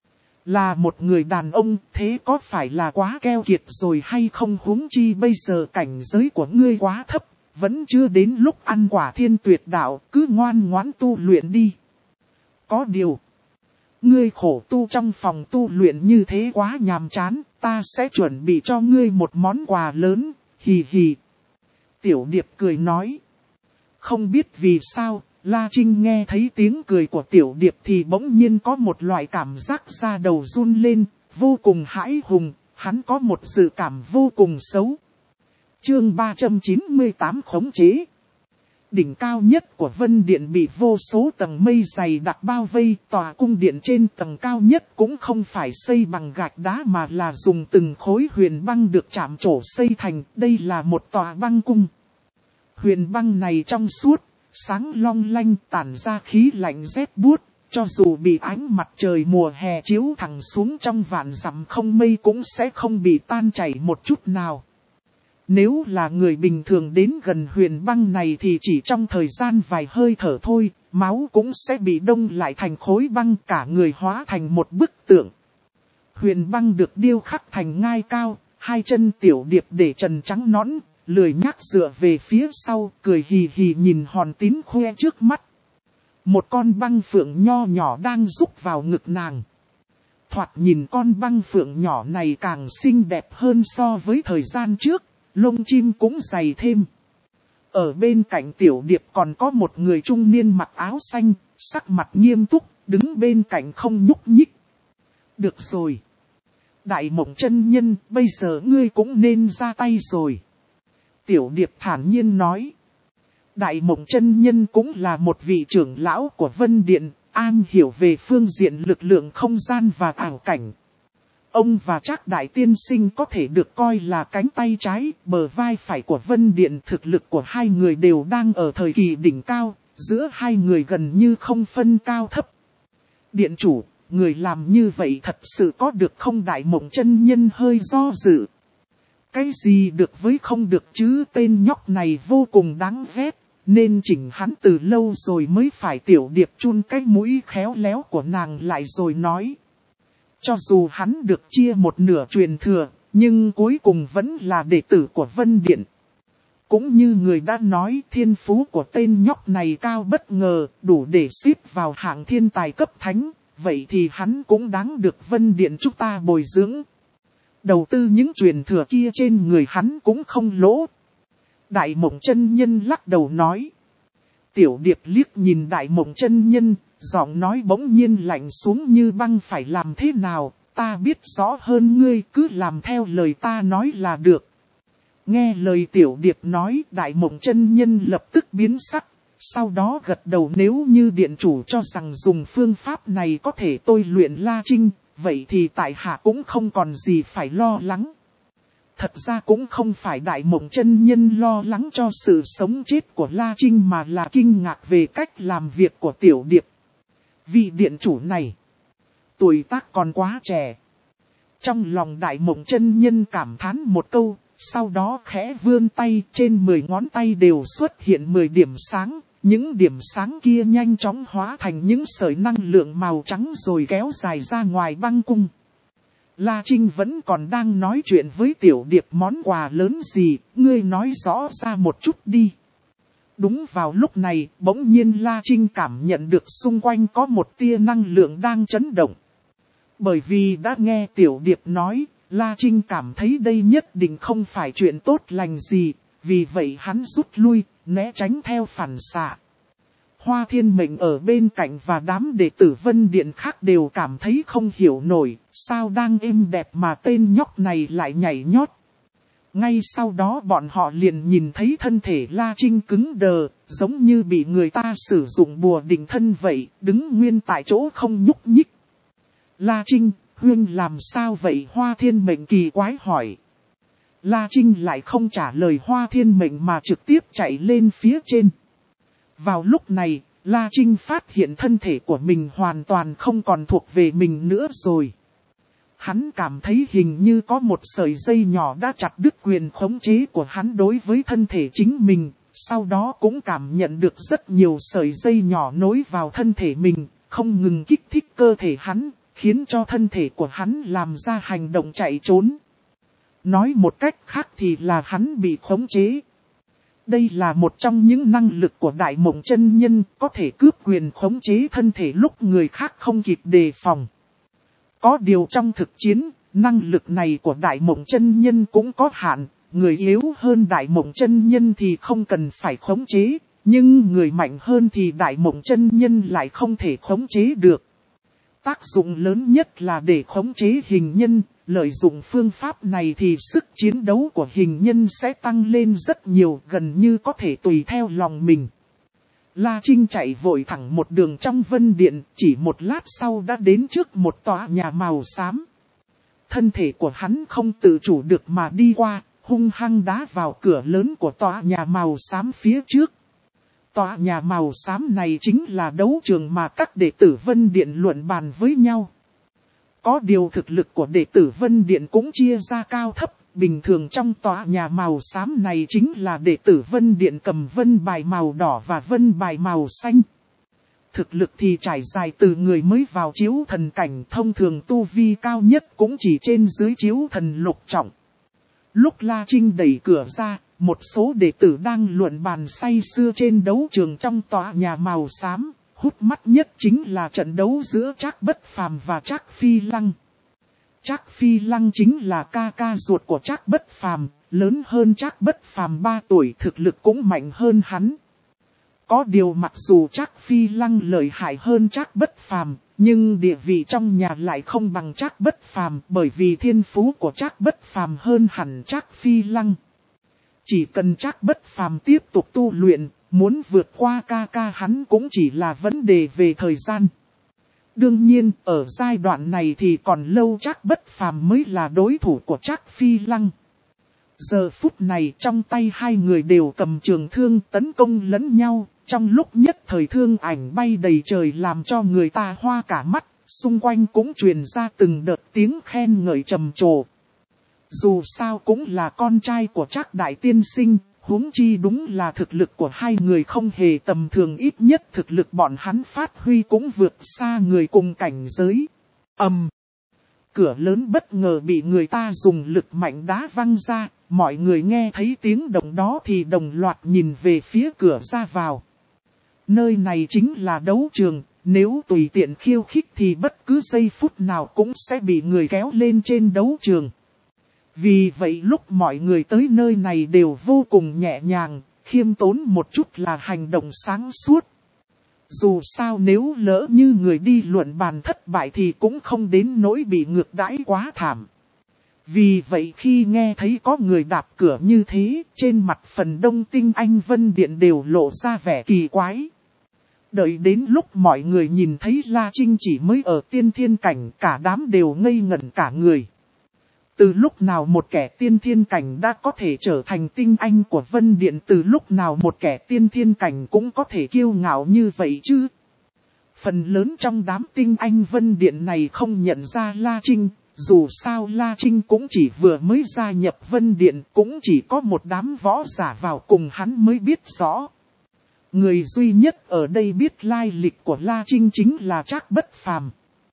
Là một người đàn ông, thế có phải là quá keo kiệt rồi hay không, huống chi bây giờ cảnh giới của ngươi quá thấp, vẫn chưa đến lúc ăn quả thiên tuyệt đạo, cứ ngoan ngoãn tu luyện đi. Có điều, ngươi khổ tu trong phòng tu luyện như thế quá nhàm chán, ta sẽ chuẩn bị cho ngươi một món quà lớn, hì hì. Tiểu Điệp cười nói. Không biết vì sao, La Trinh nghe thấy tiếng cười của Tiểu Điệp thì bỗng nhiên có một loại cảm giác da đầu run lên, vô cùng hãi hùng, hắn có một dự cảm vô cùng xấu. Chương ba trăm chín mươi tám khống chế. Đỉnh cao nhất của Vân Điện bị vô số tầng mây dày đặc bao vây, tòa cung điện trên tầng cao nhất cũng không phải xây bằng gạch đá mà là dùng từng khối huyền băng được chạm trổ xây thành, đây là một tòa băng cung. Huyền băng này trong suốt, sáng long lanh, tản ra khí lạnh rét buốt, cho dù bị ánh mặt trời mùa hè chiếu thẳng xuống trong vạn dặm không mây cũng sẽ không bị tan chảy một chút nào. Nếu là người bình thường đến gần huyền băng này thì chỉ trong thời gian vài hơi thở thôi, máu cũng sẽ bị đông lại thành khối băng, cả người hóa thành một bức tượng. Huyền băng được điêu khắc thành ngai cao, hai chân Tiểu Điệp để trần trắng nõn, lười nhác dựa về phía sau, cười hì hì nhìn hòn tín khoe trước mắt. Một con băng phượng nho nhỏ đang rúc vào ngực nàng. Thoạt nhìn con băng phượng nhỏ này càng xinh đẹp hơn so với thời gian trước. Lông chim cũng dày thêm. Ở bên cạnh Tiểu Điệp còn có một người trung niên mặc áo xanh, sắc mặt nghiêm túc, đứng bên cạnh không nhúc nhích. Được rồi. Đại Mộng chân nhân, bây giờ ngươi cũng nên ra tay rồi. Tiểu Điệp thản nhiên nói. Đại Mộng chân nhân cũng là một vị trưởng lão của Vân Điện, am hiểu về phương diện lực lượng không gian và ảo cảnh. Ông và Trác Đại Tiên Sinh có thể được coi là cánh tay trái, bờ vai phải của Vân Điện. Thực lực của hai người đều đang ở thời kỳ đỉnh cao, giữa hai người gần như không phân cao thấp. Điện chủ, người làm như vậy thật sự có được không? Đại Mộng chân nhân hơi do dự. Cái gì được với không được chứ, tên nhóc này vô cùng đáng ghét, nên chỉnh hắn từ lâu rồi mới phải. Tiểu Điệp chun cái mũi khéo léo của nàng lại rồi nói. Cho dù hắn được chia một nửa truyền thừa, nhưng cuối cùng vẫn là đệ tử của Vân Điện. Cũng như người đã nói, thiên phú của tên nhóc này cao bất ngờ, đủ để xếp vào hạng thiên tài cấp thánh. Vậy thì hắn cũng đáng được Vân Điện chúng ta bồi dưỡng. Đầu tư những truyền thừa kia trên người hắn cũng không lỗ. Đại Mộng chân nhân lắc đầu nói. Tiểu Điệp liếc nhìn Đại Mộng chân nhân, giọng nói bỗng nhiên lạnh xuống như băng. Phải làm thế nào, ta biết rõ hơn ngươi, cứ làm theo lời ta nói là được. Nghe lời Tiểu Điệp nói, Đại Mộng chân nhân lập tức biến sắc, sau đó gật đầu. Nếu như điện chủ cho rằng dùng phương pháp này có thể tôi luyện La Trinh, vậy thì tại hạ cũng không còn gì phải lo lắng. Thật ra cũng không phải Đại Mộng chân nhân lo lắng cho sự sống chết của La Trinh, mà là kinh ngạc về cách làm việc của Tiểu Điệp. Vị điện chủ này, tuổi tác còn quá trẻ. Trong lòng Đại Mộng chân nhân cảm thán một câu, sau đó khẽ vươn tay, trên mười ngón tay đều xuất hiện mười điểm sáng. Những điểm sáng kia nhanh chóng hóa thành những sợi năng lượng màu trắng rồi kéo dài ra ngoài băng cung. La Trinh vẫn còn đang nói chuyện với Tiểu Điệp. Món quà lớn gì, ngươi nói rõ ra một chút đi. Đúng vào lúc này, bỗng nhiên La Trinh cảm nhận được xung quanh có một tia năng lượng đang chấn động. Bởi vì đã nghe Tiểu Điệp nói, La Trinh cảm thấy đây nhất định không phải chuyện tốt lành gì, vì vậy hắn rút lui, né tránh theo phản xạ. Hoa Thiên Mệnh ở bên cạnh và đám đệ tử Vân Điện khác đều cảm thấy không hiểu nổi, sao đang êm đẹp mà tên nhóc này lại nhảy nhót. Ngay sau đó bọn họ liền nhìn thấy thân thể La Trinh cứng đờ, giống như bị người ta sử dụng bùa định thân vậy, đứng nguyên tại chỗ không nhúc nhích. La Trinh, huynh làm sao vậy? Hoa Thiên Mệnh kỳ quái hỏi. La Trinh lại không trả lời Hoa Thiên Mệnh mà trực tiếp chạy lên phía trên. Vào lúc này, La Trinh phát hiện thân thể của mình hoàn toàn không còn thuộc về mình nữa rồi. Hắn cảm thấy hình như có một sợi dây nhỏ đã chặt đứt quyền khống chế của hắn đối với thân thể chính mình. Sau đó cũng cảm nhận được rất nhiều sợi dây nhỏ nối vào thân thể mình, không ngừng kích thích cơ thể hắn, khiến cho thân thể của hắn làm ra hành động chạy trốn. Nói một cách khác thì là hắn bị khống chế. Đây là một trong những năng lực của Đại Mộng chân nhân, có thể cướp quyền khống chế thân thể lúc người khác không kịp đề phòng. Có điều trong thực chiến, năng lực này của Đại Mộng chân nhân cũng có hạn, người yếu hơn Đại Mộng chân nhân thì không cần phải khống chế, nhưng người mạnh hơn thì Đại Mộng chân nhân lại không thể khống chế được. Tác dụng lớn nhất là để khống chế hình nhân, lợi dụng phương pháp này thì sức chiến đấu của hình nhân sẽ tăng lên rất nhiều, gần như có thể tùy theo lòng mình. La Trinh chạy vội thẳng một đường trong Vân Điện, chỉ một lát sau đã đến trước một tòa nhà màu xám. Thân thể của hắn không tự chủ được mà đi qua, hung hăng đá vào cửa lớn của tòa nhà màu xám phía trước. Tòa nhà màu xám này chính là đấu trường mà các đệ tử Vân Điện luận bàn với nhau. Có điều thực lực của đệ tử Vân Điện cũng chia ra cao thấp, bình thường trong tòa nhà màu xám này chính là đệ tử Vân Điện cầm vân bài màu đỏ và vân bài màu xanh. Thực lực thì trải dài từ người mới vào chiếu thần cảnh, thông thường tu vi cao nhất cũng chỉ trên dưới chiếu thần lục trọng. Lúc La Trinh đẩy cửa ra, một số đệ tử đang luận bàn say sưa trên đấu trường trong tòa nhà màu xám. Hút mắt nhất chính là trận đấu giữa Trác Bất Phàm và Trác Phi Lăng. Trác Phi Lăng chính là ca ca ruột của Trác Bất Phàm, lớn hơn Trác Bất Phàm ba tuổi, thực lực cũng mạnh hơn hắn. Có điều mặc dù Trác Phi Lăng lợi hại hơn Trác Bất Phàm, nhưng địa vị trong nhà lại không bằng Trác Bất Phàm, bởi vì thiên phú của Trác Bất Phàm hơn hẳn Trác Phi Lăng. Chỉ cần Trác Bất Phàm tiếp tục tu luyện, muốn vượt qua ca ca hắn cũng chỉ là vấn đề về thời gian. Đương nhiên, ở giai đoạn này thì còn lâu Trác Bất Phàm mới là đối thủ của Trác Phi Lăng. Giờ phút này trong tay hai người đều cầm trường thương tấn công lẫn nhau, trong lúc nhất thời thương ảnh bay đầy trời làm cho người ta hoa cả mắt, xung quanh cũng truyền ra từng đợt tiếng khen ngợi trầm trồ. Dù sao cũng là con trai của Trác đại tiên sinh, huống chi đúng là thực lực của hai người không hề tầm thường, ít nhất thực lực bọn hắn phát huy cũng vượt xa người cùng cảnh giới. Ầm! Um, cửa lớn bất ngờ bị người ta dùng lực mạnh đá văng ra, mọi người nghe thấy tiếng động đó thì đồng loạt nhìn về phía cửa ra vào. Nơi này chính là đấu trường, nếu tùy tiện khiêu khích thì bất cứ giây phút nào cũng sẽ bị người kéo lên trên đấu trường. Vì vậy lúc mọi người tới nơi này đều vô cùng nhẹ nhàng, khiêm tốn một chút là hành động sáng suốt. Dù sao nếu lỡ như người đi luận bàn thất bại thì cũng không đến nỗi bị ngược đãi quá thảm. Vì vậy khi nghe thấy có người đạp cửa như thế, trên mặt phần đông tinh anh Vân Điện đều lộ ra vẻ kỳ quái. Đợi đến lúc mọi người nhìn thấy La Trinh chỉ mới ở tiên thiên cảnh, cả đám đều ngây ngẩn cả người. Từ lúc nào một kẻ tiên thiên cảnh đã có thể trở thành tinh anh của Vân Điện, từ lúc nào một kẻ tiên thiên cảnh cũng có thể kiêu ngạo như vậy chứ? Phần lớn trong đám tinh anh Vân Điện này không nhận ra La Trinh, dù sao La Trinh cũng chỉ vừa mới gia nhập Vân Điện, cũng chỉ có một đám võ giả vào cùng hắn mới biết rõ. Người duy nhất ở đây biết lai lịch của La Trinh chính là Trác Bất Phàm.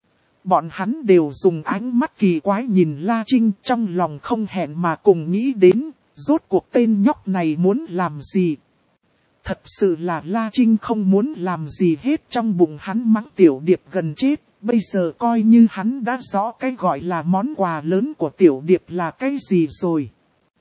Bọn hắn đều dùng ánh mắt kỳ quái nhìn La Trinh, trong lòng không hẹn mà cùng nghĩ đến, rốt cuộc tên nhóc này muốn làm gì. Thật sự là La Trinh không muốn làm gì hết, trong bụng hắn mắng Tiểu Điệp gần chết, bây giờ coi như hắn đã rõ cái gọi là món quà lớn của Tiểu Điệp là cái gì rồi.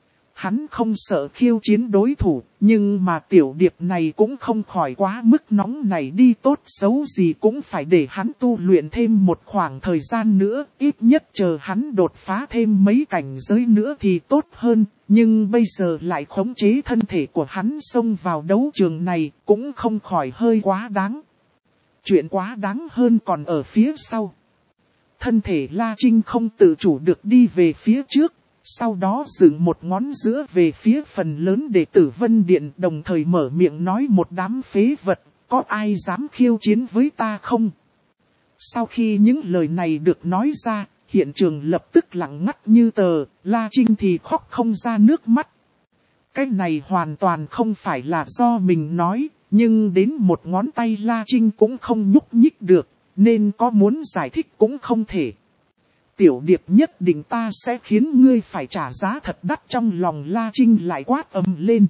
Hắn không sợ khiêu chiến đối thủ, nhưng mà Tiểu Điệp này cũng không khỏi quá mức nóng này đi, tốt xấu gì cũng phải để hắn tu luyện thêm một khoảng thời gian nữa, ít nhất chờ hắn đột phá thêm mấy cảnh giới nữa thì tốt hơn, nhưng bây giờ lại khống chế thân thể của hắn xông vào đấu trường này, cũng không khỏi hơi quá đáng. Chuyện quá đáng hơn còn ở phía sau. Thân thể La Trinh không tự chủ được đi về phía trước. Sau đó dựng một ngón giữa về phía phần lớn đệ tử Vân Điện, đồng thời mở miệng nói: một đám phế vật, có ai dám khiêu chiến với ta không? Sau khi những lời này được nói ra, hiện trường lập tức lặng ngắt như tờ, La Trinh thì khóc không ra nước mắt. Cái này hoàn toàn không phải là do mình nói, nhưng đến một ngón tay La Trinh cũng không nhúc nhích được, nên có muốn giải thích cũng không thể. Tiểu Điệp nhất định ta sẽ khiến ngươi phải trả giá thật đắt, trong lòng La Trinh lại quát ầm lên.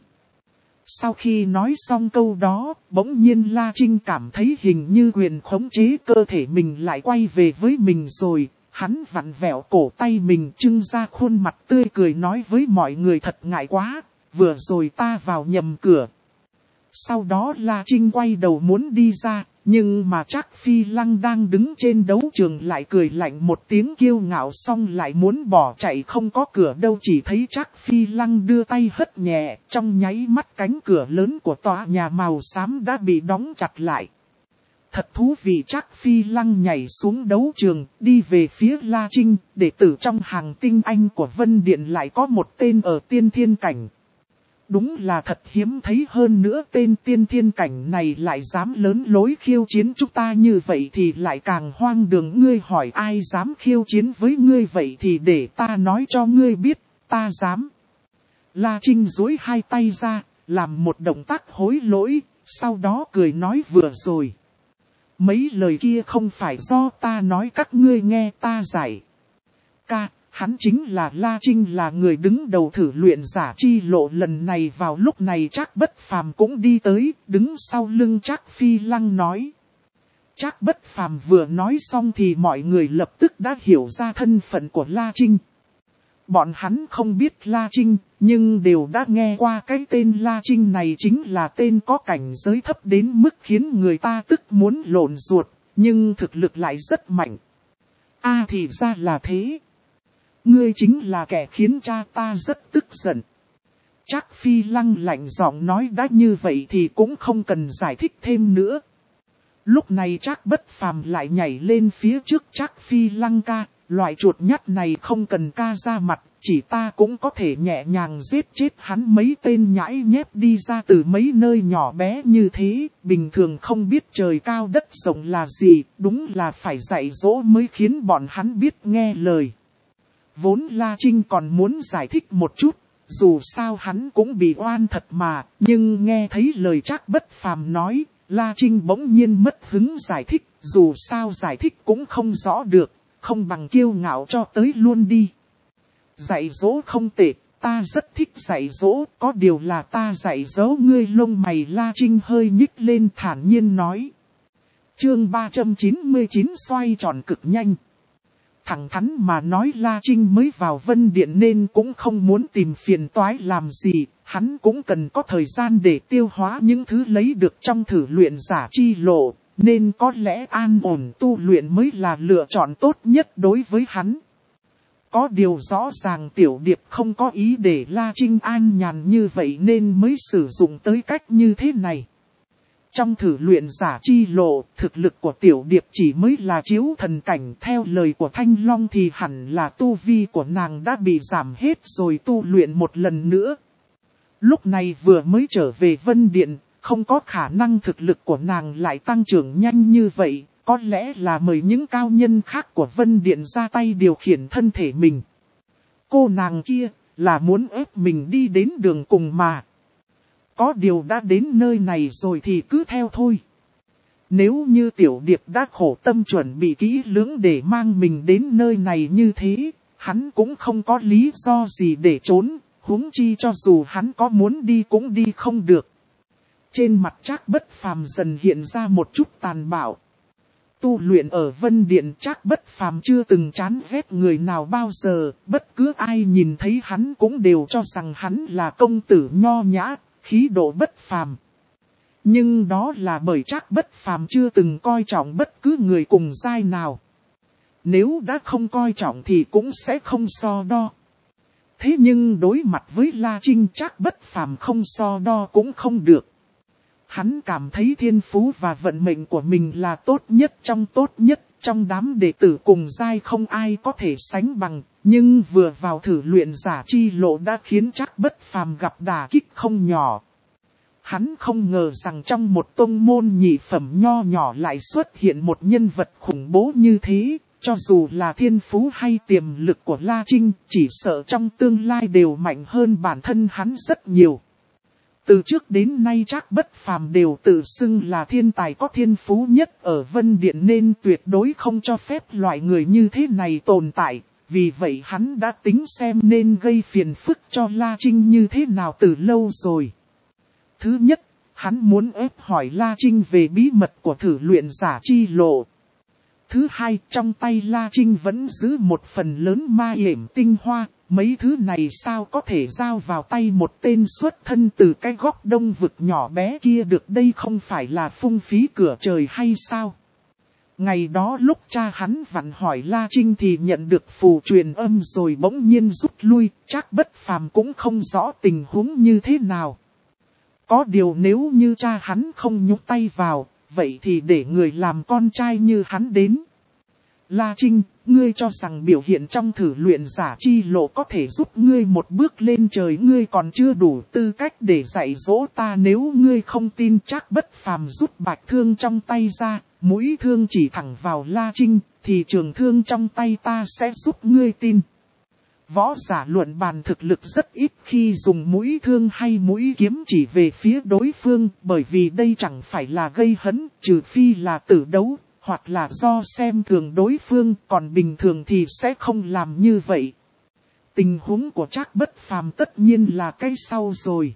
Sau khi nói xong câu đó, bỗng nhiên La Trinh cảm thấy hình như quyền khống chế cơ thể mình lại quay về với mình rồi. Hắn vặn vẹo cổ tay mình, trưng ra khuôn mặt tươi cười nói với mọi người: thật ngại quá, vừa rồi ta vào nhầm cửa. Sau đó La Trinh quay đầu muốn đi ra, nhưng mà Trác Phi Lăng đang đứng trên đấu trường lại cười lạnh một tiếng kiêu ngạo, xong lại muốn bỏ chạy. Không có cửa đâu, chỉ thấy Trác Phi Lăng đưa tay hất nhẹ, trong nháy mắt cánh cửa lớn của tòa nhà màu xám đã bị đóng chặt lại. Thật thú vị, Trác Phi Lăng nhảy xuống đấu trường, đi về phía La Trinh, đệ tử trong hàng tinh anh của Vân Điện lại có một tên ở tiên thiên cảnh. Đúng là thật hiếm thấy, hơn nữa tên tiên thiên cảnh này lại dám lớn lối khiêu chiến chúng ta như vậy thì lại càng hoang đường. Ngươi hỏi ai dám khiêu chiến với ngươi vậy thì để ta nói cho ngươi biết, ta dám. La Trinh duỗi hai tay ra, làm một động tác hối lỗi, sau đó cười nói: vừa rồi mấy lời kia không phải do ta nói, các ngươi nghe ta giải. Ca, hắn chính là La Trinh, là người đứng đầu thử luyện giả chi lộ lần này. Vào lúc này Trác Bất Phàm cũng đi tới, đứng sau lưng Trác Phi Lăng nói. Trác Bất Phàm vừa nói xong thì mọi người lập tức đã hiểu ra thân phận của La Trinh. bọn hắn không biết La Trinh, nhưng đều đã nghe qua cái tên La Trinh này chính là tên có cảnh giới thấp đến mức khiến người ta tức muốn lộn ruột, nhưng thực lực lại rất mạnh. A à, thì ra là thế. Ngươi chính là kẻ khiến cha ta rất tức giận. Trác Phi Lăng lạnh giọng nói đã như vậy thì cũng không cần giải thích thêm nữa. Lúc này Trác Bất Phàm lại nhảy lên phía trước Trác Phi Lăng ca, loại chuột nhắt này không cần ca ra mặt, chỉ ta cũng có thể nhẹ nhàng giết chết hắn mấy tên nhãi nhép đi ra từ mấy nơi nhỏ bé như thế, bình thường không biết trời cao đất rộng là gì, đúng là phải dạy dỗ mới khiến bọn hắn biết nghe lời. Vốn La Trinh còn muốn giải thích một chút, dù sao hắn cũng bị oan thật mà, nhưng nghe thấy lời Trác Bất Phàm nói, La Trinh bỗng nhiên mất hứng giải thích, dù sao giải thích cũng không rõ được, không bằng kiêu ngạo cho tới luôn đi. Dạy dỗ không tệ, ta rất thích dạy dỗ, có điều là ta dạy dỗ ngươi lông mày. La Trinh hơi nhích lên thản nhiên nói. Chương ba trăm chín mươi chín xoay tròn cực nhanh. Thẳng thắn mà nói La Trinh mới vào Vân Điện nên cũng không muốn tìm phiền toái làm gì, hắn cũng cần có thời gian để tiêu hóa những thứ lấy được trong thử luyện giả chi lộ, nên có lẽ an ổn tu luyện mới là lựa chọn tốt nhất đối với hắn. Có điều rõ ràng Tiểu Điệp không có ý để La Trinh an nhàn như vậy nên mới sử dụng tới cách như thế này. Trong thử luyện giả chi lộ, thực lực của Tiểu Điệp chỉ mới là chiếu thần cảnh, theo lời của Thanh Long thì hẳn là tu vi của nàng đã bị giảm hết rồi tu luyện một lần nữa. Lúc này vừa mới trở về Vân Điện, không có khả năng thực lực của nàng lại tăng trưởng nhanh như vậy, có lẽ là mời những cao nhân khác của Vân Điện ra tay điều khiển thân thể mình. Cô nàng kia là muốn ép mình đi đến đường cùng mà. Có điều đã đến nơi này rồi thì cứ theo thôi. Nếu như Tiểu Điệp đã khổ tâm chuẩn bị kỹ lưỡng để mang mình đến nơi này như thế, hắn cũng không có lý do gì để trốn, huống chi cho dù hắn có muốn đi cũng đi không được. Trên mặt Trác Bất Phàm dần hiện ra một chút tàn bạo. Tu luyện ở Vân Điện Trác Bất Phàm chưa từng chán ghét người nào bao giờ, bất cứ ai nhìn thấy hắn cũng đều cho rằng hắn là công tử nho nhã, khí độ bất phàm. Nhưng đó là bởi Trác Bất Phàm chưa từng coi trọng bất cứ người cùng giai nào. Nếu đã không coi trọng thì cũng sẽ không so đo. Thế nhưng đối mặt với La Trinh Trác Bất Phàm không so đo cũng không được. Hắn cảm thấy thiên phú và vận mệnh của mình là tốt nhất trong tốt nhất, trong đám đệ tử cùng giai không ai có thể sánh bằng, nhưng vừa vào thử luyện giả chi lộ đã khiến Trác Bất Phàm gặp đả kích không nhỏ. Hắn không ngờ rằng trong một tông môn nhị phẩm nho nhỏ lại xuất hiện một nhân vật khủng bố như thế, cho dù là thiên phú hay tiềm lực của La Trinh, chỉ sợ trong tương lai đều mạnh hơn bản thân hắn rất nhiều. Từ trước đến nay Trác Bất Phàm đều tự xưng là thiên tài có thiên phú nhất ở Vân Điện nên tuyệt đối không cho phép loại người như thế này tồn tại, vì vậy hắn đã tính xem nên gây phiền phức cho La Trinh như thế nào từ lâu rồi. Thứ nhất, hắn muốn ép hỏi La Trinh về bí mật của thử luyện giả chi lộ. Thứ hai, trong tay La Trinh vẫn giữ một phần lớn ma yểm tinh hoa, mấy thứ này sao có thể giao vào tay một tên xuất thân từ cái góc đông vực nhỏ bé kia được, đây không phải là phung phí cửa trời hay sao? Ngày đó lúc cha hắn vặn hỏi La Trinh thì nhận được phù truyền âm rồi bỗng nhiên rút lui, Trác Bất Phàm cũng không rõ tình huống như thế nào. Có điều nếu như cha hắn không nhúc tay vào, vậy thì để người làm con trai như hắn đến. La Trinh, ngươi cho rằng biểu hiện trong thử luyện giả chi lộ có thể giúp ngươi một bước lên trời, ngươi còn chưa đủ tư cách để dạy dỗ ta. Nếu ngươi không tin, Trác Bất Phàm rút bạch thương trong tay ra, mũi thương chỉ thẳng vào La Trinh, thì trường thương trong tay ta sẽ giúp ngươi tin. Võ giả luận bàn thực lực rất ít khi dùng mũi thương hay mũi kiếm chỉ về phía đối phương, bởi vì đây chẳng phải là gây hấn, trừ phi là tử đấu, hoặc là do xem thường đối phương, còn bình thường thì sẽ không làm như vậy. Tình huống của Trác Bất Phàm tất nhiên là cái sau rồi.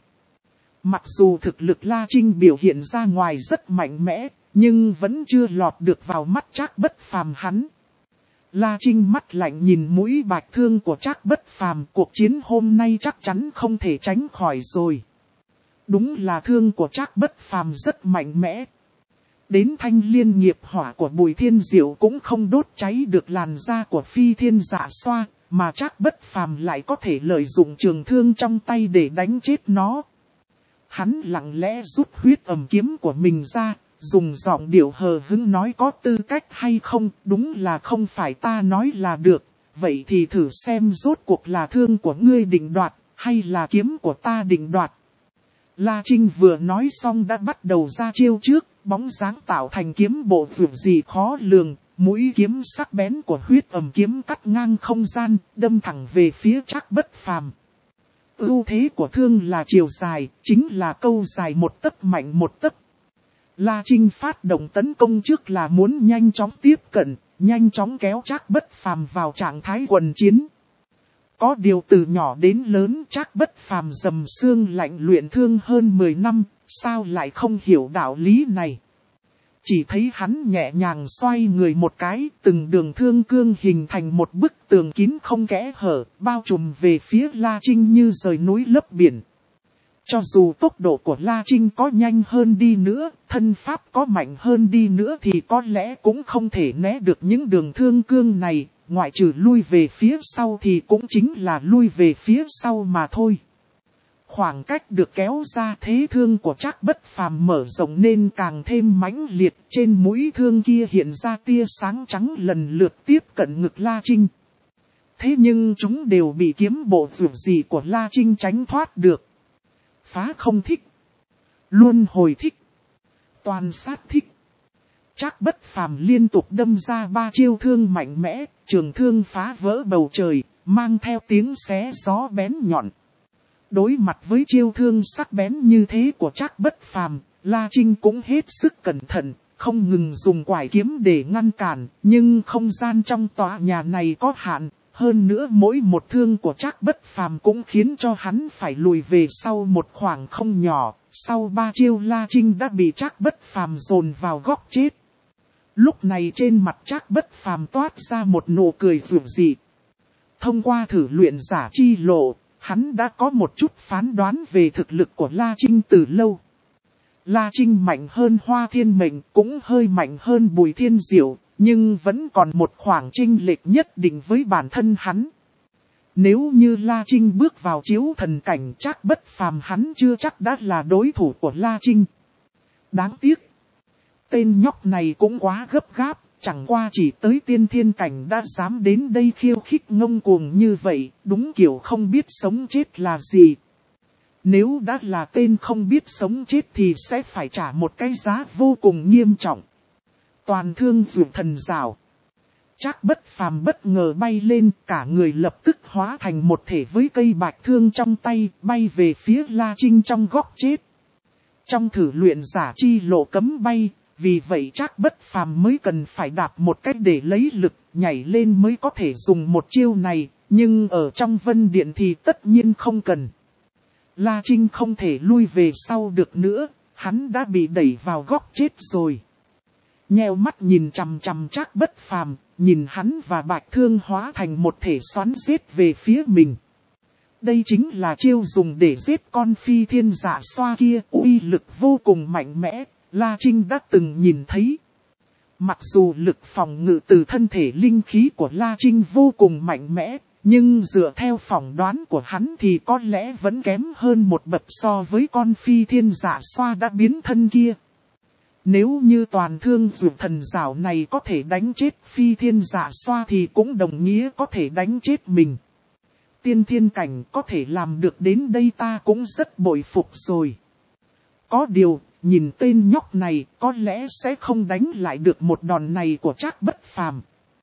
Mặc dù thực lực La Trinh biểu hiện ra ngoài rất mạnh mẽ, nhưng vẫn chưa lọt được vào mắt Trác Bất Phàm hắn. La Trinh mắt lạnh nhìn mũi bạch thương của Trác Bất Phàm, cuộc chiến hôm nay chắc chắn không thể tránh khỏi rồi. Đúng là thương của Trác Bất Phàm rất mạnh mẽ. Đến thanh liên nghiệp hỏa của Bùi Thiên Diệu cũng không đốt cháy được làn da của Phi Thiên Dạ Xoa, mà Trác Bất Phàm lại có thể lợi dụng trường thương trong tay để đánh chết nó. Hắn lặng lẽ rút huyết ầm kiếm của mình ra, dùng giọng điệu hờ hững nói có tư cách hay không, đúng là không phải ta nói là được, vậy thì thử xem rốt cuộc là thương của ngươi định đoạt, hay là kiếm của ta định đoạt. La Trinh vừa nói xong đã bắt đầu ra chiêu trước, bóng dáng tạo thành kiếm bộ vượt gì khó lường, mũi kiếm sắc bén của huyết ầm kiếm cắt ngang không gian, đâm thẳng về phía Trác Bất Phàm. Ưu thế của thương là chiều dài, chính là câu dài một tấc mạnh một tấc. La Trinh phát động tấn công trước là muốn nhanh chóng tiếp cận, nhanh chóng kéo Trác Bất Phàm vào trạng thái quần chiến. Có điều từ nhỏ đến lớn Trác Bất Phàm dầm xương lạnh luyện thương hơn mười năm, sao lại không hiểu đạo lý này. Chỉ thấy hắn nhẹ nhàng xoay người một cái, từng đường thương cương hình thành một bức tường kín không kẽ hở, bao trùm về phía La Trinh như rời núi lấp biển. Cho dù tốc độ của La Trinh có nhanh hơn đi nữa, thân pháp có mạnh hơn đi nữa thì có lẽ cũng không thể né được những đường thương cương này, ngoại trừ lui về phía sau thì cũng chính là lui về phía sau mà thôi. Khoảng cách được kéo ra, thế thương của Trác Bất Phàm mở rộng nên càng thêm mãnh liệt, trên mũi thương kia hiện ra tia sáng trắng lần lượt tiếp cận ngực La Trinh. Thế nhưng chúng đều bị kiếm bộ vượt gì của La Trinh tránh thoát được. Phá không thích, luân hồi thích, toàn sát thích. Trác Bất Phàm liên tục đâm ra ba chiêu thương mạnh mẽ, trường thương phá vỡ bầu trời, mang theo tiếng xé gió bén nhọn. Đối mặt với chiêu thương sắc bén như thế của Trác Bất Phàm, La Trinh cũng hết sức cẩn thận, không ngừng dùng quải kiếm để ngăn cản, nhưng không gian trong tòa nhà này có hạn, hơn nữa mỗi một thương của Trác Bất Phàm cũng khiến cho hắn phải lùi về sau một khoảng không nhỏ, sau ba chiêu La Trinh đã bị Trác Bất Phàm dồn vào góc chết. Lúc này trên mặt Trác Bất Phàm toát ra một nụ cười dịu dị. Thông qua thử luyện giả chi lộ, hắn đã có một chút phán đoán về thực lực của La Trinh từ lâu. La Trinh mạnh hơn Hoa Thiên Mệnh, cũng hơi mạnh hơn Bùi Thiên Diệu, nhưng vẫn còn một khoảng chênh lệch nhất định với bản thân hắn. Nếu như La Trinh bước vào chiếu thần cảnh, Trác Bất Phàm hắn chưa chắc đã là đối thủ của La Trinh. Đáng tiếc, tên nhóc này cũng quá gấp gáp, chẳng qua chỉ tới tiên thiên cảnh đã dám đến đây khiêu khích ngông cuồng như vậy, đúng kiểu không biết sống chết là gì. Nếu đã là tên không biết sống chết thì sẽ phải trả một cái giá vô cùng nghiêm trọng. Toàn thương dụ thần rào. Trác Bất Phàm bất ngờ bay lên, cả người lập tức hóa thành một thể với cây bạch thương trong tay, bay về phía La Trinh trong góc chết. Trong thử luyện giả chi lộ cấm bay, vì vậy Trác Bất Phàm mới cần phải đạp một cách để lấy lực, nhảy lên mới có thể dùng một chiêu này, nhưng ở trong vân điện thì tất nhiên không cần. La Trinh không thể lui về sau được nữa, hắn đã bị đẩy vào góc chết rồi. Nheo mắt nhìn chằm chằm Trác Bất Phàm, nhìn hắn và bạch thương hóa thành một thể xoắn giết về phía mình. Đây chính là chiêu dùng để giết con Phi Thiên Dạ Xoa kia, uy lực vô cùng mạnh mẽ, La Trinh đã từng nhìn thấy. Mặc dù lực phòng ngự từ thân thể linh khí của La Trinh vô cùng mạnh mẽ, nhưng dựa theo phỏng đoán của hắn thì có lẽ vẫn kém hơn một bậc so với con Phi Thiên Dạ Xoa đã biến thân kia. Nếu như toàn thương dụ thần rào này có thể đánh chết Phi Thiên Dạ Xoa thì cũng đồng nghĩa có thể đánh chết mình. Tiên thiên cảnh có thể làm được đến đây ta cũng rất bội phục rồi. Có điều, nhìn tên nhóc này có lẽ sẽ không đánh lại được một đòn này của Trác Bất Phàm.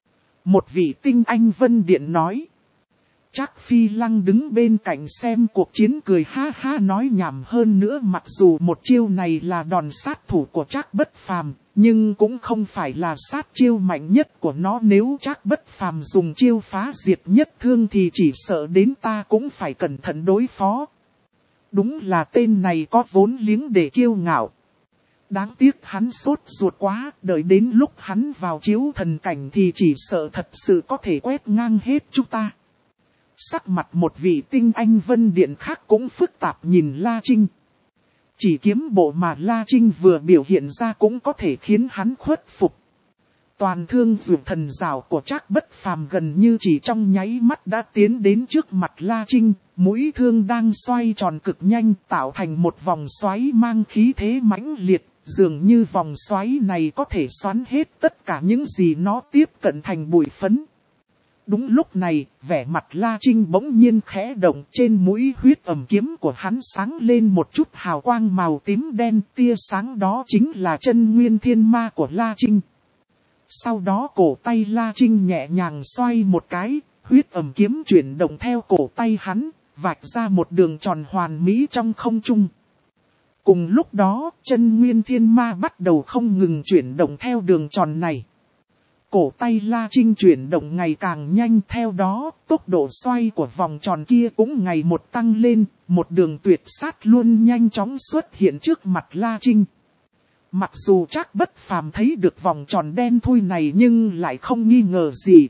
Một vị tinh anh vân điện nói. Trác Phi Lăng đứng bên cạnh xem cuộc chiến cười ha ha nói nhảm hơn nữa, mặc dù một chiêu này là đòn sát thủ của Trác Bất Phàm, nhưng cũng không phải là sát chiêu mạnh nhất của nó. Nếu Trác Bất Phàm dùng chiêu phá diệt nhất thương thì chỉ sợ đến ta cũng phải cẩn thận đối phó. Đúng là tên này có vốn liếng để kiêu ngạo. Đáng tiếc hắn sốt ruột quá, đợi đến lúc hắn vào chiếu thần cảnh thì chỉ sợ thật sự có thể quét ngang hết chúng ta. Sắc mặt một vị tinh anh vân điện khác cũng phức tạp nhìn La Trinh. Chỉ kiếm bộ mà La Trinh vừa biểu hiện ra cũng có thể khiến hắn khuất phục. Toàn thương dược thần rào của Trác Bất Phàm gần như chỉ trong nháy mắt đã tiến đến trước mặt La Trinh, mũi thương đang xoay tròn cực nhanh tạo thành một vòng xoáy mang khí thế mãnh liệt, dường như vòng xoáy này có thể xoắn hết tất cả những gì nó tiếp cận thành bụi phấn. Đúng lúc này, vẻ mặt La Trinh bỗng nhiên khẽ động, trên mũi huyết ẩm kiếm của hắn sáng lên một chút hào quang màu tím đen, tia sáng đó chính là chân nguyên thiên ma của La Trinh. Sau đó cổ tay La Trinh nhẹ nhàng xoay một cái, huyết ẩm kiếm chuyển động theo cổ tay hắn, vạch ra một đường tròn hoàn mỹ trong không trung. Cùng lúc đó, chân nguyên thiên ma bắt đầu không ngừng chuyển động theo đường tròn này. Cổ tay La Trinh chuyển động ngày càng nhanh, theo đó, tốc độ xoay của vòng tròn kia cũng ngày một tăng lên, một đường tuyệt sát luôn nhanh chóng xuất hiện trước mặt La Trinh. Mặc dù Trác Bất Phàm thấy được vòng tròn đen thui này nhưng lại không nghi ngờ gì.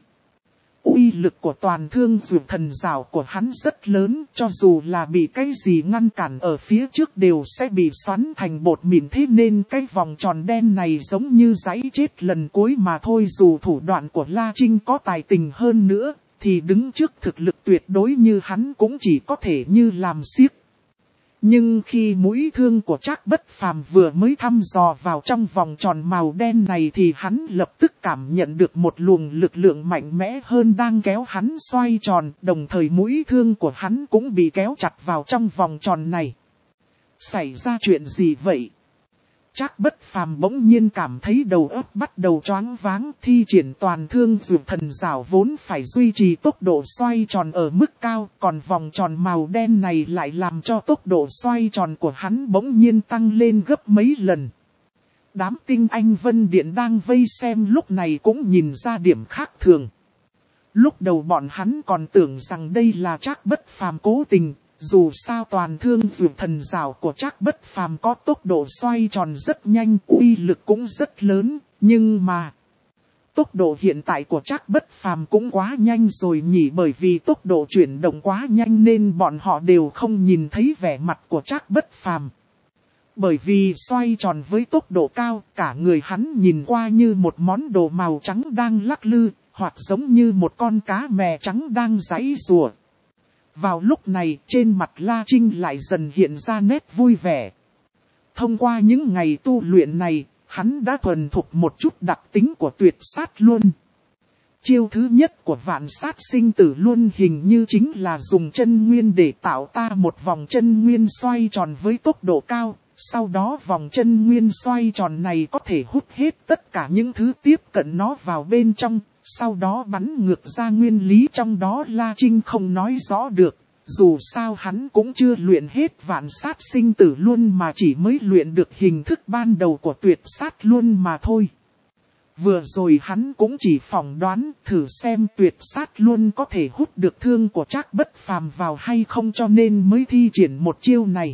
Uy lực của toàn thương dược thần rào của hắn rất lớn, cho dù là bị cái gì ngăn cản ở phía trước đều sẽ bị xoắn thành bột mịn, thế nên cái vòng tròn đen này giống như giấy chết lần cuối mà thôi. Dù thủ đoạn của La Trinh có tài tình hơn nữa, thì đứng trước thực lực tuyệt đối như hắn cũng chỉ có thể như làm xiếc. Nhưng khi mũi thương của Trác Bất Phàm vừa mới thăm dò vào trong vòng tròn màu đen này thì hắn lập tức cảm nhận được một luồng lực lượng mạnh mẽ hơn đang kéo hắn xoay tròn, đồng thời mũi thương của hắn cũng bị kéo chặt vào trong vòng tròn này. Xảy ra chuyện gì vậy? Trác Bất Phàm bỗng nhiên cảm thấy đầu óc bắt đầu choáng váng, thi triển toàn thương dược thần rào vốn phải duy trì tốc độ xoay tròn ở mức cao, còn vòng tròn màu đen này lại làm cho tốc độ xoay tròn của hắn bỗng nhiên tăng lên gấp mấy lần. Đám tinh anh vân điện đang vây xem lúc này cũng nhìn ra điểm khác thường. Lúc đầu bọn hắn còn tưởng rằng đây là Trác Bất Phàm cố tình. Dù sao toàn thương dược thần rào của Trác Bất Phàm có tốc độ xoay tròn rất nhanh, uy lực cũng rất lớn, nhưng mà tốc độ hiện tại của Trác Bất Phàm cũng quá nhanh rồi nhỉ, bởi vì tốc độ chuyển động quá nhanh nên bọn họ đều không nhìn thấy vẻ mặt của Trác Bất Phàm. Bởi vì xoay tròn với tốc độ cao, cả người hắn nhìn qua như một món đồ màu trắng đang lắc lư, hoặc giống như một con cá mè trắng đang giãy giụa. Vào lúc này, trên mặt La Trinh lại dần hiện ra nét vui vẻ. Thông qua những ngày tu luyện này, hắn đã thuần thục một chút đặc tính của tuyệt sát luân. Chiêu thứ nhất của vạn sát sinh tử luân hình như chính là dùng chân nguyên để tạo ta một vòng chân nguyên xoay tròn với tốc độ cao. Sau đó vòng chân nguyên xoay tròn này có thể hút hết tất cả những thứ tiếp cận nó vào bên trong. Sau đó bắn ngược ra nguyên lý trong đó La Trinh không nói rõ được, dù sao hắn cũng chưa luyện hết vạn sát sinh tử luân mà chỉ mới luyện được hình thức ban đầu của tuyệt sát luân mà thôi. Vừa rồi hắn cũng chỉ phỏng đoán thử xem tuyệt sát luân có thể hút được thương của Trác Bất Phàm vào hay không cho nên mới thi triển một chiêu này.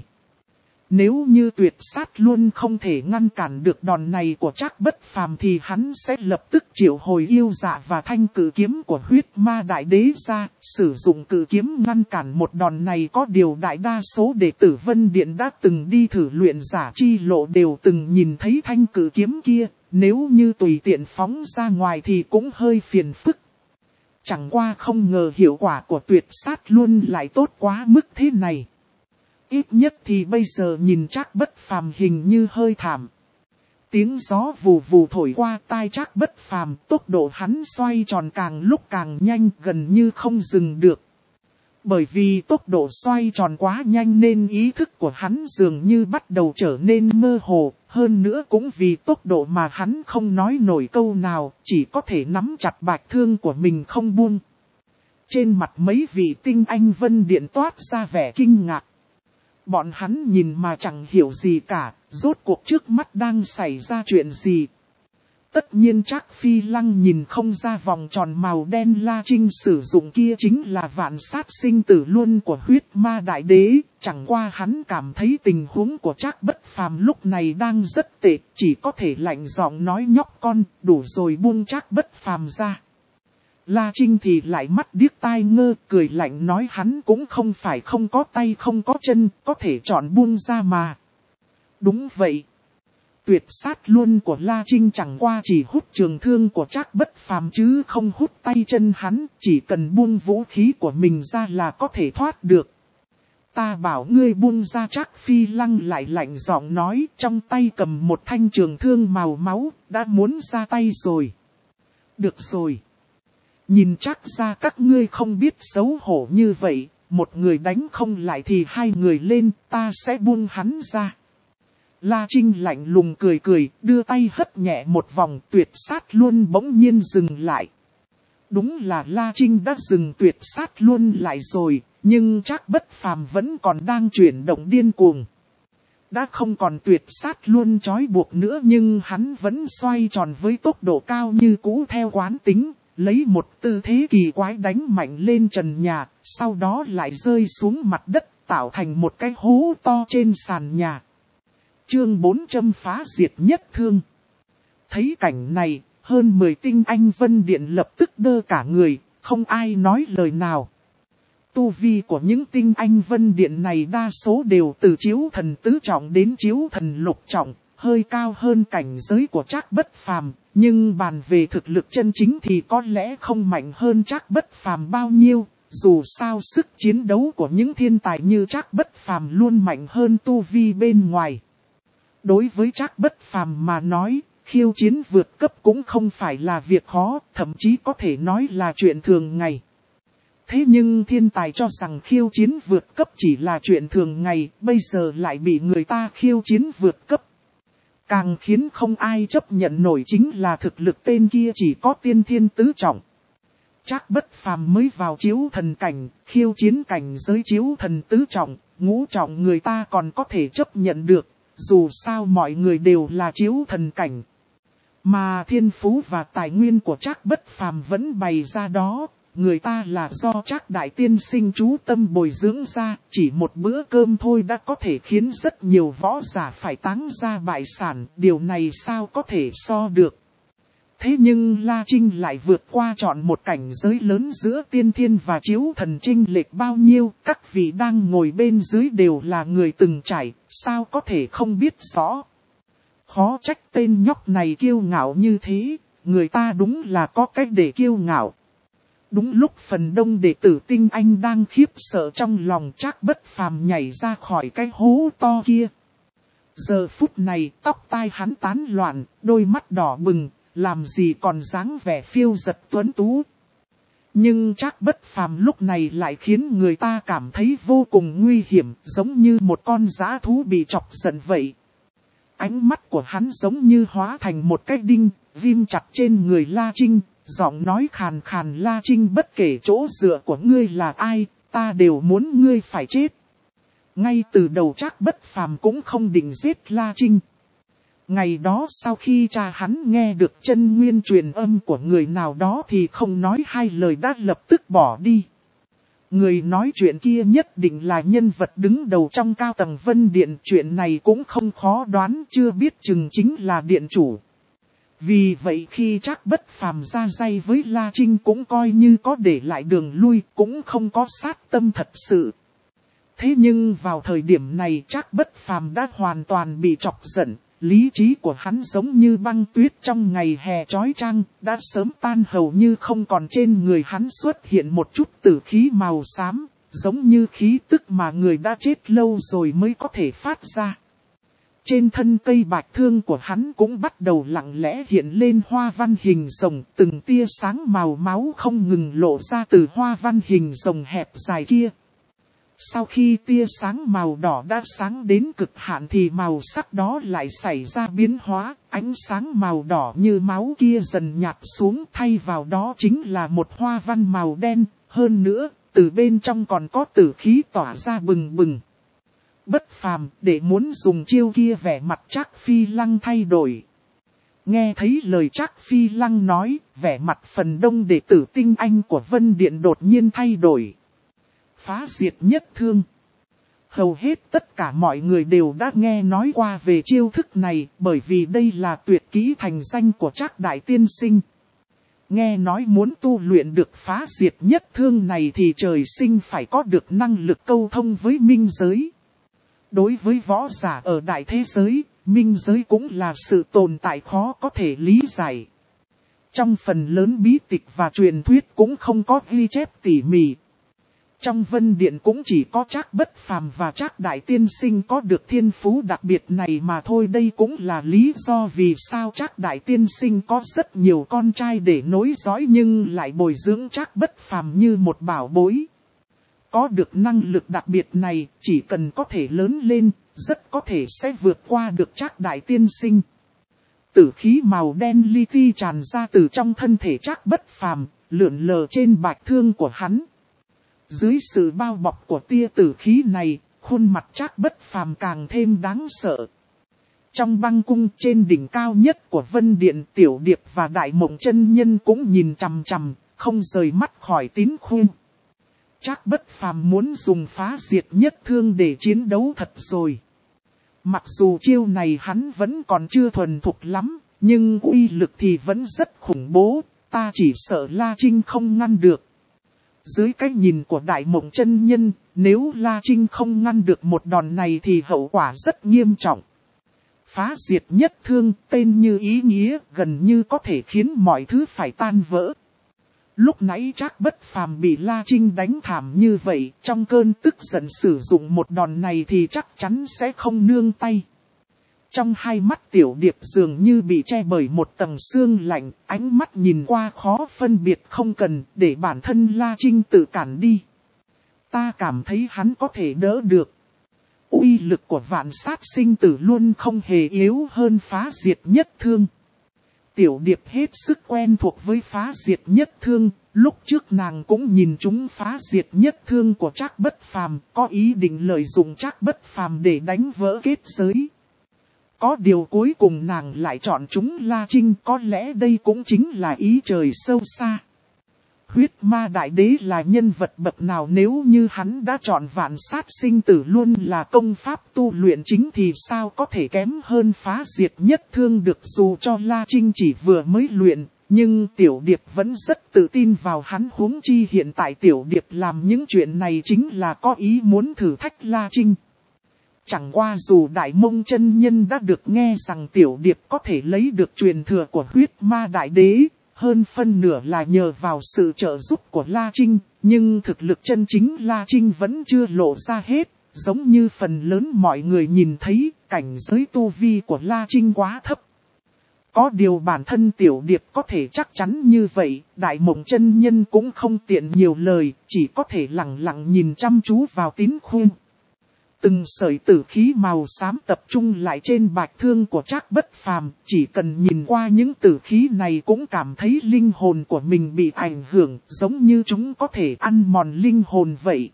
Nếu như tuyệt sát luôn không thể ngăn cản được đòn này của Trác Bất Phàm thì hắn sẽ lập tức triệu hồi yêu dạ và thanh cử kiếm của huyết ma đại đế ra, sử dụng cử kiếm ngăn cản một đòn này. Có điều đại đa số đệ tử Vân Điện đã từng đi thử luyện giả chi lộ đều từng nhìn thấy thanh cử kiếm kia, nếu như tùy tiện phóng ra ngoài thì cũng hơi phiền phức. Chẳng qua không ngờ hiệu quả của tuyệt sát luôn lại tốt quá mức thế này. Ít nhất thì bây giờ nhìn Trác Bất Phàm hình như hơi thảm. Tiếng gió vù vù thổi qua tai Trác Bất Phàm, tốc độ hắn xoay tròn càng lúc càng nhanh, gần như không dừng được. Bởi vì tốc độ xoay tròn quá nhanh nên ý thức của hắn dường như bắt đầu trở nên mơ hồ, hơn nữa cũng vì tốc độ mà hắn không nói nổi câu nào, chỉ có thể nắm chặt bạch thương của mình không buông. Trên mặt mấy vị tinh anh Vân Điện toát ra vẻ kinh ngạc. Bọn hắn nhìn mà chẳng hiểu gì cả, rốt cuộc trước mắt đang xảy ra chuyện gì. Tất nhiên Trác Phi Lăng nhìn không ra vòng tròn màu đen La Trinh sử dụng kia chính là vạn sát sinh tử luân của huyết ma đại đế. Chẳng qua hắn cảm thấy tình huống của Trác Bất Phàm lúc này đang rất tệ, chỉ có thể lạnh giọng nói nhóc con, đủ rồi buông Trác Bất Phàm ra. La Trinh thì lại mắt điếc tai ngơ, cười lạnh nói hắn cũng không phải không có tay không có chân, có thể chọn buông ra mà. Đúng vậy. Tuyệt sát luân của La Trinh chẳng qua chỉ hút trường thương của Trác Bất Phàm chứ không hút tay chân hắn, chỉ cần buông vũ khí của mình ra là có thể thoát được. Ta bảo ngươi buông ra. Trác Phi Lăng lại lạnh giọng nói, trong tay cầm một thanh trường thương màu máu, đã muốn ra tay rồi. Được rồi. Nhìn chắc ra các ngươi không biết xấu hổ như vậy, một người đánh không lại thì hai người lên, ta sẽ buông hắn ra. La Trinh lạnh lùng cười cười, đưa tay hất nhẹ một vòng, tuyệt sát luân bỗng nhiên dừng lại. Đúng là La Trinh đã dừng tuyệt sát luân lại rồi, nhưng Trác Bất Phàm vẫn còn đang chuyển động điên cuồng. Đã không còn tuyệt sát luân trói buộc nữa nhưng hắn vẫn xoay tròn với tốc độ cao như cũ theo quán tính, lấy một tư thế kỳ quái đánh mạnh lên trần nhà, sau đó lại rơi xuống mặt đất, tạo thành một cái hố to trên sàn nhà. Chương bốn trăm phá diệt nhất thương. Thấy cảnh này, hơn mười tinh anh Vân Điện lập tức đơ cả người, không ai nói lời nào. Tu vi của những tinh anh Vân Điện này đa số đều từ chiếu thần tứ trọng đến chiếu thần lục trọng, hơi cao hơn cảnh giới của Trác Bất Phàm, nhưng bàn về thực lực chân chính thì có lẽ không mạnh hơn Trác Bất Phàm bao nhiêu. Dù sao sức chiến đấu của những thiên tài như Trác Bất Phàm luôn mạnh hơn tu vi bên ngoài. Đối với Trác Bất Phàm mà nói, khiêu chiến vượt cấp cũng không phải là việc khó, thậm chí có thể nói là chuyện thường ngày. Thế nhưng thiên tài cho rằng khiêu chiến vượt cấp chỉ là chuyện thường ngày, bây giờ lại bị người ta khiêu chiến vượt cấp. Càng khiến không ai chấp nhận nổi chính là thực lực tên kia chỉ có tiên thiên tứ trọng. Trác Bất Phàm mới vào chiếu thần cảnh, khiêu chiến cảnh giới chiếu thần tứ trọng, ngũ trọng người ta còn có thể chấp nhận được. Dù sao mọi người đều là chiếu thần cảnh. Mà thiên phú và tài nguyên của Trác Bất Phàm vẫn bày ra đó. Người ta là do Trác Đại Tiên Sinh chú tâm bồi dưỡng ra. Chỉ một bữa cơm thôi đã có thể khiến rất nhiều võ giả phải táng ra bại sản. Điều này sao có thể so được. Thế nhưng La Trinh lại vượt qua chọn một cảnh giới lớn giữa tiên thiên và chiếu thần chênh lệch bao nhiêu. Các vị đang ngồi bên dưới đều là người từng trải, sao có thể không biết rõ. Khó trách tên nhóc này kiêu ngạo như thế, người ta đúng là có cách để kiêu ngạo. Đúng lúc phần đông đệ tử tinh anh đang khiếp sợ trong lòng, Trác Bất Phàm nhảy ra khỏi cái hố to kia. Giờ phút này tóc tai hắn tán loạn, đôi mắt đỏ bừng. Làm gì còn dáng vẻ phiêu giật tuấn tú. Nhưng Trác Bất Phàm lúc này lại khiến người ta cảm thấy vô cùng nguy hiểm, giống như một con dã thú bị chọc giận vậy. Ánh mắt của hắn giống như hóa thành một cái đinh, ghim chặt trên người La Trinh, giọng nói khàn khàn: La Trinh, bất kể chỗ dựa của ngươi là ai, ta đều muốn ngươi phải chết. Ngay từ đầu Trác Bất Phàm cũng không định giết La Trinh. Ngày đó sau khi cha hắn nghe được chân nguyên truyền âm của người nào đó thì không nói hai lời đã lập tức bỏ đi. Người nói chuyện kia nhất định là nhân vật đứng đầu trong cao tầng Vân Điện, chuyện này cũng không khó đoán, chưa biết chừng chính là điện chủ. Vì vậy khi Trác Bất Phàm ra tay với La Trinh cũng coi như có để lại đường lui, cũng không có sát tâm thật sự. Thế nhưng vào thời điểm này Trác Bất Phàm đã hoàn toàn bị chọc giận. Lý trí của hắn giống như băng tuyết trong ngày hè chói chang, đã sớm tan hầu như không còn. Trên người hắn xuất hiện một chút tử khí màu xám, giống như khí tức mà người đã chết lâu rồi mới có thể phát ra. Trên thân cây bạch thương của hắn cũng bắt đầu lặng lẽ hiện lên hoa văn hình rồng, từng tia sáng màu máu không ngừng lộ ra từ hoa văn hình rồng hẹp dài kia. Sau khi tia sáng màu đỏ đã sáng đến cực hạn thì màu sắc đó lại xảy ra biến hóa, ánh sáng màu đỏ như máu kia dần nhạt xuống, thay vào đó chính là một hoa văn màu đen, hơn nữa, từ bên trong còn có tử khí tỏa ra bừng bừng. Bất Phàm, để muốn dùng chiêu kia vẻ mặt Trác Phi Lăng thay đổi. Nghe thấy lời Trác Phi Lăng nói, vẻ mặt phần đông đệ tử tinh anh của Vân Điện đột nhiên thay đổi. Phá diệt nhất thương. Hầu hết tất cả mọi người đều đã nghe nói qua về chiêu thức này, bởi vì đây là tuyệt kỹ thành danh của Trác Đại Tiên Sinh. Nghe nói muốn tu luyện được phá diệt nhất thương này thì trời sinh phải có được năng lực câu thông với minh giới. Đối với võ giả ở đại thế giới, minh giới cũng là sự tồn tại khó có thể lý giải. Trong phần lớn bí tịch và truyền thuyết cũng không có ghi chép tỉ mỉ. Trong Vân Điện cũng chỉ có Trác Bất Phàm và Trác Đại Tiên Sinh có được thiên phú đặc biệt này mà thôi. Đây cũng là lý do vì sao Trác Đại Tiên Sinh có rất nhiều con trai để nối dõi nhưng lại bồi dưỡng Trác Bất Phàm như một bảo bối. Có được năng lực đặc biệt này, chỉ cần có thể lớn lên, rất có thể sẽ vượt qua được Trác Đại Tiên Sinh. Tử khí màu đen li ti tràn ra từ trong thân thể Trác Bất Phàm, lượn lờ trên bạch thương của hắn. Dưới sự bao bọc của tia tử khí này, khuôn mặt Trác Bất Phàm càng thêm đáng sợ. Trong băng cung trên đỉnh cao nhất của Vân Điện, Tiểu Điệp và Đại Mộng Chân Nhân cũng nhìn chằm chằm, không rời mắt khỏi Tín Khuyên. Trác Bất Phàm muốn dùng phá diệt nhất thương để chiến đấu thật rồi. Mặc dù chiêu này hắn vẫn còn chưa thuần thục lắm, nhưng uy lực thì vẫn rất khủng bố, ta chỉ sợ La Trinh không ngăn được. Dưới cái nhìn của Đại Mộng Chân Nhân, nếu La Trinh không ngăn được một đòn này thì hậu quả rất nghiêm trọng. Phá diệt nhất thương, tên như ý nghĩa, gần như có thể khiến mọi thứ phải tan vỡ. Lúc nãy Trác Bất Phàm bị La Trinh đánh thảm như vậy, trong cơn tức giận sử dụng một đòn này thì chắc chắn sẽ không nương tay. Trong hai mắt Tiểu Điệp dường như bị che bởi một tầng sương lạnh, ánh mắt nhìn qua khó phân biệt, không cần để bản thân La Trinh tự cản đi. Ta cảm thấy hắn có thể đỡ được. Uy lực của Vạn Sát Sinh Tử luôn không hề yếu hơn phá diệt nhất thương. Tiểu Điệp hết sức quen thuộc với phá diệt nhất thương, lúc trước nàng cũng nhìn chúng phá diệt nhất thương của Trác Bất Phàm, có ý định lợi dụng Trác Bất Phàm để đánh vỡ kết giới. Có điều cuối cùng nàng lại chọn chúng La Trinh, có lẽ đây cũng chính là ý trời sâu xa. Huyết Ma Đại Đế là nhân vật bậc nào, nếu như hắn đã chọn Vạn Sát Sinh Tử luôn là công pháp tu luyện chính thì sao có thể kém hơn phá diệt nhất thương được. Dù cho La Trinh chỉ vừa mới luyện, nhưng Tiểu Điệp vẫn rất tự tin vào hắn, huống chi hiện tại Tiểu Điệp làm những chuyện này chính là có ý muốn thử thách La Trinh. Chẳng qua dù Đại Mông Chân Nhân đã được nghe rằng Tiểu Điệp có thể lấy được truyền thừa của Huyết Ma Đại Đế, hơn phân nửa là nhờ vào sự trợ giúp của La Trinh, nhưng thực lực chân chính La Trinh vẫn chưa lộ ra hết, giống như phần lớn mọi người nhìn thấy, cảnh giới tu vi của La Trinh quá thấp. Có điều bản thân Tiểu Điệp có thể chắc chắn như vậy, Đại Mộng Chân Nhân cũng không tiện nhiều lời, chỉ có thể lặng lặng nhìn chăm chú vào Tín Khuyên. Từng sợi tử khí màu xám tập trung lại trên bạch thương của Trác Bất Phàm, chỉ cần nhìn qua những tử khí này cũng cảm thấy linh hồn của mình bị ảnh hưởng, giống như chúng có thể ăn mòn linh hồn vậy.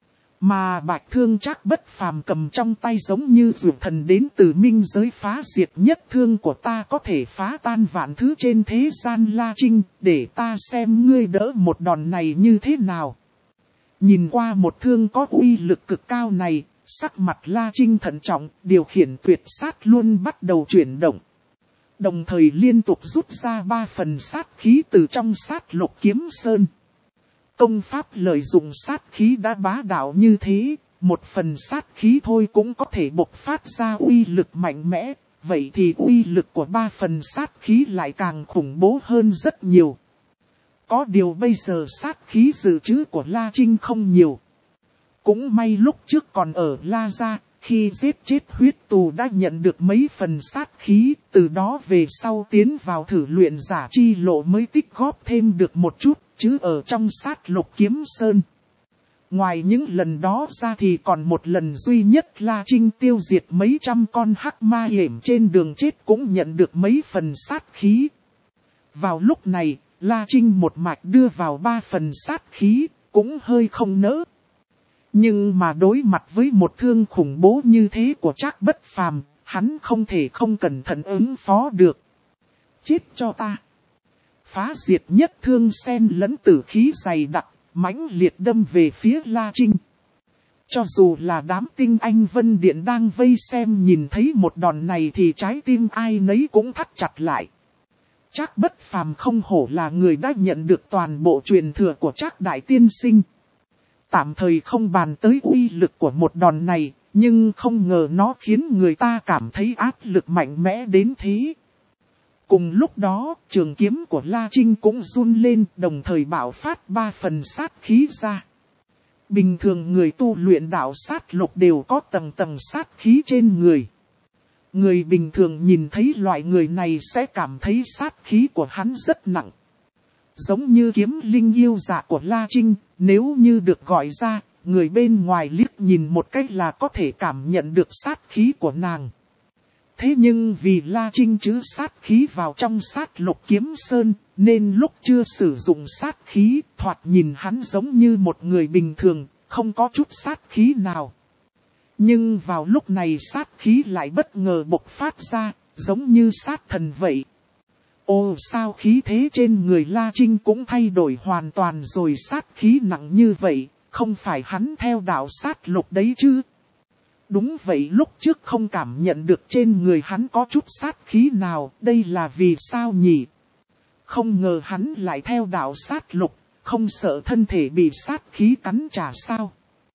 Mà bạch thương Trác Bất Phàm cầm trong tay giống như dược thần đến từ minh giới, phá diệt nhất thương của ta có thể phá tan vạn thứ trên thế gian. La Trinh, để ta xem ngươi đỡ một đòn này như thế nào. Nhìn qua một thương có uy lực cực cao này, sắc mặt La Trinh thận trọng, điều khiển tuyệt sát luôn bắt đầu chuyển động. Đồng thời liên tục rút ra ba phần sát khí từ trong sát lục kiếm sơn. Công pháp lợi dụng sát khí đã bá đạo như thế, một phần sát khí thôi cũng có thể bộc phát ra uy lực mạnh mẽ, vậy thì uy lực của ba phần sát khí lại càng khủng bố hơn rất nhiều. Có điều bây giờ sát khí dự trữ của La Trinh không nhiều. Cũng may lúc trước còn ở La Gia, khi giết chết huyết tù đã nhận được mấy phần sát khí, từ đó về sau tiến vào thử luyện giả chi lộ mới tích góp thêm được một chút, chứ ở trong sát lục kiếm sơn. Ngoài những lần đó ra thì còn một lần duy nhất La Trinh tiêu diệt mấy trăm con hắc ma hiểm trên đường chết cũng nhận được mấy phần sát khí. Vào lúc này, La Trinh một mạch đưa vào ba phần sát khí, cũng hơi không nỡ. Nhưng mà đối mặt với một thương khủng bố như thế của Trác Bất Phàm, hắn không thể không cẩn thận ứng phó được. Chết cho ta. Phá diệt nhất thương sen lẫn tử khí dày đặc, mãnh liệt đâm về phía La Trinh. Cho dù là đám tinh anh Vân Điện đang vây xem nhìn thấy một đòn này thì trái tim ai nấy cũng thắt chặt lại. Trác Bất Phàm không hổ là người đã nhận được toàn bộ truyền thừa của Trác Đại Tiên Sinh. Tạm thời không bàn tới uy lực của một đòn này, nhưng không ngờ nó khiến người ta cảm thấy áp lực mạnh mẽ đến thế. Cùng lúc đó, trường kiếm của La Trinh cũng run lên, đồng thời bạo phát ba phần sát khí ra. Bình thường người tu luyện đạo sát lục đều có tầng tầng sát khí trên người. Người bình thường nhìn thấy loại người này sẽ cảm thấy sát khí của hắn rất nặng. Giống như kiếm linh yêu dạ của La Trinh, nếu như được gọi ra, người bên ngoài liếc nhìn một cách là có thể cảm nhận được sát khí của nàng. Thế nhưng vì La Trinh chứa sát khí vào trong sát lục kiếm sơn, nên lúc chưa sử dụng sát khí, thoạt nhìn hắn giống như một người bình thường, không có chút sát khí nào. Nhưng vào lúc này sát khí lại bất ngờ bộc phát ra, giống như sát thần vậy. Ồ, sao khí thế trên người La Trinh cũng thay đổi hoàn toàn rồi, sát khí nặng như vậy, không phải hắn theo đạo sát lục đấy chứ? Đúng vậy, lúc trước không cảm nhận được trên người hắn có chút sát khí nào, đây là vì sao nhỉ? Không ngờ hắn lại theo đạo sát lục, không sợ thân thể bị sát khí cắn trả sao?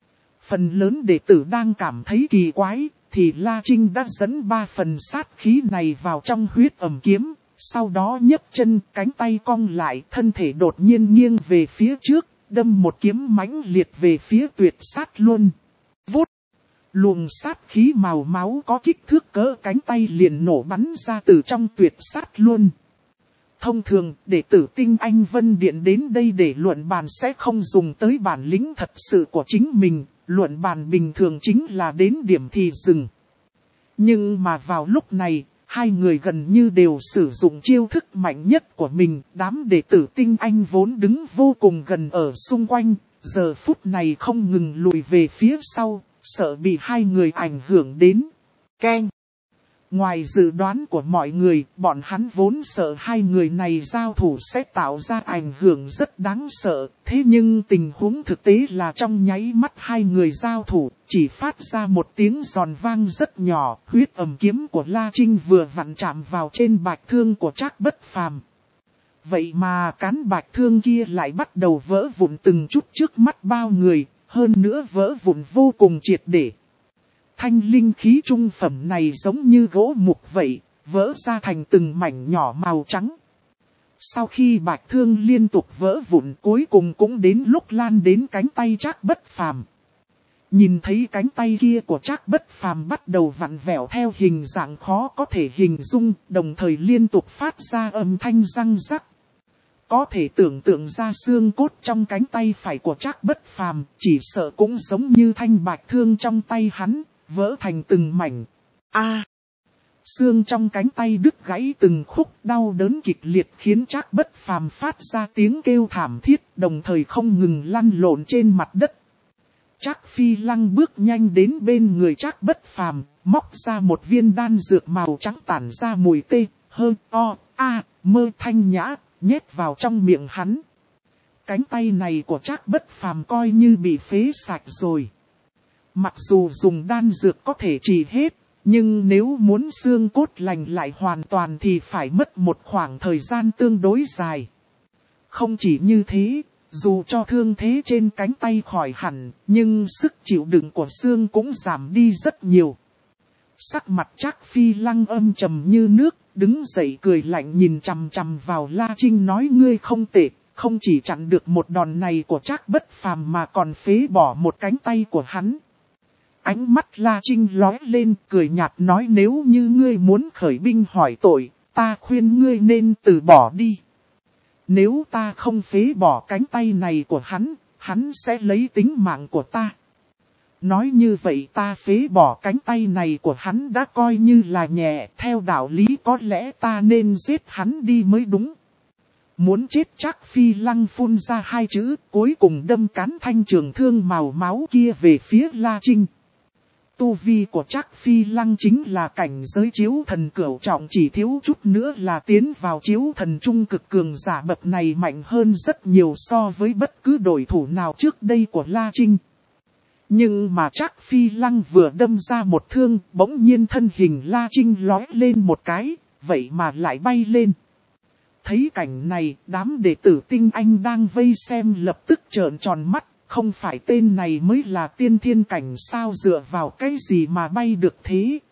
Phần lớn đệ tử đang cảm thấy kỳ quái, thì La Trinh đã dẫn ba phần sát khí này vào trong huyết ẩm kiếm, sau đó nhấc chân, cánh tay cong lại, thân thể đột nhiên nghiêng về phía trước, đâm một kiếm mãnh liệt về phía tuyệt sát luân. Vút! Luồng sát khí màu máu có kích thước cỡ cánh tay liền nổ bắn ra từ trong tuyệt sát luân. Thông thường, đệ tử tinh anh Vân Điện đến đây để luận bàn sẽ không dùng tới bản lĩnh thật sự của chính mình, luận bàn bình thường chính là đến điểm thì dừng. Nhưng mà vào lúc này, hai người gần như đều sử dụng chiêu thức mạnh nhất của mình, đám đệ tử tinh anh vốn đứng vô cùng gần ở xung quanh, giờ phút này không ngừng lùi về phía sau, sợ bị hai người ảnh hưởng đến. Keng! Ngoài dự đoán của mọi người, bọn hắn vốn sợ hai người này giao thủ sẽ tạo ra ảnh hưởng rất đáng sợ. Thế nhưng tình huống thực tế là trong nháy mắt hai người giao thủ, chỉ phát ra một tiếng giòn vang rất nhỏ. Huyết ẩm kiếm của La Trinh vừa vặn chạm vào trên bạch thương của Trác Bất Phàm. Vậy mà cán bạch thương kia lại bắt đầu vỡ vụn từng chút trước mắt bao người, hơn nữa vỡ vụn vô cùng triệt để. Thanh linh khí trung phẩm này giống như gỗ mục vậy, vỡ ra thành từng mảnh nhỏ màu trắng. Sau khi bạch thương liên tục vỡ vụn, cuối cùng cũng đến lúc lan đến cánh tay Trác Bất Phàm. Nhìn thấy cánh tay kia của Trác Bất Phàm bắt đầu vặn vẹo theo hình dạng khó có thể hình dung, đồng thời liên tục phát ra âm thanh răng rắc. Có thể tưởng tượng ra xương cốt trong cánh tay phải của Trác Bất Phàm, chỉ sợ cũng giống như thanh bạch thương trong tay hắn, vỡ thành từng mảnh. A! À, xương trong cánh tay đứt gãy từng khúc, đau đớn kịch liệt khiến Trác Bất Phàm phát ra tiếng kêu thảm thiết, đồng thời không ngừng lăn lộn trên mặt đất. Trác Phi Lăng bước nhanh đến bên người Trác Bất Phàm, móc ra một viên đan dược màu trắng tản ra mùi tê, hơ, o, a, mơ thanh nhã, nhét vào trong miệng hắn. Cánh tay này của Trác Bất Phàm coi như bị phế sạch rồi. Mặc dù dùng đan dược có thể trị hết, nhưng nếu muốn xương cốt lành lại hoàn toàn thì phải mất một khoảng thời gian tương đối dài. Không chỉ như thế, dù cho thương thế trên cánh tay khỏi hẳn, nhưng sức chịu đựng của xương cũng giảm đi rất nhiều. Sắc mặt Trác Phi Lăng âm trầm như nước, đứng dậy cười lạnh nhìn chằm chằm vào La Trinh nói ngươi không tệ, không chỉ chặn được một đòn này của Trác Bất Phàm mà còn phế bỏ một cánh tay của hắn. Ánh mắt La Trinh lóe lên, cười nhạt nói nếu như ngươi muốn khởi binh hỏi tội, ta khuyên ngươi nên từ bỏ đi. Nếu ta không phế bỏ cánh tay này của hắn, hắn sẽ lấy tính mạng của ta. Nói như vậy ta phế bỏ cánh tay này của hắn đã coi như là nhẹ, theo đạo lý có lẽ ta nên giết hắn đi mới đúng. Muốn chết Trác Phi Lăng phun ra hai chữ, cuối cùng đâm cán thanh trường thương màu máu kia về phía La Trinh. Tu vi của Trác Phi Lăng chính là cảnh giới chiếu thần cửu trọng, chỉ thiếu chút nữa là tiến vào chiếu thần trung cực, cường giả bậc này mạnh hơn rất nhiều so với bất cứ đối thủ nào trước đây của La Trinh. Nhưng mà Trác Phi Lăng vừa đâm ra một thương, bỗng nhiên thân hình La Trinh lói lên một cái, vậy mà lại bay lên. Thấy cảnh này, đám đệ tử tinh anh đang vây xem lập tức trợn tròn mắt, không phải tên này mới là tiên thiên cảnh sao, dựa vào cái gì mà bay được thế.